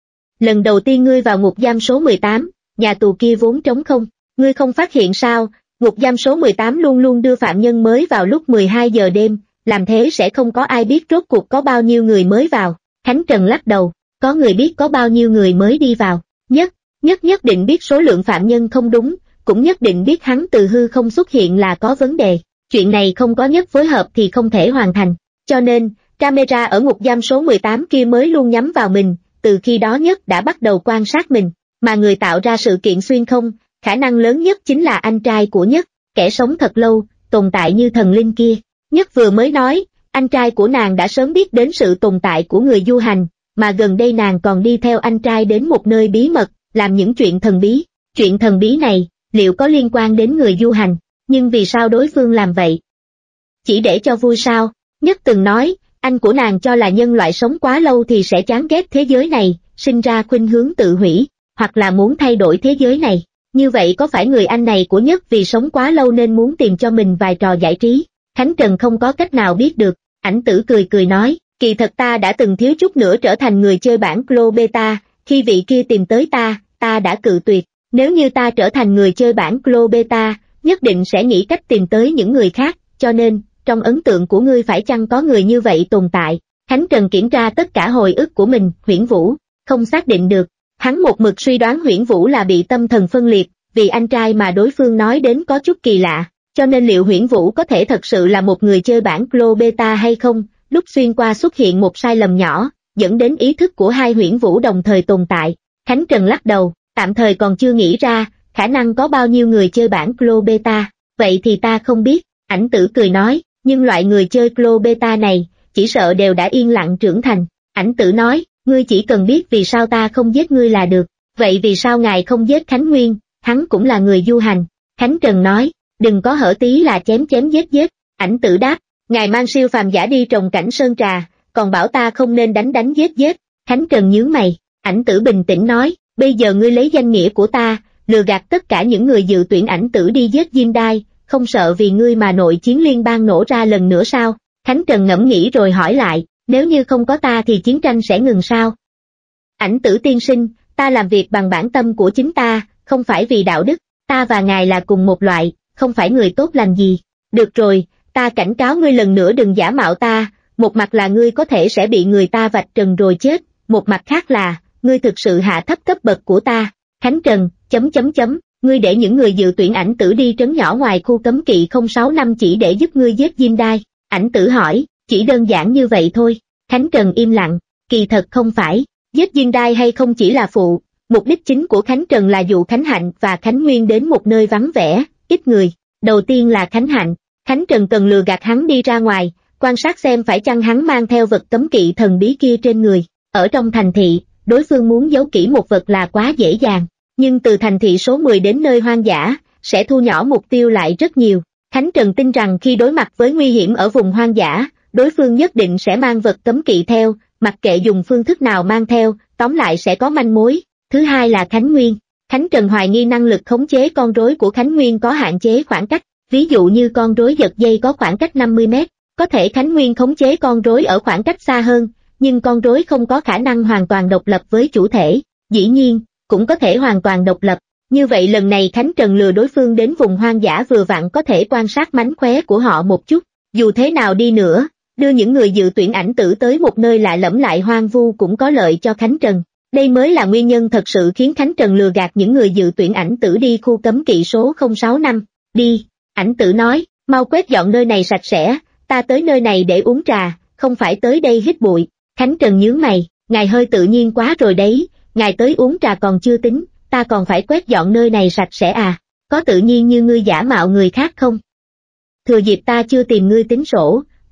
Lần đầu tiên ngươi vào ngục giam số mười tám, nhà tù kia vốn trống không, ngươi không phát hiện sao? Ngục giam số mười tám luôn luôn đưa phạm nhân mới vào lúc mười hai giờ đêm, làm thế sẽ không có ai biết rốt cuộc có bao nhiêu người mới vào. Khánh Trần lắc đầu, có người biết có bao nhiêu người mới đi vào, nhất, nhất nhất định biết số lượng phạm nhân không đúng, cũng nhất định biết hắn từ hư không xuất hiện là có vấn đề. Chuyện này không có nhất phối hợp thì không thể hoàn thành, cho nên, camera ở ngục giam số mười tám kia mới luôn nhắm vào mình, từ khi đó Nhất đã bắt đầu quan sát mình, mà người tạo ra sự kiện xuyên không, khả năng lớn nhất chính là anh trai của Nhất, kẻ sống thật lâu, tồn tại như thần linh kia. Nhất vừa mới nói, anh trai của nàng đã sớm biết đến sự tồn tại của người du hành, mà gần đây nàng còn đi theo anh trai đến một nơi bí mật, làm những chuyện thần bí. Chuyện thần bí này, liệu có liên quan đến người du hành, nhưng vì sao đối phương làm vậy? Chỉ để cho vui sao? Nhất từng nói, anh của nàng cho là nhân loại sống quá lâu thì sẽ chán ghét thế giới này, sinh ra khuynh hướng tự hủy, hoặc là muốn thay đổi thế giới này. Như vậy có phải người anh này của Nhất vì sống quá lâu nên muốn tìm cho mình vài trò giải trí? Khánh Trần không có cách nào biết được. Ảnh Tử cười cười nói, kỳ thật ta đã từng thiếu chút nữa trở thành người chơi bản Pro Beta, khi vị kia tìm tới ta, ta đã cự tuyệt. Nếu như ta trở thành người chơi bản Pro Beta, nhất định sẽ nghĩ cách tìm tới những người khác, cho nên, trong ấn tượng của ngươi phải chăng có người như vậy tồn tại? Khánh Trần kiểm tra tất cả hồi ức của mình, Huyễn Vũ, không xác định được. Hắn một mực suy đoán Huyễn Vũ là bị tâm thần phân liệt, vì anh trai mà đối phương nói đến có chút kỳ lạ, cho nên liệu Huyễn Vũ có thể thật sự là một người chơi bản Pro Beta hay không? Lúc xuyên qua xuất hiện một sai lầm nhỏ, dẫn đến ý thức của hai Huyễn Vũ đồng thời tồn tại. Khánh Trần lắc đầu, tạm thời còn chưa nghĩ ra, khả năng có bao nhiêu người chơi bản Pro Beta, vậy thì ta không biết. Ảnh Tử cười nói, nhưng loại người chơi Pro Beta này, chỉ sợ đều đã yên lặng trưởng thành. Ảnh Tử nói, ngươi chỉ cần biết vì sao ta không giết ngươi là được, vậy vì sao ngài không giết Khánh Nguyên, hắn cũng là người du hành. Khánh Trần nói, đừng có hở tí là chém chém giết giết. Ảnh Tử đáp, ngài mang siêu phàm giả đi trồng cảnh sơn trà, còn bảo ta không nên đánh đánh giết giết. Khánh Trần nhướng mày. Ảnh Tử bình tĩnh nói, bây giờ ngươi lấy danh nghĩa của ta, lừa gạt tất cả những người dự tuyển Ảnh Tử đi giết Diêm Đai, không sợ vì ngươi mà nội chiến liên bang nổ ra lần nữa sao? Khánh Trần ngẫm nghĩ rồi hỏi lại, nếu như không có ta thì chiến tranh sẽ ngừng sao? Ảnh Tử tiên sinh, ta làm việc bằng bản tâm của chính ta, không phải vì đạo đức, ta và ngài là cùng một loại, không phải người tốt lành gì. Được rồi, ta cảnh cáo ngươi lần nữa đừng giả mạo ta, một mặt là ngươi có thể sẽ bị người ta vạch trần rồi chết, một mặt khác là, ngươi thực sự hạ thấp cấp bậc của ta. Khánh Trần, chấm chấm chấm, ngươi để những người dự tuyển Ảnh Tử đi trấn nhỏ ngoài khu cấm kỵ không sáu năm chỉ để giúp ngươi giết Diêm Đai. Ảnh Tử hỏi, chỉ đơn giản như vậy thôi. Khánh Trần im lặng, kỳ thật không phải, giết Diêm Đai hay không chỉ là phụ, mục đích chính của Khánh Trần là dụ Khánh Hạnh và Khánh Nguyên đến một nơi vắng vẻ, ít người. Đầu tiên là Khánh Hạnh, Khánh Trần cần lừa gạt hắn đi ra ngoài, quan sát xem phải chăng hắn mang theo vật cấm kỵ thần bí kia trên người. Ở trong thành thị, đối phương muốn giấu kỹ một vật là quá dễ dàng, nhưng từ thành thị số mười đến nơi hoang dã, sẽ thu nhỏ mục tiêu lại rất nhiều. Khánh Trần tin rằng khi đối mặt với nguy hiểm ở vùng hoang dã, đối phương nhất định sẽ mang vật cấm kỵ theo, mặc kệ dùng phương thức nào mang theo, tóm lại sẽ có manh mối. Thứ hai là Khánh Nguyên. Khánh Trần hoài nghi năng lực khống chế con rối của Khánh Nguyên có hạn chế khoảng cách, ví dụ như con rối giật dây có khoảng cách năm mươi mét, có thể Khánh Nguyên khống chế con rối ở khoảng cách xa hơn, nhưng con rối không có khả năng hoàn toàn độc lập với chủ thể, dĩ nhiên, cũng có thể hoàn toàn độc lập. Như vậy lần này Khánh Trần lừa đối phương đến vùng hoang dã vừa vặn có thể quan sát mánh khóe của họ một chút. Dù thế nào đi nữa, đưa những người dự tuyển Ảnh Tử tới một nơi lạ lẫm lại hoang vu cũng có lợi cho Khánh Trần. Đây mới là nguyên nhân thật sự khiến Khánh Trần lừa gạt những người dự tuyển Ảnh Tử đi khu cấm kỵ số không sáu năm. Đi, Ảnh Tử nói, mau quét dọn nơi này sạch sẽ, ta tới nơi này để uống trà, không phải tới đây hít bụi. Khánh Trần nhướng mày, ngài hơi tự nhiên quá rồi đấy, ngài tới uống trà còn chưa tính, ta còn phải quét dọn nơi này sạch sẽ à, có tự nhiên như ngươi giả mạo người khác không? Thừa dịp ta chưa tìm ngươi tính sổ,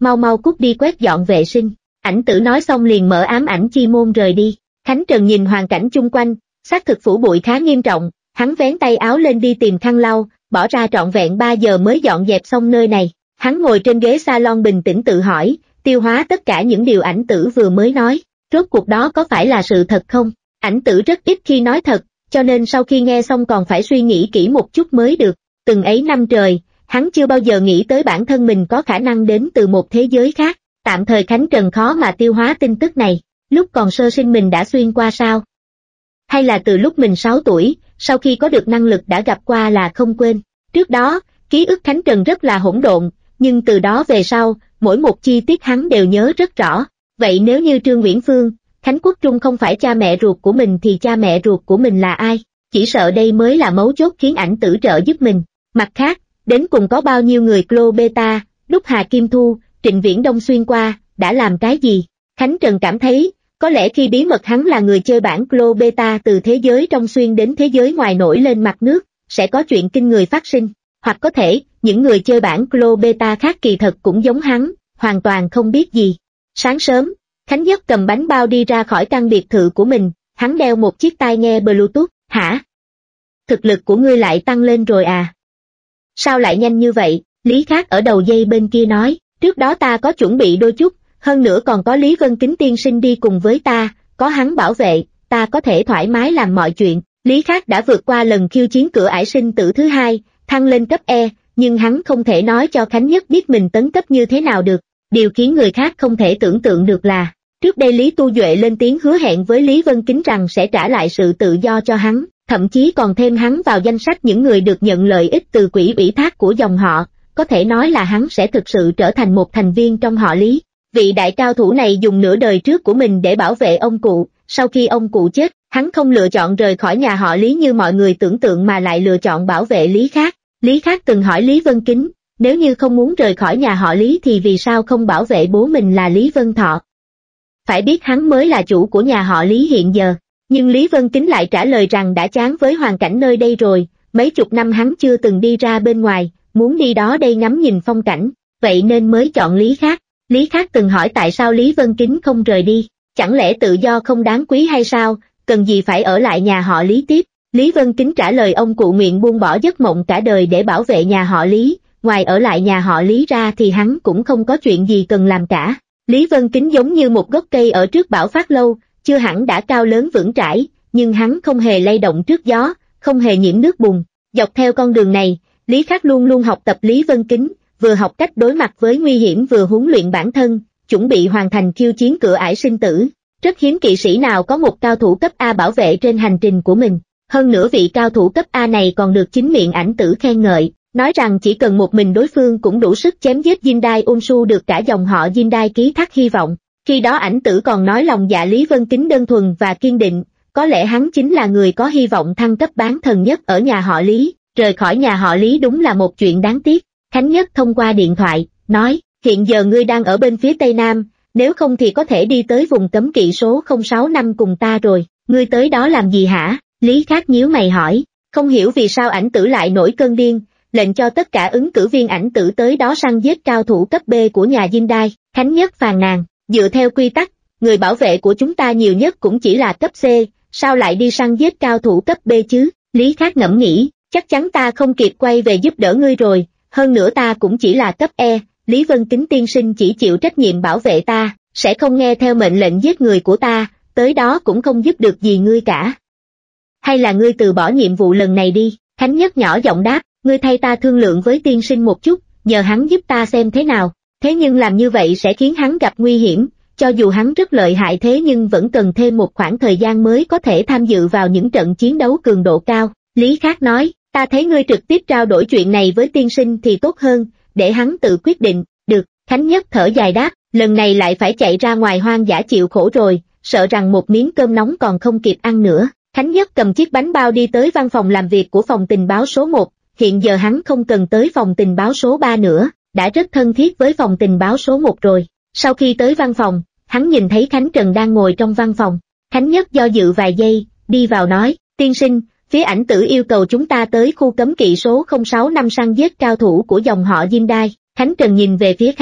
mau mau cút đi quét dọn vệ sinh. Ảnh Tử nói xong liền mở ám ảnh chi môn rời đi. Khánh Trần nhìn hoàn cảnh chung quanh, xác thực phủ bụi khá nghiêm trọng, hắn vén tay áo lên đi tìm khăn lau, bỏ ra trọn vẹn ba giờ mới dọn dẹp xong nơi này. Hắn ngồi trên ghế salon bình tĩnh tự hỏi, tiêu hóa tất cả những điều Ảnh Tử vừa mới nói, rốt cuộc đó có phải là sự thật không? Ảnh Tử rất ít khi nói thật, cho nên sau khi nghe xong còn phải suy nghĩ kỹ một chút mới được. Từng ấy năm trời, hắn chưa bao giờ nghĩ tới bản thân mình có khả năng đến từ một thế giới khác. Tạm thời Khánh Trần khó mà tiêu hóa tin tức này, lúc còn sơ sinh mình đã xuyên qua sao? Hay là từ lúc mình sáu tuổi, sau khi có được năng lực đã gặp qua là không quên? Trước đó, ký ức Khánh Trần rất là hỗn độn, nhưng từ đó về sau, mỗi một chi tiết hắn đều nhớ rất rõ. Vậy nếu như Trương Nguyễn Phương, Khánh Quốc Trung không phải cha mẹ ruột của mình thì cha mẹ ruột của mình là ai? Chỉ sợ đây mới là mấu chốt khiến Ảnh Tử trợ giúp mình. Mặt khác, đến cùng có bao nhiêu người Clo Beta, lúc Hà Kim Thu, Trịnh Viễn Đông xuyên qua, đã làm cái gì? Khánh Trần cảm thấy, có lẽ khi bí mật hắn là người chơi bản Clo Beta từ thế giới trong xuyên đến thế giới ngoài nổi lên mặt nước, sẽ có chuyện kinh người phát sinh. Hoặc có thể, những người chơi bản Clo Beta khác kỳ thật cũng giống hắn, hoàn toàn không biết gì. Sáng sớm, Khánh Nhất cầm bánh bao đi ra khỏi căn biệt thự của mình, hắn đeo một chiếc tai nghe Bluetooth. Hả? Thực lực của ngươi lại tăng lên rồi à? Sao lại nhanh như vậy? Lý Khác ở đầu dây bên kia nói, trước đó ta có chuẩn bị đôi chút, hơn nữa còn có Lý Vân Kính tiên sinh đi cùng với ta, có hắn bảo vệ, ta có thể thoải mái làm mọi chuyện. Lý Khác đã vượt qua lần khiêu chiến cửa ải sinh tử thứ hai, thăng lên cấp E, nhưng hắn không thể nói cho Khánh Nhất biết mình tấn cấp như thế nào được. Điều khiến người khác không thể tưởng tượng được là, trước đây Lý Tu Duệ lên tiếng hứa hẹn với Lý Vân Kính rằng sẽ trả lại sự tự do cho hắn, thậm chí còn thêm hắn vào danh sách những người được nhận lợi ích từ quỹ ủy thác của dòng họ, có thể nói là hắn sẽ thực sự trở thành một thành viên trong họ Lý. Vị đại cao thủ này dùng nửa đời trước của mình để bảo vệ ông cụ, sau khi ông cụ chết, hắn không lựa chọn rời khỏi nhà họ Lý như mọi người tưởng tượng mà lại lựa chọn bảo vệ Lý Khác. Lý Khác từng hỏi Lý Vân Kính, nếu như không muốn rời khỏi nhà họ Lý thì vì sao không bảo vệ bố mình là Lý Vân Thọ? Phải biết hắn mới là chủ của nhà họ Lý hiện giờ, nhưng Lý Vân Kính lại trả lời rằng đã chán với hoàn cảnh nơi đây rồi, mấy chục năm hắn chưa từng đi ra bên ngoài, muốn đi đó đây ngắm nhìn phong cảnh, vậy nên mới chọn Lý Khác. Lý Khác từng hỏi tại sao Lý Vân Kính không rời đi, chẳng lẽ tự do không đáng quý hay sao, cần gì phải ở lại nhà họ Lý tiếp? Lý Vân Kính trả lời ông cụ nguyện buông bỏ giấc mộng cả đời để bảo vệ nhà họ Lý, ngoài ở lại nhà họ Lý ra thì hắn cũng không có chuyện gì cần làm cả. Lý Vân Kính giống như một gốc cây ở trước bão phát lâu, chưa hẳn đã cao lớn vững chãi, nhưng hắn không hề lay động trước gió, không hề nhiễm nước bùn. Dọc theo con đường này, Lý Khác luôn luôn học tập Lý Vân Kính, vừa học cách đối mặt với nguy hiểm vừa huấn luyện bản thân, chuẩn bị hoàn thành khiêu chiến cửa ải sinh tử. Rất hiếm kỵ sĩ nào có một cao thủ cấp A bảo vệ trên hành trình của mình. Hơn nữa vị cao thủ cấp A này còn được chính miệng Ảnh Tử khen ngợi, nói rằng chỉ cần một mình đối phương cũng đủ sức chém giết Jindai Unsu được cả dòng họ Jindai ký thác hy vọng. Khi đó Ảnh Tử còn nói lòng dạ Lý Vân Kính đơn thuần và kiên định, có lẽ hắn chính là người có hy vọng thăng cấp bán thần nhất ở nhà họ Lý. Rời khỏi nhà họ Lý đúng là một chuyện đáng tiếc. Khánh Nhất thông qua điện thoại, nói, hiện giờ ngươi đang ở bên phía Tây Nam, nếu không thì có thể đi tới vùng cấm kỵ số không sáu năm cùng ta rồi, ngươi tới đó làm gì hả? Lý Khác nhíu mày hỏi, không hiểu vì sao Ảnh Tử lại nổi cơn điên, lệnh cho tất cả ứng cử viên Ảnh Tử tới đó săn giết cao thủ cấp B của nhà Jindai. Khánh Nhất phàn nàn, dựa theo quy tắc, người bảo vệ của chúng ta nhiều nhất cũng chỉ là cấp C, sao lại đi săn giết cao thủ cấp B chứ? Lý Khác ngẫm nghĩ, chắc chắn ta không kịp quay về giúp đỡ ngươi rồi, hơn nữa ta cũng chỉ là cấp E, Lý Vân Kính tiên sinh chỉ chịu trách nhiệm bảo vệ ta, sẽ không nghe theo mệnh lệnh giết người của ta, tới đó cũng không giúp được gì ngươi cả. Hay là ngươi từ bỏ nhiệm vụ lần này đi? Khánh Nhất nhỏ giọng đáp, ngươi thay ta thương lượng với tiên sinh một chút, nhờ hắn giúp ta xem thế nào, thế nhưng làm như vậy sẽ khiến hắn gặp nguy hiểm, cho dù hắn rất lợi hại thế nhưng vẫn cần thêm một khoảng thời gian mới có thể tham dự vào những trận chiến đấu cường độ cao. Lý Khác nói, ta thấy ngươi trực tiếp trao đổi chuyện này với tiên sinh thì tốt hơn, để hắn tự quyết định. Được, Khánh Nhất thở dài đáp, lần này lại phải chạy ra ngoài hoang dã chịu khổ rồi, sợ rằng một miếng cơm nóng còn không kịp ăn nữa. Khánh Nhất cầm chiếc bánh bao đi tới văn phòng làm việc của phòng tình báo số một, hiện giờ hắn không cần tới phòng tình báo số ba nữa, đã rất thân thiết với phòng tình báo số một rồi. Sau khi tới văn phòng, hắn nhìn thấy Khánh Trần đang ngồi trong văn phòng. Khánh Nhất do dự vài giây, đi vào nói, tiên sinh, phía Ảnh Tử yêu cầu chúng ta tới khu cấm kỵ số không sáu năm săn giết cao thủ của dòng họ Jindai. Khánh Trần nhìn về phía Khánh Nhất,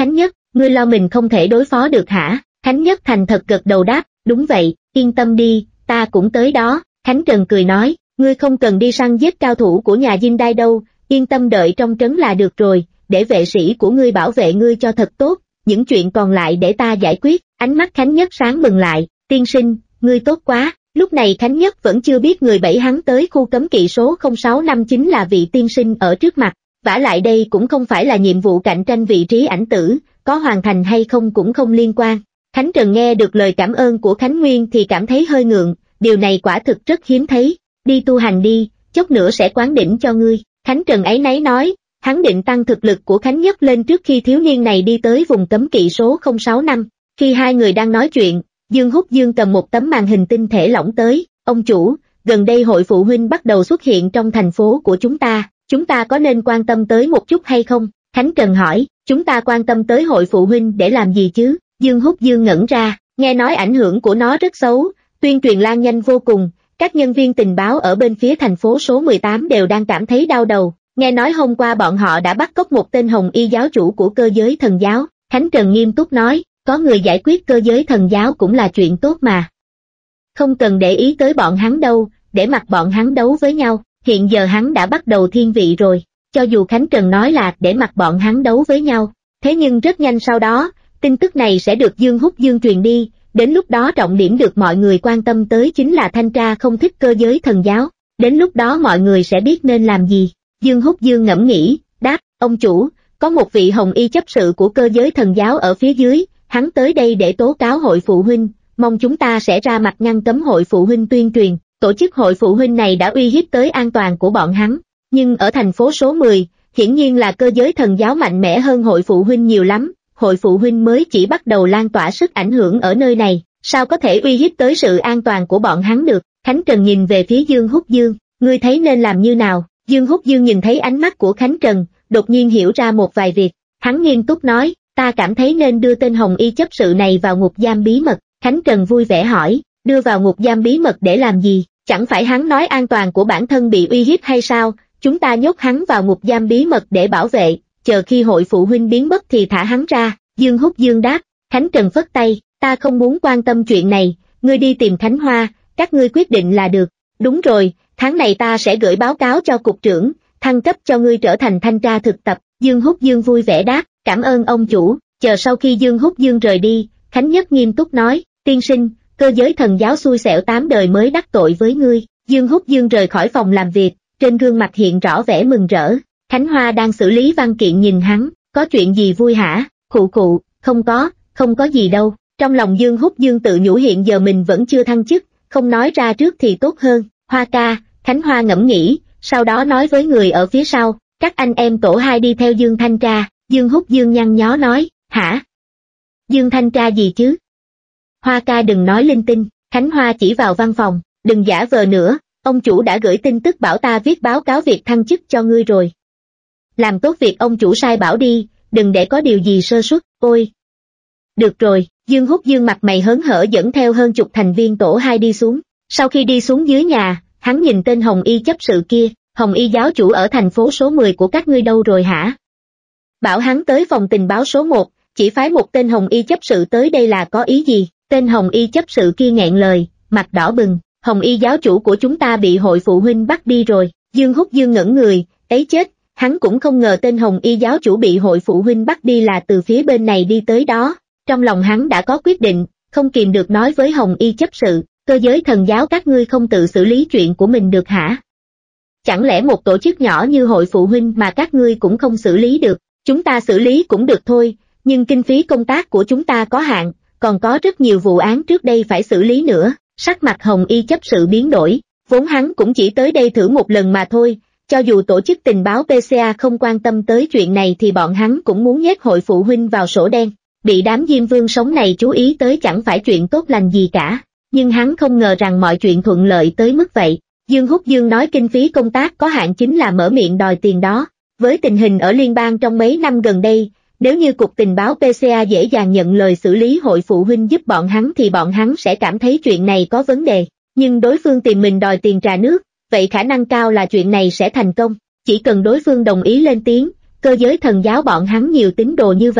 ngươi lo mình không thể đối phó được hả? Khánh Nhất thành thật gật đầu đáp, đúng vậy, yên tâm đi, ta cũng tới đó. Khánh Trần cười nói, ngươi không cần đi săn giết cao thủ của nhà Dinh Đai đâu, yên tâm đợi trong trấn là được rồi, để vệ sĩ của ngươi bảo vệ ngươi cho thật tốt, những chuyện còn lại để ta giải quyết. Ánh mắt Khánh Nhất sáng bừng lại, tiên sinh, ngươi tốt quá. Lúc này Khánh Nhất vẫn chưa biết người bảy hắn tới khu cấm kỵ số không sáu năm chính là vị tiên sinh ở trước mặt, vả lại đây cũng không phải là nhiệm vụ cạnh tranh vị trí ảnh tử, có hoàn thành hay không cũng không liên quan. Khánh Trần nghe được lời cảm ơn của Khánh Nguyên thì cảm thấy hơi ngượng, điều này quả thực rất hiếm thấy, đi tu hành đi, chốc nữa sẽ quán đỉnh cho ngươi. Khánh Trần áy náy nói, hắn định tăng thực lực của Khánh Nhất lên trước khi thiếu niên này đi tới vùng cấm kỵ số không sáu năm. Khi hai người đang nói chuyện, Dương Húc Dương cầm một tấm màn hình tinh thể lỏng tới, ông chủ, gần đây hội phụ huynh bắt đầu xuất hiện trong thành phố của chúng ta, chúng ta có nên quan tâm tới một chút hay không? Khánh Trần hỏi, chúng ta quan tâm tới hội phụ huynh để làm gì chứ? Dương Húc Dương ngẩn ra, nghe nói ảnh hưởng của nó rất xấu, tuyên truyền lan nhanh vô cùng, các nhân viên tình báo ở bên phía thành phố số mười tám đều đang cảm thấy đau đầu, nghe nói hôm qua bọn họ đã bắt cóc một tên hồng y giáo chủ của cơ giới thần giáo. Khánh Trần nghiêm túc nói, có người giải quyết cơ giới thần giáo cũng là chuyện tốt mà. Không cần để ý tới bọn hắn đâu, để mặc bọn hắn đấu với nhau, hiện giờ hắn đã bắt đầu thiên vị rồi, cho dù Khánh Trần nói là để mặc bọn hắn đấu với nhau, thế nhưng rất nhanh sau đó, tin tức này sẽ được Dương Húc Dương truyền đi, đến lúc đó trọng điểm được mọi người quan tâm tới chính là thanh tra không thích cơ giới thần giáo, đến lúc đó mọi người sẽ biết nên làm gì. Dương Húc Dương ngẫm nghĩ, đáp, ông chủ, có một vị hồng y chấp sự của cơ giới thần giáo ở phía dưới, hắn tới đây để tố cáo hội phụ huynh, mong chúng ta sẽ ra mặt ngăn cấm hội phụ huynh tuyên truyền, tổ chức hội phụ huynh này đã uy hiếp tới an toàn của bọn hắn, nhưng ở thành phố số mười, hiển nhiên là cơ giới thần giáo mạnh mẽ hơn hội phụ huynh nhiều lắm, hội phụ huynh mới chỉ bắt đầu lan tỏa sức ảnh hưởng ở nơi này, sao có thể uy hiếp tới sự an toàn của bọn hắn được? Khánh Trần nhìn về phía Dương Húc Dương, ngươi thấy nên làm như nào? Dương Húc Dương nhìn thấy ánh mắt của Khánh Trần, đột nhiên hiểu ra một vài việc, hắn nghiêm túc nói, ta cảm thấy nên đưa tên hồng y chấp sự này vào ngục giam bí mật. Khánh Trần vui vẻ hỏi, đưa vào ngục giam bí mật để làm gì? Chẳng phải hắn nói an toàn của bản thân bị uy hiếp hay sao? Chúng ta nhốt hắn vào ngục giam bí mật để bảo vệ, chờ khi hội phụ huynh biến mất thì thả hắn ra. Dương Húc Dương đáp. Khánh Trần phất tay, ta không muốn quan tâm chuyện này, ngươi đi tìm Khánh Hoa, các ngươi quyết định là được. Đúng rồi, tháng này ta sẽ gửi báo cáo cho cục trưởng, thăng cấp cho ngươi trở thành thanh tra thực tập. Dương Húc Dương vui vẻ đáp, cảm ơn ông chủ. Chờ sau khi Dương Húc Dương rời đi, Khánh Nhất nghiêm túc nói, tiên sinh, cơ giới thần giáo xui xẻo tám đời mới đắc tội với ngươi. Dương Húc Dương rời khỏi phòng làm việc, trên gương mặt hiện rõ vẻ mừng rỡ. Khánh Hoa đang xử lý văn kiện nhìn hắn, có chuyện gì vui hả? Khụ khụ, không có, không có gì đâu. Trong lòng Dương Húc Dương tự nhủ hiện giờ mình vẫn chưa thăng chức, không nói ra trước thì tốt hơn. Hoa ca, Khánh Hoa ngẫm nghĩ, sau đó nói với người ở phía sau, các anh em tổ hai đi theo Dương thanh tra. Dương Húc Dương nhăn nhó nói, hả? Dương thanh tra gì chứ? Hoa ca đừng nói linh tinh. Khánh Hoa chỉ vào văn phòng, đừng giả vờ nữa, ông chủ đã gửi tin tức bảo ta viết báo cáo việc thăng chức cho ngươi rồi. Làm tốt việc ông chủ sai bảo đi, đừng để có điều gì sơ suất. Ôi! Được rồi, Dương Húc Dương mặt mày hớn hở dẫn theo hơn chục thành viên tổ hai đi xuống. Sau khi đi xuống dưới nhà, hắn nhìn tên hồng y chấp sự kia, hồng y giáo chủ ở thành phố số mười của các ngươi đâu rồi hả? Bảo hắn tới phòng tình báo số một, chỉ phái một tên hồng y chấp sự tới đây là có ý gì? Tên hồng y chấp sự kia nghẹn lời, mặt đỏ bừng, hồng y giáo chủ của chúng ta bị hội phụ huynh bắt đi rồi. Dương Húc Dương ngẩn người, ấy chết, hắn cũng không ngờ tên hồng y giáo chủ bị hội phụ huynh bắt đi là từ phía bên này đi tới đó. Trong lòng hắn đã có quyết định, không kìm được nói với hồng y chấp sự, cơ giới thần giáo các ngươi không tự xử lý chuyện của mình được hả? Chẳng lẽ một tổ chức nhỏ như hội phụ huynh mà các ngươi cũng không xử lý được? Chúng ta xử lý cũng được thôi, nhưng kinh phí công tác của chúng ta có hạn, còn có rất nhiều vụ án trước đây phải xử lý nữa. Sắc mặt hồng y chấp sự biến đổi, vốn hắn cũng chỉ tới đây thử một lần mà thôi, cho dù tổ chức tình báo pê xê a không quan tâm tới chuyện này thì bọn hắn cũng muốn nhét hội phụ huynh vào sổ đen. Bị đám Diêm Vương sống này chú ý tới chẳng phải chuyện tốt lành gì cả, nhưng hắn không ngờ rằng mọi chuyện thuận lợi tới mức vậy. Dương Húc Dương nói kinh phí công tác có hạn chính là mở miệng đòi tiền đó. Với tình hình ở liên bang trong mấy năm gần đây, nếu như cục tình báo pê xê a dễ dàng nhận lời xử lý hội phụ huynh giúp bọn hắn thì bọn hắn sẽ cảm thấy chuyện này có vấn đề, nhưng đối phương tìm mình đòi tiền trà nước, vậy khả năng cao là chuyện này sẽ thành công. Chỉ cần đối phương đồng ý lên tiếng, cơ giới thần giáo bọn hắn nhiều tín đồ như vậy,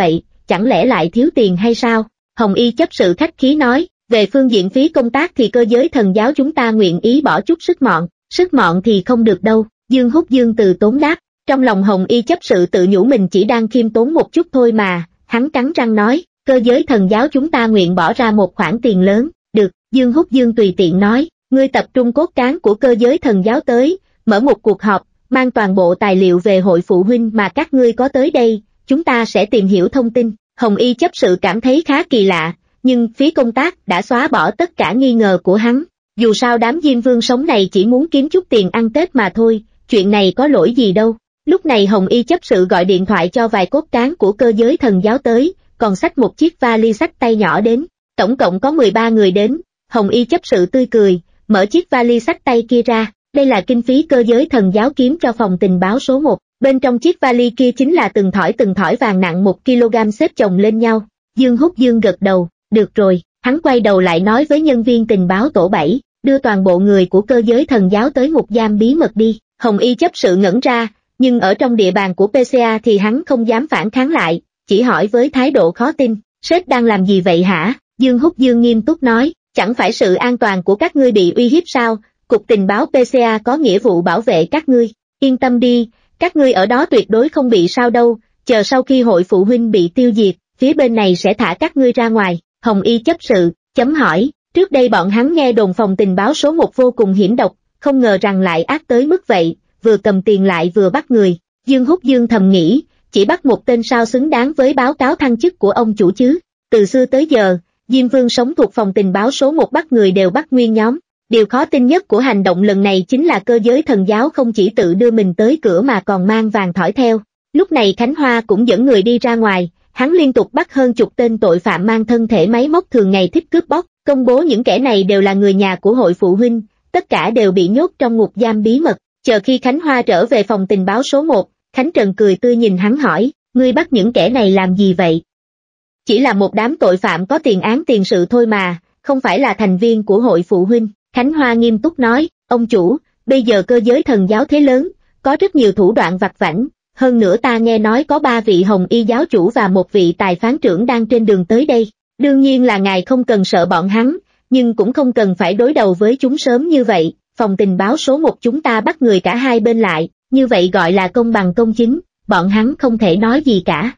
chẳng lẽ lại thiếu tiền hay sao? Hồng Y chấp sự khách khí nói, về phương diện phí công tác thì cơ giới thần giáo chúng ta nguyện ý bỏ chút sức mọn, sức mọn thì không được đâu, Dương Húc Dương từ tốn đáp. Trong lòng Hồng Y chấp sự tự nhủ mình chỉ đang khiêm tốn một chút thôi mà, hắn cắn răng nói, cơ giới thần giáo chúng ta nguyện bỏ ra một khoản tiền lớn, được, Dương Húc Dương tùy tiện nói, ngươi tập trung cốt cán của cơ giới thần giáo tới, mở một cuộc họp, mang toàn bộ tài liệu về hội phụ huynh mà các ngươi có tới đây, chúng ta sẽ tìm hiểu thông tin. Hồng Y chấp sự cảm thấy khá kỳ lạ, nhưng phí công tác đã xóa bỏ tất cả nghi ngờ của hắn, dù sao đám Diêm Vương sống này chỉ muốn kiếm chút tiền ăn Tết mà thôi, chuyện này có lỗi gì đâu. Lúc này Hồng Y chấp sự gọi điện thoại cho vài cốt cán của cơ giới thần giáo tới, còn xách một chiếc vali xách tay nhỏ đến, tổng cộng có mười ba người đến. Hồng Y chấp sự tươi cười, mở chiếc vali xách tay kia ra, đây là kinh phí cơ giới thần giáo kiếm cho phòng tình báo số một, bên trong chiếc vali kia chính là từng thỏi từng thỏi vàng nặng một ki lô gam xếp chồng lên nhau. Dương Húc Dương gật đầu, được rồi, hắn quay đầu lại nói với nhân viên tình báo tổ bảy, đưa toàn bộ người của cơ giới thần giáo tới ngục giam bí mật đi. Hồng Y chấp sự ngẩn ra, nhưng ở trong địa bàn của pê xê a thì hắn không dám phản kháng lại, chỉ hỏi với thái độ khó tin, sếp đang làm gì vậy hả? Dương Húc Dương nghiêm túc nói, chẳng phải sự an toàn của các ngươi bị uy hiếp sao, cục tình báo pê xê a có nghĩa vụ bảo vệ các ngươi, yên tâm đi, các ngươi ở đó tuyệt đối không bị sao đâu, chờ sau khi hội phụ huynh bị tiêu diệt, phía bên này sẽ thả các ngươi ra ngoài. Hồng Y chấp sự, chấm hỏi, trước đây bọn hắn nghe đồn phòng tình báo số một vô cùng hiểm độc, không ngờ rằng lại ác tới mức vậy, vừa cầm tiền lại vừa bắt người. Dương Húc Dương thầm nghĩ, chỉ bắt một tên sao xứng đáng với báo cáo thăng chức của ông chủ chứ, từ xưa tới giờ, Diêm Vương sống thuộc phòng tình báo số một bắt người đều bắt nguyên nhóm. Điều khó tin nhất của hành động lần này chính là cơ giới thần giáo không chỉ tự đưa mình tới cửa mà còn mang vàng thỏi theo. Lúc này Khánh Hoa cũng dẫn người đi ra ngoài, hắn liên tục bắt hơn chục tên tội phạm mang thân thể máy móc thường ngày thích cướp bóc, công bố những kẻ này đều là người nhà của hội phụ huynh, tất cả đều bị nhốt trong ngục giam bí mật. Chờ khi Khánh Hoa trở về phòng tình báo số một, Khánh Trần cười tươi nhìn hắn hỏi, ngươi bắt những kẻ này làm gì vậy? Chỉ là một đám tội phạm có tiền án tiền sự thôi mà, không phải là thành viên của hội phụ huynh. Khánh Hoa nghiêm túc nói, ông chủ, bây giờ cơ giới thần giáo thế lớn, có rất nhiều thủ đoạn vặt vãnh, hơn nữa ta nghe nói có ba vị Hồng Y giáo chủ và một vị tài phán trưởng đang trên đường tới đây, đương nhiên là ngài không cần sợ bọn hắn, nhưng cũng không cần phải đối đầu với chúng sớm như vậy, phòng tình báo số một chúng ta bắt người cả hai bên lại, như vậy gọi là công bằng công chính, bọn hắn không thể nói gì cả.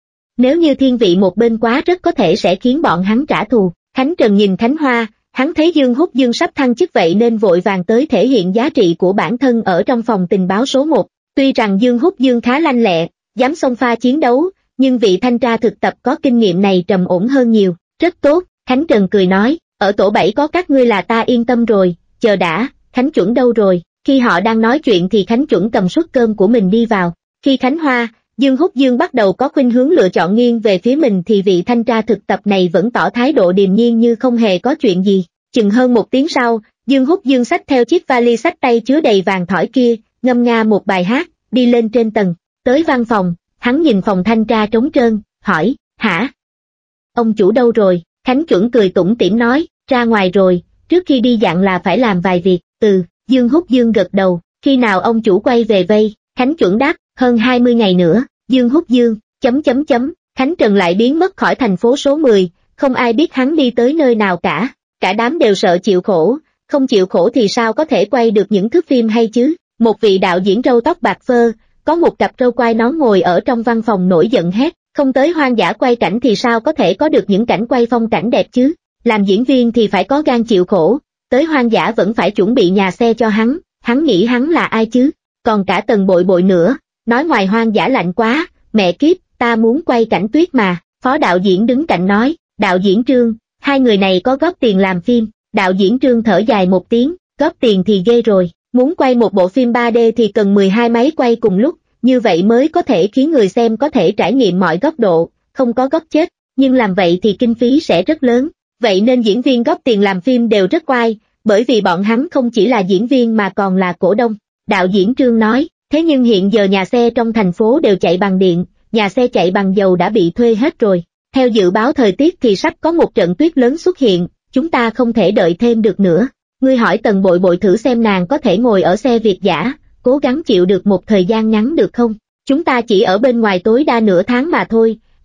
Nếu như thiên vị một bên quá rất có thể sẽ khiến bọn hắn trả thù. Khánh Trần nhìn Khánh Hoa, hắn thấy Dương Húc Dương sắp thăng chức vậy nên vội vàng tới thể hiện giá trị của bản thân ở trong phòng tình báo số một. Tuy rằng Dương Húc Dương khá lanh lẹ, dám xông pha chiến đấu, nhưng vị thanh tra thực tập có kinh nghiệm này trầm ổn hơn nhiều. Rất tốt, Khánh Trần cười nói, ở tổ bảy có các ngươi là ta yên tâm rồi, chờ đã, Khánh Chuẩn đâu rồi? Khi họ đang nói chuyện thì Khánh Chuẩn cầm suất cơm của mình đi vào. Khi Khánh Hoa, Dương Húc Dương bắt đầu có khuynh hướng lựa chọn nghiêng về phía mình thì vị thanh tra thực tập này vẫn tỏ thái độ điềm nhiên như không hề có chuyện gì. Chừng hơn một tiếng sau, Dương Húc Dương xách theo chiếc vali xách tay chứa đầy vàng thỏi kia, ngâm nga một bài hát, đi lên trên tầng. Tới văn phòng, hắn nhìn phòng thanh tra trống trơn, hỏi, hả? Ông chủ đâu rồi? Khánh Chuẩn cười tủm tỉm nói, ra ngoài rồi, trước khi đi dặn là phải làm vài việc. Ừ, Dương Húc Dương gật đầu, khi nào ông chủ quay về vây? Khánh Chuẩn đáp, hơn hai mươi ngày nữa. Dương Húc Dương, chấm chấm chấm, Khánh Trần lại biến mất khỏi thành phố số mười, không ai biết hắn đi tới nơi nào cả. Cả đám đều sợ chịu khổ, không chịu khổ thì sao có thể quay được những thước phim hay chứ. Một vị đạo diễn râu tóc bạc phơ, có một cặp râu quai nón ngồi ở trong văn phòng nổi giận hét, không tới hoang dã quay cảnh thì sao có thể có được những cảnh quay phong cảnh đẹp chứ. Làm diễn viên thì phải có gan chịu khổ, tới hoang dã vẫn phải chuẩn bị nhà xe cho hắn, hắn nghĩ hắn là ai chứ. Còn cả Tần Bội Bội nữa, nói ngoài hoang dã lạnh quá, mẹ kiếp, ta muốn quay cảnh tuyết mà. Phó đạo diễn đứng cạnh nói, đạo diễn Trương, hai người này có góp tiền làm phim. Đạo diễn Trương thở dài một tiếng, góp tiền thì ghê rồi, muốn quay một bộ phim ba D thì cần mười hai máy quay cùng lúc, như vậy mới có thể khiến người xem có thể trải nghiệm mọi góc độ, không có góc chết, nhưng làm vậy thì kinh phí sẽ rất lớn. Vậy nên diễn viên góp tiền làm phim đều rất oai, bởi vì bọn hắn không chỉ là diễn viên mà còn là cổ đông. Đạo diễn Trương nói, thế nhưng hiện giờ nhà xe trong thành phố đều chạy bằng điện, nhà xe chạy bằng dầu đã bị thuê hết rồi. Theo dự báo thời tiết thì sắp có một trận tuyết lớn xuất hiện, chúng ta không thể đợi thêm được nữa. Ngươi hỏi Tần Bội Bội thử xem nàng có thể ngồi ở xe Việt dã, cố gắng chịu được một thời gian ngắn được không? Chúng ta chỉ ở bên ngoài tối đa nửa tháng mà thôi,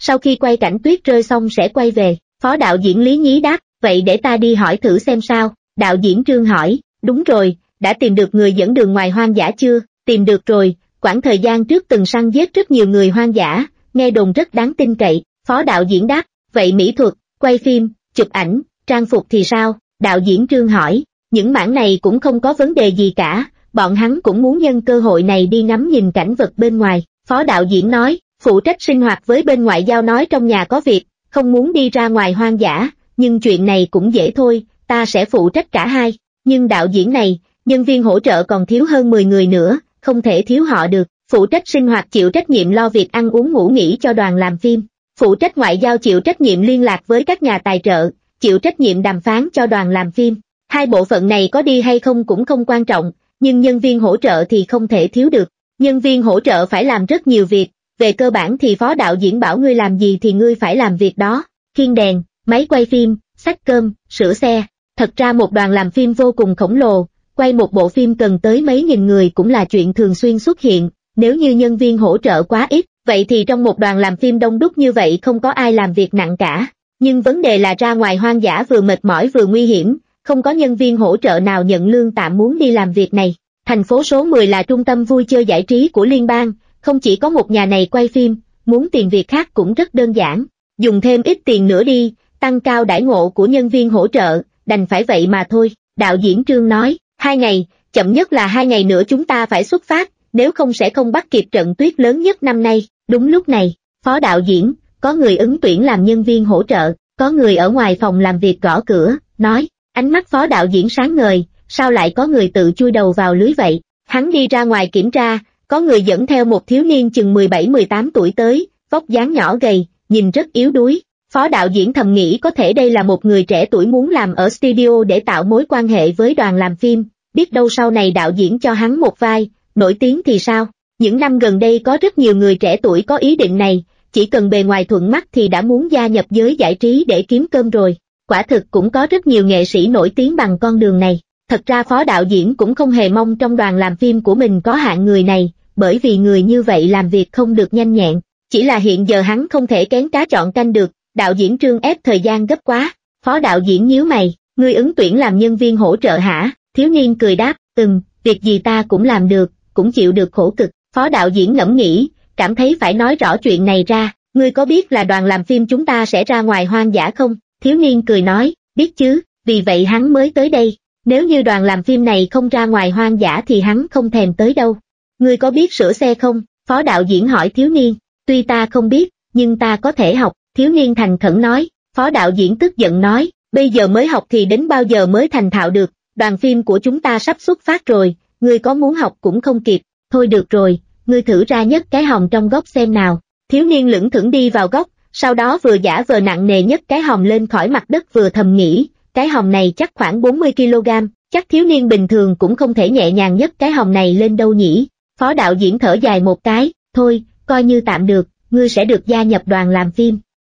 sau khi quay cảnh tuyết rơi xong sẽ quay về. Phó đạo diễn Lý Nhí đáp, vậy để ta đi hỏi thử xem sao. Đạo diễn Trương hỏi, đúng rồi, đã tìm được người dẫn đường ngoài hoang dã chưa? Tìm được rồi, quãng thời gian trước từng săn giết rất nhiều người hoang dã, nghe đồn rất đáng tin cậy. Phó đạo diễn đáp, vậy mỹ thuật, quay phim, chụp ảnh, trang phục thì sao? Đạo diễn Trương hỏi, những mảng này cũng không có vấn đề gì cả, bọn hắn cũng muốn nhân cơ hội này đi ngắm nhìn cảnh vật bên ngoài. Phó đạo diễn nói, phụ trách sinh hoạt với bên ngoại giao nói trong nhà có việc, không muốn đi ra ngoài hoang dã, nhưng chuyện này cũng dễ thôi, ta sẽ phụ trách cả hai. Nhưng đạo diễn này, nhân viên hỗ trợ còn thiếu hơn mười người nữa, không thể thiếu họ được. Phụ trách sinh hoạt chịu trách nhiệm lo việc ăn uống ngủ nghỉ cho đoàn làm phim. Phụ trách ngoại giao chịu trách nhiệm liên lạc với các nhà tài trợ, chịu trách nhiệm đàm phán cho đoàn làm phim. Hai bộ phận này có đi hay không cũng không quan trọng, nhưng nhân viên hỗ trợ thì không thể thiếu được. Nhân viên hỗ trợ phải làm rất nhiều việc, về cơ bản thì phó đạo diễn bảo ngươi làm gì thì ngươi phải làm việc đó. Khiêng đèn, máy quay phim, xách cơm, sửa xe. Thật ra một đoàn làm phim vô cùng khổng lồ, quay một bộ phim cần tới mấy nghìn người cũng là chuyện thường xuyên xuất hiện. Nếu như nhân viên hỗ trợ quá ít, vậy thì trong một đoàn làm phim đông đúc như vậy không có ai làm việc nặng cả. Nhưng vấn đề là ra ngoài hoang dã vừa mệt mỏi vừa nguy hiểm, không có nhân viên hỗ trợ nào nhận lương tạm muốn đi làm việc này. Thành phố số mười là trung tâm vui chơi giải trí của liên bang, không chỉ có một nhà này quay phim, muốn tìm việc khác cũng rất đơn giản. Dùng thêm ít tiền nữa đi, tăng cao đãi ngộ của nhân viên hỗ trợ, đành phải vậy mà thôi. Đạo diễn Trương nói, hai ngày, chậm nhất là hai ngày nữa chúng ta phải xuất phát, nếu không sẽ không bắt kịp trận tuyết lớn nhất năm nay. Đúng lúc này, phó đạo diễn, có người ứng tuyển làm nhân viên hỗ trợ, có người ở ngoài phòng làm việc gõ cửa, nói, ánh mắt phó đạo diễn sáng ngời, sao lại có người tự chui đầu vào lưới vậy? Hắn đi ra ngoài kiểm tra, có người dẫn theo một thiếu niên chừng mười bảy mười tám tuổi tới, vóc dáng nhỏ gầy, nhìn rất yếu đuối. Phó đạo diễn thầm nghĩ có thể đây là một người trẻ tuổi muốn làm ở studio để tạo mối quan hệ với đoàn làm phim, biết đâu sau này đạo diễn cho hắn một vai, nổi tiếng thì sao? Những năm gần đây có rất nhiều người trẻ tuổi có ý định này, chỉ cần bề ngoài thuận mắt thì đã muốn gia nhập giới giải trí để kiếm cơm rồi. Quả thực cũng có rất nhiều nghệ sĩ nổi tiếng bằng con đường này. Thật ra phó đạo diễn cũng không hề mong trong đoàn làm phim của mình có hạng người này, bởi vì người như vậy làm việc không được nhanh nhẹn. Chỉ là hiện giờ hắn không thể kén cá chọn canh được, đạo diễn Trương ép thời gian gấp quá. Phó đạo diễn nhíu mày, ngươi ứng tuyển làm nhân viên hỗ trợ hả? Thiếu niên cười đáp, ừm, việc gì ta cũng làm được, cũng chịu được khổ cực. Phó đạo diễn ngẫm nghĩ, cảm thấy phải nói rõ chuyện này ra, ngươi có biết là đoàn làm phim chúng ta sẽ ra ngoài hoang dã không? Thiếu niên cười nói, biết chứ, vì vậy hắn mới tới đây. Nếu như đoàn làm phim này không ra ngoài hoang dã thì hắn không thèm tới đâu. Ngươi có biết sửa xe không? Phó đạo diễn hỏi thiếu niên. Tuy ta không biết, nhưng ta có thể học. Thiếu niên thành khẩn nói. Phó đạo diễn tức giận nói, bây giờ mới học thì đến bao giờ mới thành thạo được, đoàn phim của chúng ta sắp xuất phát rồi, ngươi có muốn học cũng không kịp. Thôi được rồi, ngươi thử ra nhất cái hòm trong góc xem nào. Thiếu niên lững thững đi vào góc, sau đó vừa giả vờ nặng nề nhất cái hòm lên khỏi mặt đất vừa thầm nghĩ, cái hòm này chắc khoảng bốn mươi ki lô gam, chắc thiếu niên bình thường cũng không thể nhẹ nhàng nhất cái hòm này lên đâu nhỉ. Phó đạo diễn thở dài một cái, thôi, coi như tạm được, ngươi sẽ được gia nhập đoàn làm phim.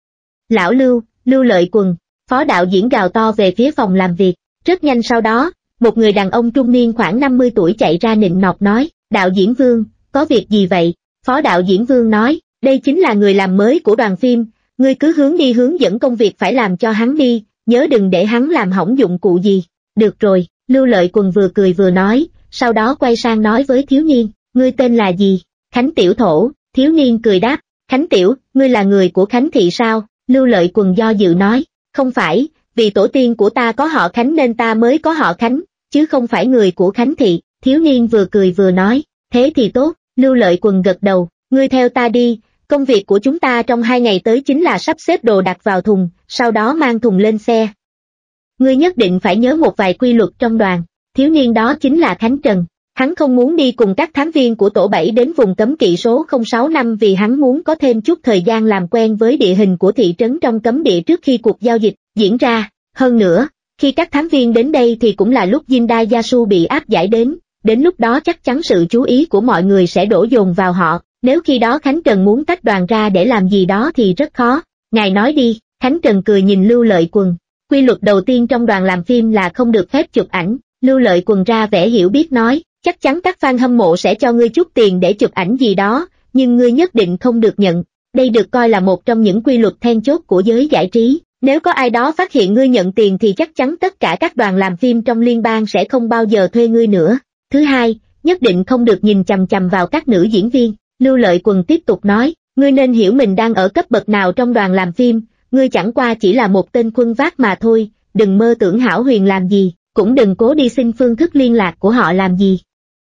Lão Lưu, Lưu Lợi Quần, phó đạo diễn gào to về phía phòng làm việc. Rất nhanh sau đó, một người đàn ông trung niên khoảng năm mươi tuổi chạy ra nịnh nọt nói, đạo diễn Vương, có việc gì vậy? Phó đạo diễn Vương nói, đây chính là người làm mới của đoàn phim, ngươi cứ hướng đi hướng dẫn công việc phải làm cho hắn đi, nhớ đừng để hắn làm hỏng dụng cụ gì. Được rồi, Lưu Lợi Quần vừa cười vừa nói, sau đó quay sang nói với thiếu niên, ngươi tên là gì? Khánh Tiểu Thổ. Thiếu niên cười đáp, Khánh Tiểu, ngươi là người của Khánh Thị sao? Lưu Lợi Quần do dự nói, không phải, vì tổ tiên của ta có họ Khánh nên ta mới có họ Khánh, chứ không phải người của Khánh Thị. Thiếu niên vừa cười vừa nói, thế thì tốt. Lưu Lợi Quần gật đầu, ngươi theo ta đi, công việc của chúng ta trong hai ngày tới chính là sắp xếp đồ đặt vào thùng, sau đó mang thùng lên xe. Ngươi nhất định phải nhớ một vài quy luật trong đoàn. Thiếu niên đó chính là Khánh Trần. Hắn không muốn đi cùng các thám viên của tổ bảy đến vùng cấm kỵ số không sáu năm vì hắn muốn có thêm chút thời gian làm quen với địa hình của thị trấn trong cấm địa trước khi cuộc giao dịch diễn ra. Hơn nữa, khi các thám viên đến đây thì cũng là lúc Jinda Yasu bị áp giải đến, đến lúc đó chắc chắn sự chú ý của mọi người sẽ đổ dồn vào họ, nếu khi đó Khánh Trần muốn tách đoàn ra để làm gì đó thì rất khó. Ngài nói đi. Khánh Trần cười nhìn Lưu Lợi Quần. Quy luật đầu tiên trong đoàn làm phim là không được phép chụp ảnh. Lưu Lợi Quần ra vẻ hiểu biết nói, chắc chắn các fan hâm mộ sẽ cho ngươi chút tiền để chụp ảnh gì đó, nhưng ngươi nhất định không được nhận. Đây được coi là một trong những quy luật then chốt của giới giải trí. Nếu có ai đó phát hiện ngươi nhận tiền thì chắc chắn tất cả các đoàn làm phim trong liên bang sẽ không bao giờ thuê ngươi nữa. Thứ hai, nhất định không được nhìn chằm chằm vào các nữ diễn viên. Lưu Lợi Quần tiếp tục nói, ngươi nên hiểu mình đang ở cấp bậc nào trong đoàn làm phim, ngươi chẳng qua chỉ là một tên khuân vác mà thôi, đừng mơ tưởng hão huyền làm gì, cũng đừng cố đi xin phương thức liên lạc của họ làm gì.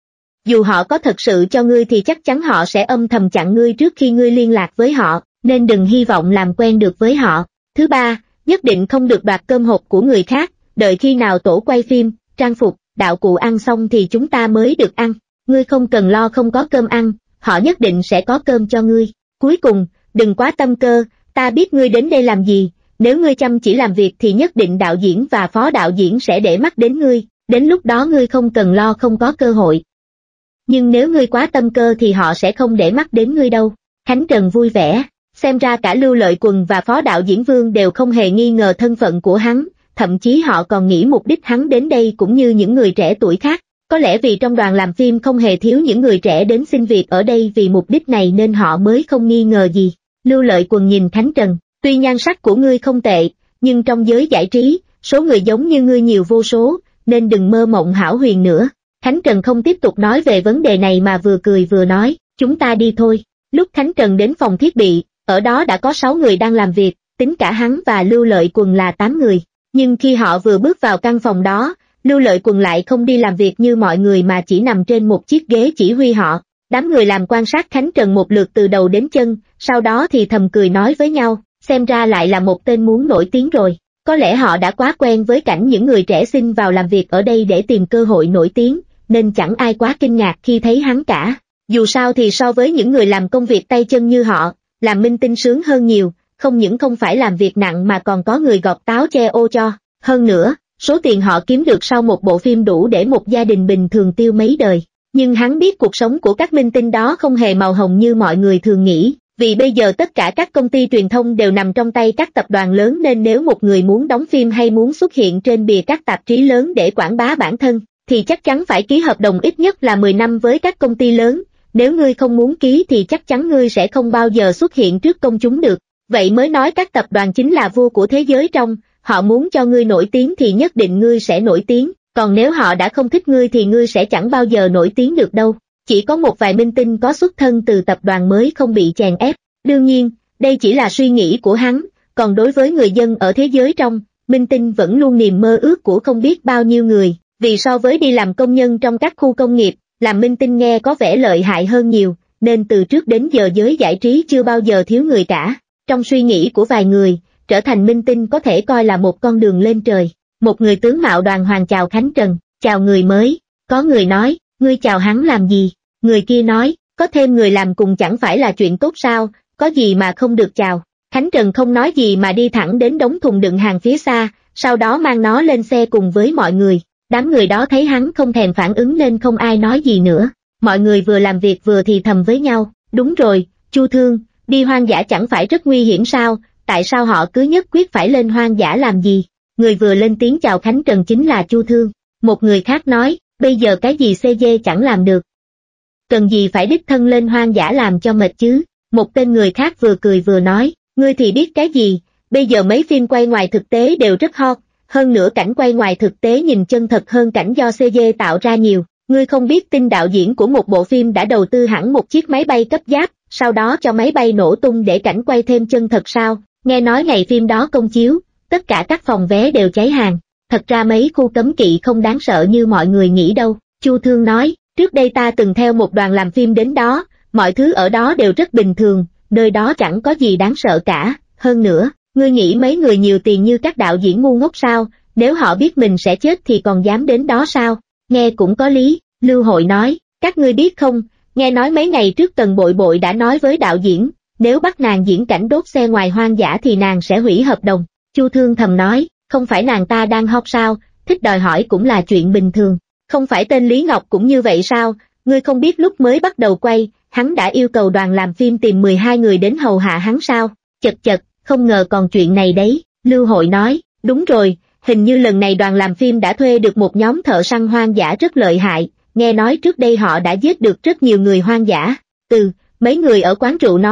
Dù họ có thật sự cho ngươi thì chắc chắn họ sẽ âm thầm chặn ngươi trước khi ngươi liên lạc với họ, nên đừng hy vọng làm quen được với họ. Thứ ba, nhất định không được đoạt cơm hộp của người khác, đợi khi nào tổ quay phim, trang phục, đạo cụ ăn xong thì chúng ta mới được ăn. Ngươi không cần lo không có cơm ăn, họ nhất định sẽ có cơm cho ngươi. Cuối cùng, đừng quá tâm cơ, ta biết ngươi đến đây làm gì, nếu ngươi chăm chỉ làm việc thì nhất định đạo diễn và phó đạo diễn sẽ để mắt đến ngươi, đến lúc đó ngươi không cần lo không có cơ hội. Nhưng nếu ngươi quá tâm cơ thì họ sẽ không để mắt đến ngươi đâu. Khánh Trần vui vẻ, xem ra cả Lưu Lợi Quần và phó đạo diễn Vương đều không hề nghi ngờ thân phận của hắn, thậm chí họ còn nghĩ mục đích hắn đến đây cũng như những người trẻ tuổi khác. Có lẽ vì trong đoàn làm phim không hề thiếu những người trẻ đến xin việc ở đây vì mục đích này nên họ mới không nghi ngờ gì. Lưu Lợi Quần nhìn Khánh Trần, tuy nhan sắc của ngươi không tệ, nhưng trong giới giải trí, số người giống như ngươi nhiều vô số, nên đừng mơ mộng hão huyền nữa. Khánh Trần không tiếp tục nói về vấn đề này mà vừa cười vừa nói, chúng ta đi thôi. Lúc Khánh Trần đến phòng thiết bị, ở đó đã có sáu người đang làm việc, tính cả hắn và Lưu Lợi Quần là tám người. Nhưng khi họ vừa bước vào căn phòng đó, Lưu Lợi Quần lại không đi làm việc như mọi người mà chỉ nằm trên một chiếc ghế chỉ huy họ. Đám người làm quan sát Khánh Trần một lượt từ đầu đến chân, sau đó thì thầm cười nói với nhau, xem ra lại là một tên muốn nổi tiếng rồi. Có lẽ họ đã quá quen với cảnh những người trẻ xin vào làm việc ở đây để tìm cơ hội nổi tiếng, nên chẳng ai quá kinh ngạc khi thấy hắn cả. Dù sao thì so với những người làm công việc tay chân như họ, làm minh tinh sướng hơn nhiều, không những không phải làm việc nặng mà còn có người gọt táo che ô cho. Hơn nữa, số tiền họ kiếm được sau một bộ phim đủ để một gia đình bình thường tiêu mấy đời. Nhưng hắn biết cuộc sống của các minh tinh đó không hề màu hồng như mọi người thường nghĩ, vì bây giờ tất cả các công ty truyền thông đều nằm trong tay các tập đoàn lớn nên nếu một người muốn đóng phim hay muốn xuất hiện trên bìa các tạp chí lớn để quảng bá bản thân, thì chắc chắn phải ký hợp đồng ít nhất là mười năm với các công ty lớn. Nếu ngươi không muốn ký thì chắc chắn ngươi sẽ không bao giờ xuất hiện trước công chúng được. Vậy mới nói các tập đoàn chính là vua của thế giới trong, họ muốn cho ngươi nổi tiếng thì nhất định ngươi sẽ nổi tiếng, còn nếu họ đã không thích ngươi thì ngươi sẽ chẳng bao giờ nổi tiếng được đâu. Chỉ có một vài minh tinh có xuất thân từ tập đoàn mới không bị chèn ép. Đương nhiên, đây chỉ là suy nghĩ của hắn, còn đối với người dân ở thế giới trong, minh tinh vẫn luôn niềm mơ ước của không biết bao nhiêu người, vì so với đi làm công nhân trong các khu công nghiệp, làm minh tinh nghe có vẻ lợi hại hơn nhiều, nên từ trước đến giờ giới giải trí chưa bao giờ thiếu người cả. Trong suy nghĩ của vài người, trở thành minh tinh có thể coi là một con đường lên trời. Một người tướng mạo đoàn hoàng chào Khánh Trần, chào người mới, có người nói, ngươi chào hắn làm gì? Người kia nói, có thêm người làm cùng chẳng phải là chuyện tốt sao, có gì mà không được chào. Khánh Trần không nói gì mà đi thẳng đến đống thùng đựng hàng phía xa, sau đó mang nó lên xe cùng với mọi người. Đám người đó thấy hắn không thèm phản ứng nên không ai nói gì nữa. Mọi người vừa làm việc vừa thì thầm với nhau, đúng rồi, Chu Thương, đi hoang dã chẳng phải rất nguy hiểm sao, tại sao họ cứ nhất quyết phải lên hoang dã làm gì? Người vừa lên tiếng chào Khánh Trần chính là Chu Thương. Một người khác nói, bây giờ cái gì xê giê chẳng làm được. Cần gì phải đích thân lên hoang dã làm cho mệt chứ? Một tên người khác vừa cười vừa nói, ngươi thì biết cái gì, bây giờ mấy phim quay ngoài thực tế đều rất hot, hơn nữa cảnh quay ngoài thực tế nhìn chân thật hơn cảnh do xê giê tạo ra nhiều. Ngươi không biết tin đạo diễn của một bộ phim đã đầu tư hẳn một chiếc máy bay cấp giáp, sau đó cho máy bay nổ tung để cảnh quay thêm chân thật sao? Nghe nói ngày phim đó công chiếu, tất cả các phòng vé đều cháy hàng. Thật ra mấy khu cấm kỵ không đáng sợ như mọi người nghĩ đâu. Chu Thương nói, trước đây ta từng theo một đoàn làm phim đến đó, mọi thứ ở đó đều rất bình thường, nơi đó chẳng có gì đáng sợ cả. Hơn nữa, ngươi nghĩ mấy người nhiều tiền như các đạo diễn ngu ngốc sao, nếu họ biết mình sẽ chết thì còn dám đến đó sao? Nghe cũng có lý. Lưu Hội nói, các ngươi biết không, nghe nói mấy ngày trước Tần Bội Bội đã nói với đạo diễn, nếu bắt nàng diễn cảnh đốt xe ngoài hoang dã thì nàng sẽ hủy hợp đồng. Chu Thương thầm nói, không phải nàng ta đang hot sao, thích đòi hỏi cũng là chuyện bình thường. Không phải tên Lý Ngọc cũng như vậy sao, ngươi không biết lúc mới bắt đầu quay, hắn đã yêu cầu đoàn làm phim tìm mười hai người đến hầu hạ hắn sao? Chật chật, không ngờ còn chuyện này đấy. Lưu Hội nói, đúng rồi, hình như lần này đoàn làm phim đã thuê được một nhóm thợ săn hoang dã rất lợi hại, nghe nói trước đây họ đã giết được rất nhiều người hoang dã. Ừ, mấy người ở quán rượu nói,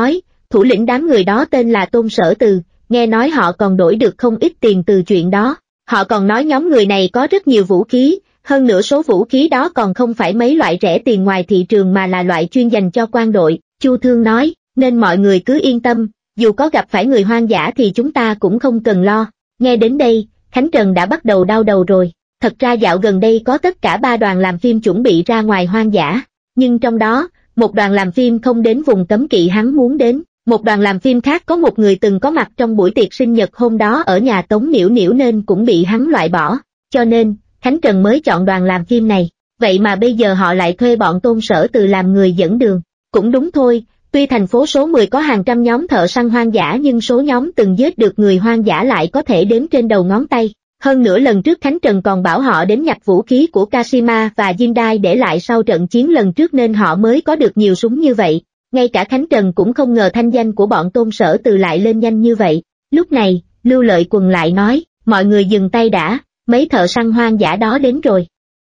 Thủ lĩnh đám người đó tên là Tôn Sở Từ, nghe nói họ còn đổi được không ít tiền từ chuyện đó. Họ còn nói nhóm người này có rất nhiều vũ khí, hơn nữa số vũ khí đó còn không phải mấy loại rẻ tiền ngoài thị trường mà là loại chuyên dành cho quan đội. Chu Thương nói, nên mọi người cứ yên tâm, dù có gặp phải người hoang dã thì chúng ta cũng không cần lo. Nghe đến đây, Khánh Trần đã bắt đầu đau đầu rồi. Thật ra dạo gần đây có tất cả ba đoàn làm phim chuẩn bị ra ngoài hoang dã, nhưng trong đó, một đoàn làm phim không đến vùng cấm kỵ hắn muốn đến. Một đoàn làm phim khác có một người từng có mặt trong buổi tiệc sinh nhật hôm đó ở nhà Tống Niểu Niểu nên cũng bị hắn loại bỏ, cho nên, Khánh Trần mới chọn đoàn làm phim này. Vậy mà bây giờ họ lại thuê bọn Tôn Sở Từ làm người dẫn đường. Cũng đúng thôi, tuy thành phố số mười có hàng trăm nhóm thợ săn hoang dã nhưng số nhóm từng giết được người hoang dã lại có thể đếm trên đầu ngón tay. Hơn nữa lần trước Khánh Trần còn bảo họ đến nhặt vũ khí của Kashima và Jindai để lại sau trận chiến lần trước nên họ mới có được nhiều súng như vậy. Ngay cả Khánh Trần cũng không ngờ thanh danh của bọn Tôn Sở Từ lại lên nhanh như vậy. Lúc này, Lưu Lợi Quần lại nói, mọi người dừng tay đã, mấy thợ săn hoang dã đó đến rồi.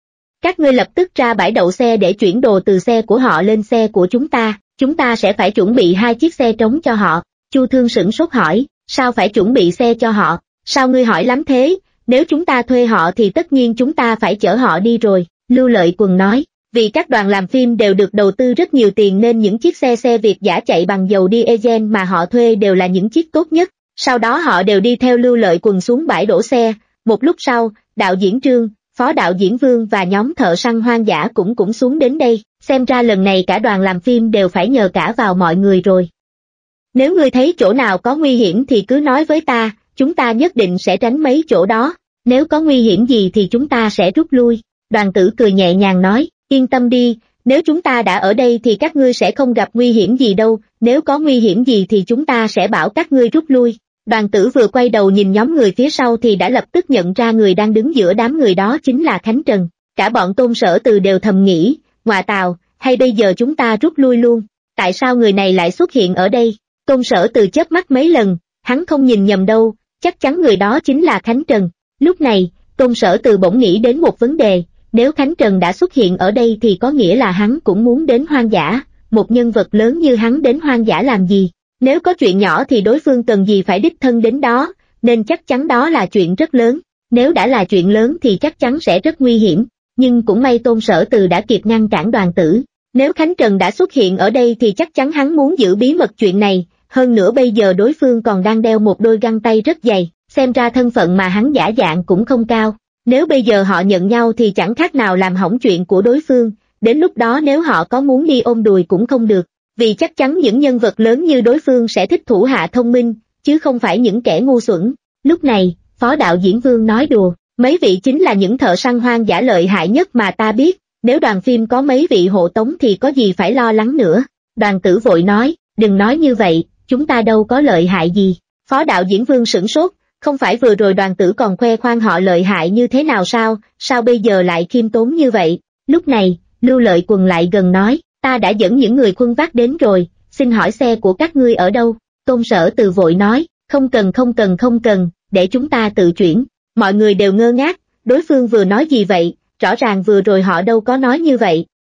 Các ngươi lập tức ra bãi đậu xe để chuyển đồ từ xe của họ lên xe của chúng ta, chúng ta sẽ phải chuẩn bị hai chiếc xe trống cho họ. Chu Thương sửng sốt hỏi, sao phải chuẩn bị xe cho họ, sao ngươi hỏi lắm thế, nếu chúng ta thuê họ thì tất nhiên chúng ta phải chở họ đi rồi. Lưu Lợi Quần nói, vì các đoàn làm phim đều được đầu tư rất nhiều tiền nên những chiếc xe xe Việt giả chạy bằng dầu diesel mà họ thuê đều là những chiếc tốt nhất. Sau đó họ đều đi theo Lưu Lợi Quần xuống bãi đổ xe. Một lúc sau, đạo diễn Trương, phó đạo diễn Vương và nhóm thợ săn hoang dã cũng cũng xuống đến đây. Xem ra lần này cả đoàn làm phim đều phải nhờ cả vào mọi người rồi. Nếu ngươi thấy chỗ nào có nguy hiểm thì cứ nói với ta, chúng ta nhất định sẽ tránh mấy chỗ đó. Nếu có nguy hiểm gì thì chúng ta sẽ rút lui. Đoàn Tử cười nhẹ nhàng nói, yên tâm đi, nếu chúng ta đã ở đây thì các ngươi sẽ không gặp nguy hiểm gì đâu, nếu có nguy hiểm gì thì chúng ta sẽ bảo các ngươi rút lui. Đoàn Tử vừa quay đầu nhìn nhóm người phía sau thì đã lập tức nhận ra người đang đứng giữa đám người đó chính là Khánh Trần. Cả bọn Tôn Sở Từ đều thầm nghĩ, ngoạ tào, hay bây giờ chúng ta rút lui luôn, tại sao người này lại xuất hiện ở đây? Tôn Sở Từ chớp mắt mấy lần, hắn không nhìn nhầm đâu, chắc chắn người đó chính là Khánh Trần. Lúc này, Tôn Sở Từ bỗng nghĩ đến một vấn đề, nếu Khánh Trần đã xuất hiện ở đây thì có nghĩa là hắn cũng muốn đến hoang dã, một nhân vật lớn như hắn đến hoang dã làm gì? Nếu có chuyện nhỏ thì đối phương cần gì phải đích thân đến đó, nên chắc chắn đó là chuyện rất lớn. Nếu đã là chuyện lớn thì chắc chắn sẽ rất nguy hiểm, nhưng cũng may Tôn Sở Từ đã kịp ngăn cản Đoàn Tử. Nếu Khánh Trần đã xuất hiện ở đây thì chắc chắn hắn muốn giữ bí mật chuyện này, hơn nữa bây giờ đối phương còn đang đeo một đôi găng tay rất dày, xem ra thân phận mà hắn giả dạng cũng không cao. Nếu bây giờ họ nhận nhau thì chẳng khác nào làm hỏng chuyện của đối phương, đến lúc đó nếu họ có muốn đi ôm đùi cũng không được, vì chắc chắn những nhân vật lớn như đối phương sẽ thích thủ hạ thông minh, chứ không phải những kẻ ngu xuẩn. Lúc này, phó đạo diễn Vương nói đùa, mấy vị chính là những thợ săn hoang dã lợi hại nhất mà ta biết, nếu đoàn phim có mấy vị hộ tống thì có gì phải lo lắng nữa. Đoàn Tử vội nói, đừng nói như vậy, chúng ta đâu có lợi hại gì. Phó đạo diễn Vương sửng sốt, không phải vừa rồi Đoàn Tử còn khoe khoang họ lợi hại như thế nào sao, sao bây giờ lại khiêm tốn như vậy? Lúc này, Lưu Lợi Quần lại gần nói, ta đã dẫn những người khuân vác đến rồi, xin hỏi xe của các ngươi ở đâu? Tôn Sở Từ vội nói, không cần không cần không cần, để chúng ta tự chuyển. Mọi người đều ngơ ngác, đối phương vừa nói gì vậy, rõ ràng vừa rồi họ đâu có nói như vậy.